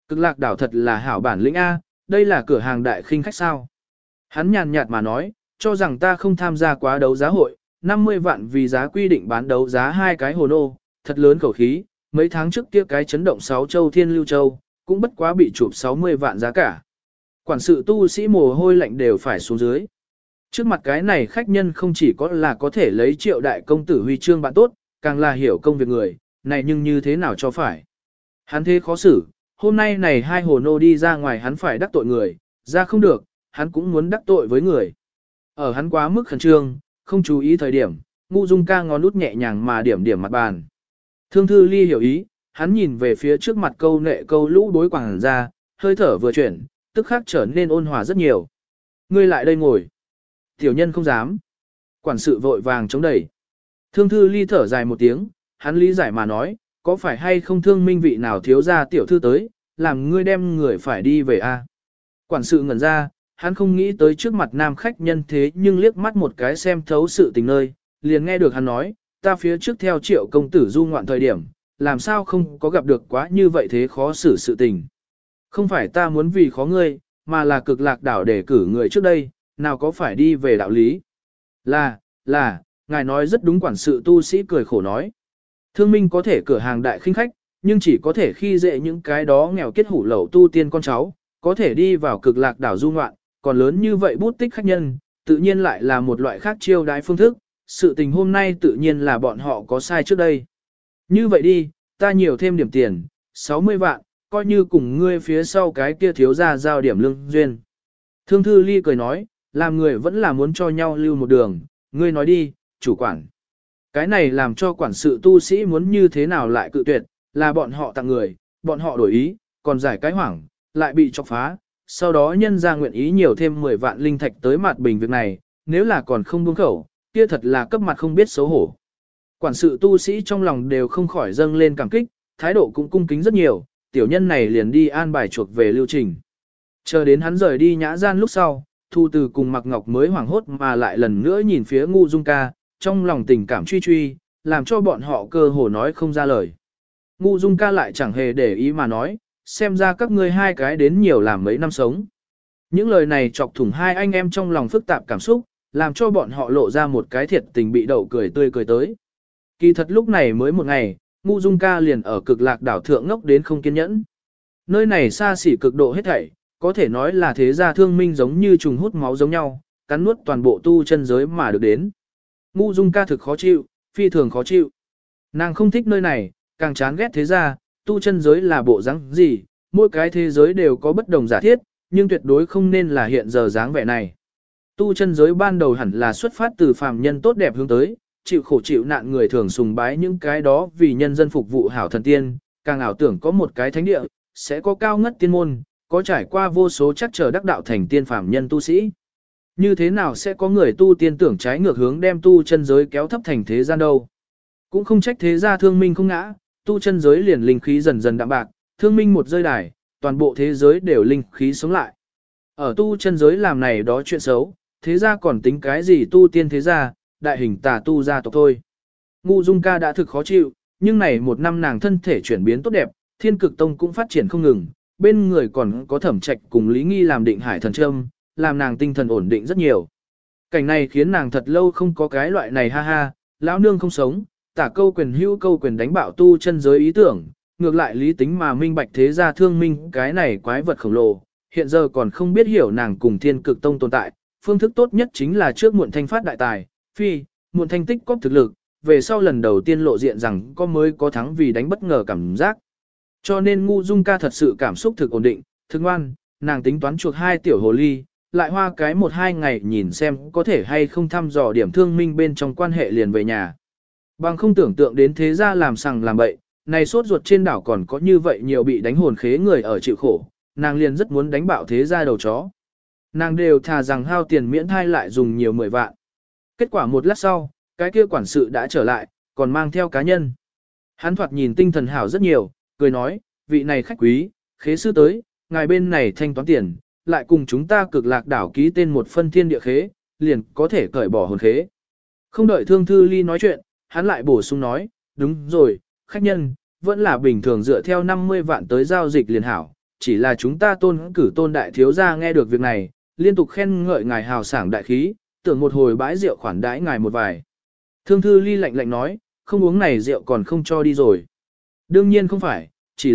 Cực lạc đảo thật là hảo bản lĩnh A, đây là cửa hàng đại khinh khách sao. Hắn nhàn nhạt mà nói, cho rằng ta không tham gia quá đấu giá hội, 50 vạn vì giá quy định bán đấu giá 2 cái hồ nô, thật lớn khẩu khí, mấy tháng trước kia cái chấn động 6 châu Thiên Lưu Châu, cũng bất quá bị chụp 60 vạn giá cả. Quản sự tu sĩ mồ hôi lạnh đều phải xuống dưới. Trước mặt cái này khách nhân không chỉ có là có thể lấy Triệu đại công tử huy chương bạn tốt, càng là hiểu công việc người, này nhưng như thế nào cho phải. Hắn thế khó xử, hôm nay này hai hồ nô đi ra ngoài hắn phải đắc tội người, ra không được, hắn cũng muốn đắc tội với người. Ở hắn quá mức khẩn trương, không chú ý thời điểm, Ngu Dung Ca ngón út nhẹ nhàng mà điểm điểm mặt bàn. Thương Thư Ly hiểu ý, hắn nhìn về phía trước mặt câu nệ câu lũ đối quảng ra, hơi thở vừa chuyển, tức khắc trở nên ôn hòa rất nhiều. Ngươi lại đây ngồi. Tiểu nhân không dám. Quản sự vội vàng chống đẩy. Thương Thư Ly thở dài một tiếng, hắn lý giải mà nói, có phải hay không thương minh vị nào thiếu ra tiểu thư tới, làm ngươi đem người phải đi về a? Quản sự ngẩn ra, hắn không nghĩ tới trước mặt nam khách nhân thế nhưng liếc mắt một cái xem thấu sự tình nơi, liền nghe được hắn nói, ta phía trước theo Triệu công tử du ngoạn thời điểm, làm sao không có gặp được quá như vậy thế khó xử sự tình. Không phải ta muốn vì khó ngươi, mà là cực lạc đảo để cử người trước đây, nào có phải đi về đạo lý. Là, ngài nói rất đúng. Quản sự tu sĩ cười khổ nói. Thương minh có thể cửa hàng đại khinh khách, nhưng chỉ có thể khi dễ những cái đó nghèo kết hủ lậu tu tiên con cháu, có thể đi vào cực lạc đảo du ngoạn, còn lớn như vậy bút tích khách nhân, tự nhiên lại là một loại khác chiêu đãi phương thức, sự tình hôm nay tự nhiên là bọn họ có sai trước đây. Như vậy đi, ta nhiều thêm điểm tiền, 60 vạn, coi như cùng ngươi phía sau cái kia thiếu ra giao điểm lương duyên. Thương Thư Ly cười nói, làm người vẫn là muốn cho nhau lưu một đường, ngươi nói đi, chủ quản. Cái này làm cho quản sự tu sĩ muốn như thế nào lại cự tuyệt, là bọn họ tặng người, bọn họ đổi ý, còn giải cái hoảng, lại bị chọc phá, sau đó nhân ra nguyện ý nhiều thêm 10 vạn linh thạch tới mặt bình việc này, nếu là còn không buông khẩu, kia thật là cấp mặt không biết xấu hổ. Quản sự tu sĩ trong lòng đều không khỏi dâng lên cảm kích, thái độ cũng cung kính rất nhiều, tiểu nhân này liền đi an bài chuộc về lưu trình. Chờ đến hắn rời đi nhã gian lúc sau, Thu Từ cùng Mạc Ngọc mới hoảng hốt mà lại lần nữa nhìn phía Ngu Dung Ca, trong lòng tình cảm truy truy, làm cho bọn họ cơ hồ nói không ra lời. Ngu Dung Ca lại chẳng hề để ý mà nói, xem ra các ngươi hai cái đến nhiều làm mấy năm sống. Những lời này chọc thủng hai anh em trong lòng phức tạp cảm xúc, làm cho bọn họ lộ ra một cái thiệt tình bị đậu cười tươi cười tới. Kỳ thật lúc này mới một ngày, Ngu Dung Ca liền ở cực lạc đảo thượng ngốc đến không kiên nhẫn. Nơi này xa xỉ cực độ hết thảy, có thể nói là thế gia thương minh giống như trùng hút máu giống nhau, cắn nuốt toàn bộ tu chân giới mà được đến. Ngu Dung Ca thực khó chịu, phi thường khó chịu. Nàng không thích nơi này, càng chán ghét thế gia, tu chân giới là bộ dáng gì, mỗi cái thế giới đều có bất đồng giả thiết, nhưng tuyệt đối không nên là hiện giờ dáng vẻ này. Tu chân giới ban đầu hẳn là xuất phát từ phàm nhân tốt đẹp hướng tới, chịu khổ chịu nạn người thường sùng bái những cái đó vì nhân dân phục vụ hảo thần tiên, càng ảo tưởng có một cái thánh địa, sẽ có cao ngất tiên môn, có trải qua vô số chắc trở đắc đạo thành tiên phàm nhân tu sĩ. Như thế nào sẽ có người tu tiên tưởng trái ngược hướng đem tu chân giới kéo thấp thành thế gian đâu? Cũng không trách thế gia thương minh không ngã, tu chân giới liền linh khí dần dần đạm bạc, thương minh một rơi đài, toàn bộ thế giới đều linh khí sống lại. Ở tu chân giới làm này đó chuyện xấu, thế gia còn tính cái gì tu tiên thế gia, đại hình tà tu gia tộc thôi. Ngu Dung Ca đã thực khó chịu, nhưng này một năm nàng thân thể chuyển biến tốt đẹp, Thiên Cực Tông cũng phát triển không ngừng, bên người còn có Thẩm Trạch cùng Lý Nghi làm định hải thần châm, làm nàng tinh thần ổn định rất nhiều. Cảnh này khiến nàng thật lâu không có cái loại này ha ha, lão nương không sống, tả câu quyền hữu câu quyền đánh bạo tu chân giới ý tưởng, ngược lại lý tính mà minh bạch thế gia thương minh cái này quái vật khổng lồ, hiện giờ còn không biết hiểu nàng cùng Thiên Cực Tông tồn tại, phương thức tốt nhất chính là trước muộn thanh phát đại tài, muộn thanh tích có thực lực, về sau lần đầu tiên lộ diện rằng có mới có thắng vì đánh bất ngờ cảm giác. Cho nên Ngu Dung Ca thật sự cảm xúc thực ổn định, thực ngoan, nàng tính toán chuộc 2 tiểu hồ ly, lại hoa cái 1-2 ngày nhìn xem có thể hay không thăm dò điểm thương minh bên trong quan hệ liền về nhà. Bằng không tưởng tượng đến thế gia làm sằng làm bậy, này sốt ruột trên đảo còn có như vậy nhiều bị đánh hồn khế người ở chịu khổ, nàng liền rất muốn đánh bạo thế gia đầu chó. Nàng đều thà rằng hao tiền miễn thai lại dùng nhiều 10 vạn. Kết quả một lát sau, cái kia quản sự đã trở lại, còn mang theo cá nhân. Hắn thoạt nhìn tinh thần hảo rất nhiều, cười nói, vị này khách quý, khế sư tới, ngài bên này thanh toán tiền, lại cùng chúng ta cực lạc đảo ký tên một phân thiên địa khế, liền có thể cởi bỏ hồn khế. Không đợi Thương Thư Ly nói chuyện, hắn lại bổ sung nói, đúng rồi, khách nhân, vẫn là bình thường dựa theo 50 vạn tới giao dịch liền hảo, chỉ là chúng ta tôn cử Tôn đại thiếu gia nghe được việc này, liên tục khen ngợi ngài hào sảng đại khí, tưởng một hồi bãi rượu khoản đãi ngài một vài. Thương Thư Ly lạnh lạnh nói, không uống này rượu còn không cho đi rồi. Đương nhiên không phải, chỉ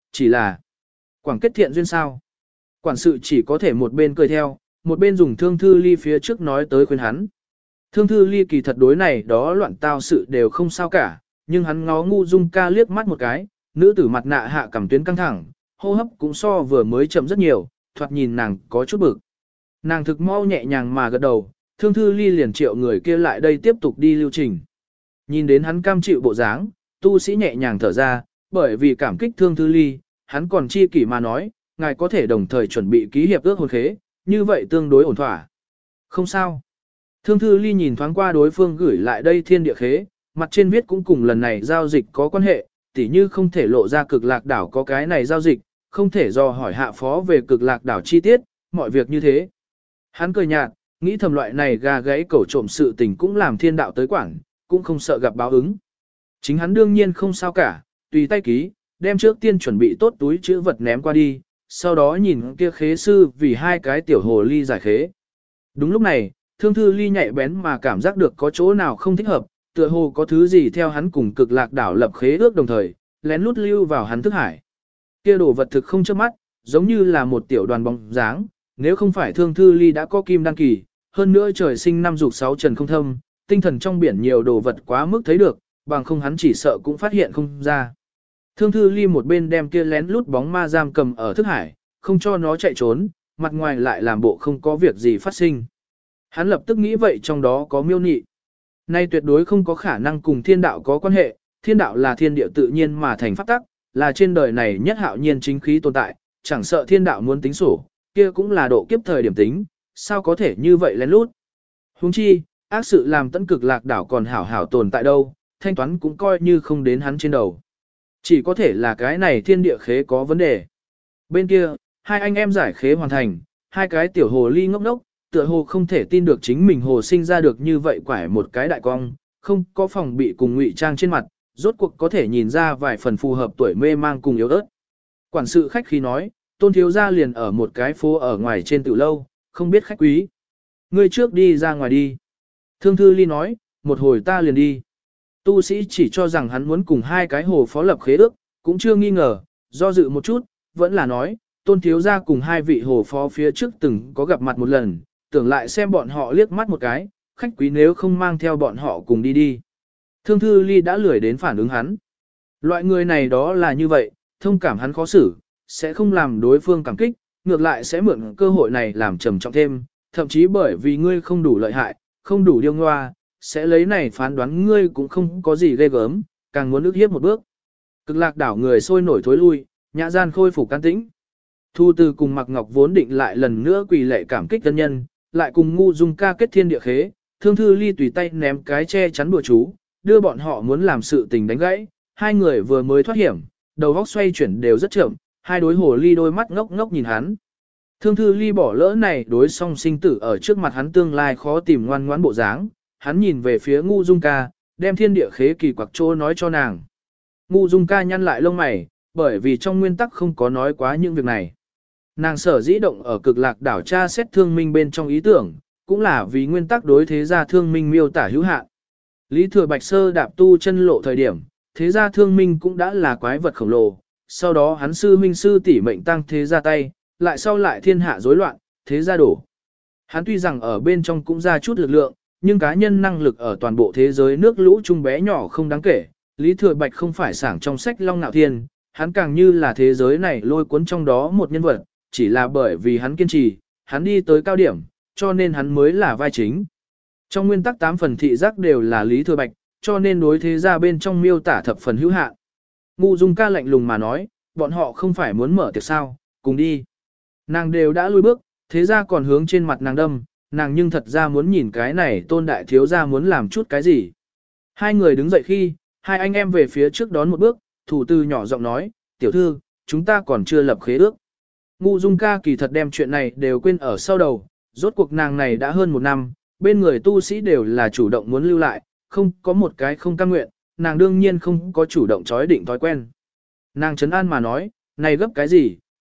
là, quảng kết thiện duyên sao. Quản sự chỉ có thể một bên cười theo, một bên dùng Thương Thư Ly phía trước nói tới khuyên hắn. Thương Thư Ly kỳ thật đối này đó loạn tao sự đều không sao cả, nhưng hắn ngó Ngu Dung Ca liếc mắt một cái, nữ tử mặt nạ hạ cảm tuyến căng thẳng, hô hấp cũng so vừa mới chậm rất nhiều, thoạt nhìn nàng có chút bực. Nàng thực mau nhẹ nhàng mà gật đầu, Thương Thư Ly liền triệu người kia lại đây tiếp tục đi lưu trình. Nhìn đến hắn cam chịu bộ dáng, tu sĩ nhẹ nhàng thở ra, bởi vì cảm kích Thương Thư Ly, hắn còn chi kỷ mà nói, ngài có thể đồng thời chuẩn bị ký hiệp ước hôn khế, như vậy tương đối ổn thỏa. Không sao. Thương Thư Ly nhìn thoáng qua đối phương gửi lại đây thiên địa khế, mặt trên viết cũng cùng lần này giao dịch có quan hệ, tỉ như không thể lộ ra Cực Lạc đảo có cái này giao dịch, không thể do hỏi hạ phó về Cực Lạc đảo chi tiết, mọi việc như thế. Hắn cười nhạt, nghĩ thầm loại này gà gáy cẩu trộm sự tình cũng làm thiên đạo tới quản, cũng không sợ gặp báo ứng. Chính hắn đương nhiên không sao cả, tùy tay ký, đem trước tiên chuẩn bị tốt túi chữ vật ném qua đi, sau đó nhìn kia khế sư vì hai cái tiểu hồ ly giải khế. Đúng lúc này, Thương Thư Ly nhạy bén mà cảm giác được có chỗ nào không thích hợp, tựa hồ có thứ gì theo hắn cùng Cực Lạc đảo lập khế ước đồng thời, lén lút lưu vào hắn thức hải. Kia đồ vật thực không chớp mắt, giống như là một tiểu đoàn bóng dáng, nếu không phải Thương Thư Ly đã có kim đăng kỳ, hơn nữa trời sinh năm dục sáu trần không thâm, tinh thần trong biển nhiều đồ vật quá mức thấy được, bằng không hắn chỉ sợ cũng phát hiện không ra. Thương Thư Ly một bên đem kia lén lút bóng ma giam cầm ở thức hải, không cho nó chạy trốn, mặt ngoài lại làm bộ không có việc gì phát sinh. Hắn lập tức nghĩ vậy trong đó có miêu nị. Nay tuyệt đối không có khả năng cùng thiên đạo có quan hệ, thiên đạo là thiên địa tự nhiên mà thành pháp tắc, là trên đời này nhất hạo nhiên chính khí tồn tại, chẳng sợ thiên đạo muốn tính sổ, kia cũng là độ kiếp thời điểm tính, sao có thể như vậy lén lút. Huống chi, ác sự làm Tẫn Cực Lạc đảo còn hảo hảo tồn tại đâu, thanh toán cũng coi như không đến hắn trên đầu. Chỉ có thể là cái này thiên địa khế có vấn đề. Bên kia, hai anh em giải khế hoàn thành, hai cái tiểu hồ ly ngốc ngốc, tựa hồ không thể tin được chính mình hồ sinh ra được như vậy quải một cái đại cong, không có phòng bị cùng ngụy trang trên mặt, rốt cuộc có thể nhìn ra vài phần phù hợp tuổi mê mang cùng yếu ớt. Quản sự khách khí nói, Tôn thiếu gia liền ở một cái phố ở ngoài trên tiểu lâu, không biết khách quý. Ngươi trước đi ra ngoài đi. Thương Thư Ly nói, một hồi ta liền đi. Tu sĩ chỉ cho rằng hắn muốn cùng hai cái hồ phó lập khế ước, cũng chưa nghi ngờ, do dự một chút, vẫn là nói, Tôn thiếu gia cùng hai vị hồ phó phía trước từng có gặp mặt một lần, tưởng lại xem bọn họ liếc mắt một cái, khách quý nếu không mang theo bọn họ cùng đi đi. Thương Thư Ly đã lười đến phản ứng hắn. Loại người này đó là như vậy, thông cảm hắn khó xử, sẽ không làm đối phương cảm kích, ngược lại sẽ mượn cơ hội này làm trầm trọng thêm, thậm chí bởi vì ngươi không đủ lợi hại, không đủ điêu ngoa, sẽ lấy này phán đoán ngươi cũng không có gì ghê gớm, càng muốn ức hiếp một bước. Cực Lạc đảo người sôi nổi thối lui, nhã gian khôi phục can tĩnh. Thu Từ cùng Mạc Ngọc vốn định lại lần nữa quỳ lệ cảm kích thân nhân, lại cùng Ngu Dung Ca kết thiên địa khế, Thương Thư Ly tùy tay ném cái che chắn bùa chú, đưa bọn họ muốn làm sự tình đánh gãy, hai người vừa mới thoát hiểm, đầu óc xoay chuyển đều rất chậm, hai đối hồ ly đôi mắt ngốc ngốc nhìn hắn. Thương Thư Ly bỏ lỡ này đối song sinh tử ở trước mặt hắn tương lai khó tìm ngoan ngoãn bộ dáng, hắn nhìn về phía Ngu Dung Ca, đem thiên địa khế kỳ quặc trô nói cho nàng. Ngu Dung Ca nhăn lại lông mày, bởi vì trong nguyên tắc không có nói quá những việc này. Nàng sở dĩ động ở Cực Lạc đảo tra xét thương minh bên trong ý tưởng, cũng là vì nguyên tắc đối thế gia thương minh miêu tả hữu hạn. Lý Thừa Bạch Sơ đạp tu chân lộ thời điểm, thế gia thương minh cũng đã là quái vật khổng lồ, sau đó hắn sư minh sư tỷ mệnh tăng thế gia tay, lại sau lại thiên hạ rối loạn, thế gia đổ. Hắn tuy rằng ở bên trong cũng ra chút lực lượng, nhưng cá nhân năng lực ở toàn bộ thế giới nước lũ chung bé nhỏ không đáng kể. Lý Thừa Bạch không phải sảng trong sách Long Nạo Thiên, hắn càng như là thế giới này lôi cuốn trong đó một nhân vật, chỉ là bởi vì hắn kiên trì, hắn đi tới cao điểm, cho nên hắn mới là vai chính. Trong nguyên tắc 8 phần thị giác đều là Lý Thừa Bạch, cho nên đối thế gia bên trong miêu tả thập phần hữu hạn. Ngu Dung Ca lạnh lùng mà nói, bọn họ không phải muốn mở tiệc sao, cùng đi. Nàng đều đã lùi bước, thế gia còn hướng trên mặt nàng đâm, nàng nhưng thật ra muốn nhìn cái này Tôn đại thiếu gia muốn làm chút cái gì. Hai người đứng dậy khi, hai anh em về phía trước đón một bước, thủ tư nhỏ giọng nói, tiểu thư, chúng ta còn chưa lập khế ước. Ngu Dung Ca kỳ thật đem chuyện này đều quên ở sau đầu, rốt cuộc nàng này đã hơn một năm, bên người tu sĩ đều là chủ động muốn lưu lại, không có một cái không cam nguyện, nàng đương nhiên không có chủ động chói định thói quen. Nàng trấn an mà nói, này gấp cái gì,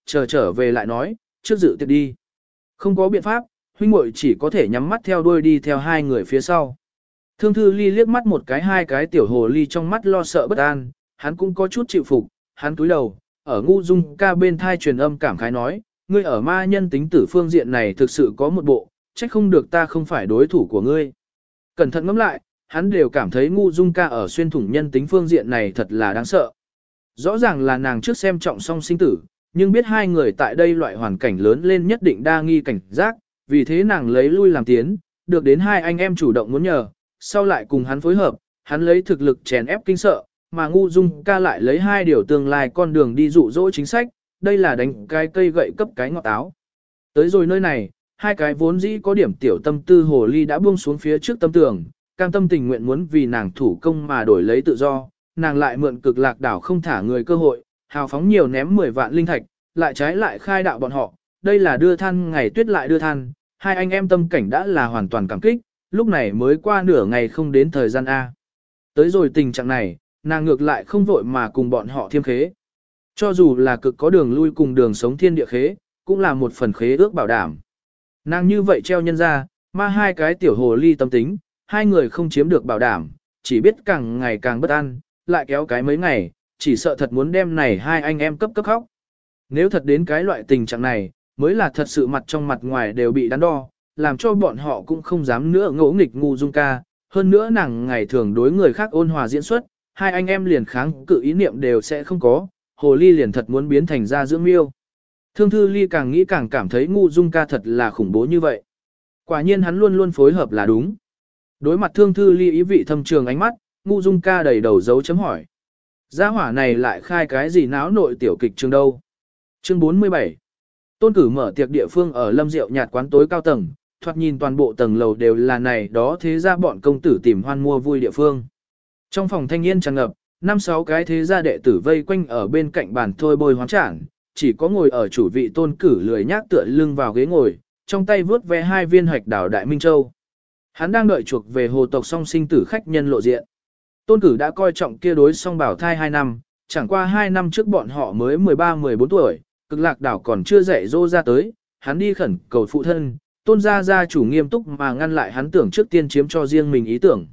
chờ trở về lại nói, trước dự tiệc đi. Không có biện pháp, huynh muội chỉ có thể nhắm mắt theo đuôi đi theo hai người phía sau. Thương Thư Ly liếc mắt một cái hai cái tiểu hồ ly trong mắt lo sợ bất an, hắn cũng có chút chịu phục, hắn cúi đầu, ở Ngu Dung Ca bên thai truyền âm cảm khái nói, ngươi ở ma nhân tính tử phương diện này thực sự có một bộ, trách không được ta không phải đối thủ của ngươi. Cẩn thận ngẫm lại, hắn đều cảm thấy Ngu Dung Ca ở xuyên thủng nhân tính phương diện này thật là đáng sợ. Rõ ràng là nàng trước xem trọng song sinh tử, nhưng biết hai người tại đây loại hoàn cảnh lớn lên nhất định đa nghi cảnh giác, vì thế nàng lấy lui làm tiến, được đến hai anh em chủ động muốn nhờ, sau lại cùng hắn phối hợp, hắn lấy thực lực chèn ép kinh sợ, mà Ngu Dung Ca lại lấy hai điều tương lai con đường đi dụ dỗ chính sách, đây là đánh cái cây gậy cấp cái ngọt táo. Tới rồi nơi này, hai cái vốn dĩ có điểm tiểu tâm tư hồ ly đã buông xuống phía trước tâm tường, cam tâm tình nguyện muốn vì nàng thủ công mà đổi lấy tự do, nàng lại mượn cực lạc đảo không thả người cơ hội, hào phóng nhiều ném 10 vạn linh thạch, lại trái lại khai đạo bọn họ, đây là đưa than ngày tuyết lại đưa than, hai anh em tâm cảnh đã là hoàn toàn cảm kích, lúc này mới qua nửa ngày không đến thời gian A. Tới rồi tình trạng này, nàng ngược lại không vội mà cùng bọn họ thiêm khế. Cho dù là cực có đường lui cùng đường sống thiên địa khế, cũng là một phần khế ước bảo đảm. Nàng như vậy treo nhân ra, mà hai cái tiểu hồ ly tâm tính, hai người không chiếm được bảo đảm, chỉ biết càng ngày càng bất an, lại kéo cái mấy ngày, chỉ sợ thật muốn đem này hai anh em cấp khóc. Nếu thật đến cái loại tình trạng này, mới là thật sự mặt trong mặt ngoài đều bị đắn đo, làm cho bọn họ cũng không dám nữa ngỗ nghịch Ngu Dung Ca. Hơn nữa nàng ngày thường đối người khác ôn hòa diễn xuất, hai anh em liền kháng cự ý niệm đều sẽ không có, hồ ly liền thật muốn biến thành ra dưỡng miêu. Thương Thư Ly càng nghĩ càng cảm thấy Ngu Dung Ca thật là khủng bố như vậy. Quả nhiên hắn luôn luôn phối hợp là đúng. Đối mặt Thương Thư Ly ý vị thâm trường ánh mắt, Ngu Dung Ca đầy đầu dấu chấm hỏi. Gia hỏa này lại khai cái gì náo nội tiểu kịch trường đâu. Chương 47 Tôn Cử mở tiệc địa phương ở Lâm Diệu nhạt quán tối cao tầng, thoạt nhìn toàn bộ tầng lầu đều là này đó thế ra bọn công tử tìm hoan mua vui địa phương. Trong phòng thanh niên tràn ngập, 5-6 cái thế gia đệ tử vây quanh ở bên cạnh bàn thôi bôi hoán trảng, chỉ có ngồi ở chủ vị Tôn Cử lười nhác tựa lưng vào ghế ngồi, trong tay vớt ve hai viên hạch đảo Đại Minh Châu. Hắn đang đợi chuộc về hồ tộc song sinh tử khách nhân lộ diện. Tôn Cử đã coi trọng kia đối song bảo thai 2 năm, chẳng qua 2 năm trước bọn họ mới 13-14 tuổi, cực lạc đảo còn chưa dạy dỗ ra tới, hắn đi khẩn cầu phụ thân, Tôn gia chủ nghiêm túc mà ngăn lại hắn tưởng trước tiên chiếm cho riêng mình ý tưởng.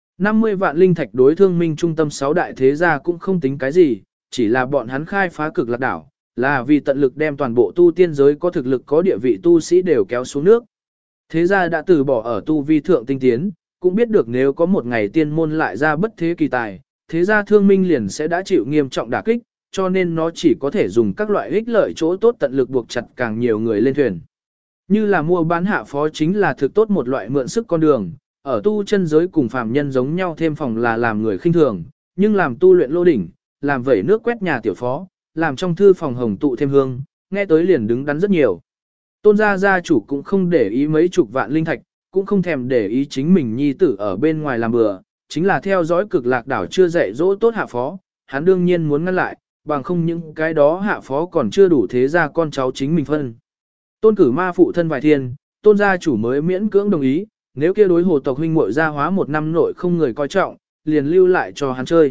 50 vạn linh thạch đối thương minh trung tâm 6 đại thế gia cũng không tính cái gì, chỉ là bọn hắn khai phá cực lạc đảo, là vì tận lực đem toàn bộ tu tiên giới có thực lực có địa vị tu sĩ đều kéo xuống nước. Thế gia đã từ bỏ ở tu vi thượng tinh tiến, cũng biết được nếu có một ngày tiên môn lại ra bất thế kỳ tài, thế gia thương minh liền sẽ đã chịu nghiêm trọng đả kích, cho nên nó chỉ có thể dùng các loại ích lợi chỗ tốt tận lực buộc chặt càng nhiều người lên thuyền. Như là mua bán hạ phó chính là thực tốt một loại mượn sức con đường, ở tu chân giới cùng phàm nhân giống nhau thêm phòng là làm người khinh thường, nhưng làm tu luyện lô đỉnh, làm vẩy nước quét nhà tiểu phó, làm trong thư phòng hồng tụ thêm hương, nghe tới liền đứng đắn rất nhiều. Tôn gia chủ cũng không để ý mấy chục vạn linh thạch, cũng không thèm để ý chính mình nhi tử ở bên ngoài làm bừa, chính là theo dõi cực lạc đảo chưa dạy dỗ tốt hạ phó, hắn đương nhiên muốn ngăn lại, bằng không những cái đó hạ phó còn chưa đủ thế ra con cháu chính mình phân. Tôn Cử ma phụ thân vài thiên, Tôn gia chủ mới miễn cưỡng đồng ý, nếu kia đối hồ tộc huynh muội gia hóa 1 năm nội không người coi trọng, liền lưu lại cho hắn chơi.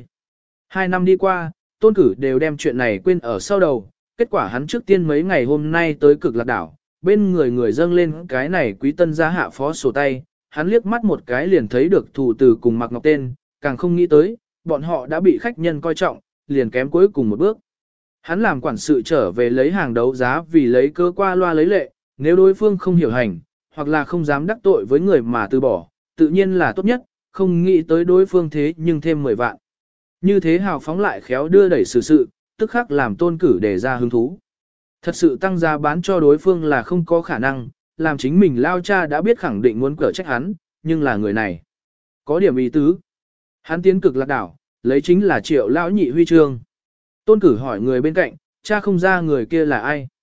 2 năm đi qua, Tôn Cử đều đem chuyện này quên ở sau đầu, kết quả hắn trước tiên mấy ngày hôm nay tới cực lạc đảo, bên người dâng lên cái này quý tân gia hạ phó sổ tay, hắn liếc mắt một cái liền thấy được thủ từ cùng Mạc Ngọc tên, càng không nghĩ tới, bọn họ đã bị khách nhân coi trọng, liền kém cuối cùng một bước. Hắn làm quản sự trở về lấy hàng đấu giá vì lấy cơ qua loa lấy lệ, nếu đối phương không hiểu hành, hoặc là không dám đắc tội với người mà từ bỏ, tự nhiên là tốt nhất, không nghĩ tới đối phương thế nhưng thêm 10 vạn. Như thế hào phóng lại khéo đưa đẩy sự, tức khắc làm Tôn Cử để ra hứng thú. Thật sự tăng giá bán cho đối phương là không có khả năng, làm chính mình lao cha đã biết khẳng định muốn cở trách hắn, nhưng là người này. Có điểm ý tứ. Hắn tiến cực lạc đảo, lấy chính là Triệu lão nhị huy chương. Tôn Cử hỏi người bên cạnh, cha không ra người kia là ai.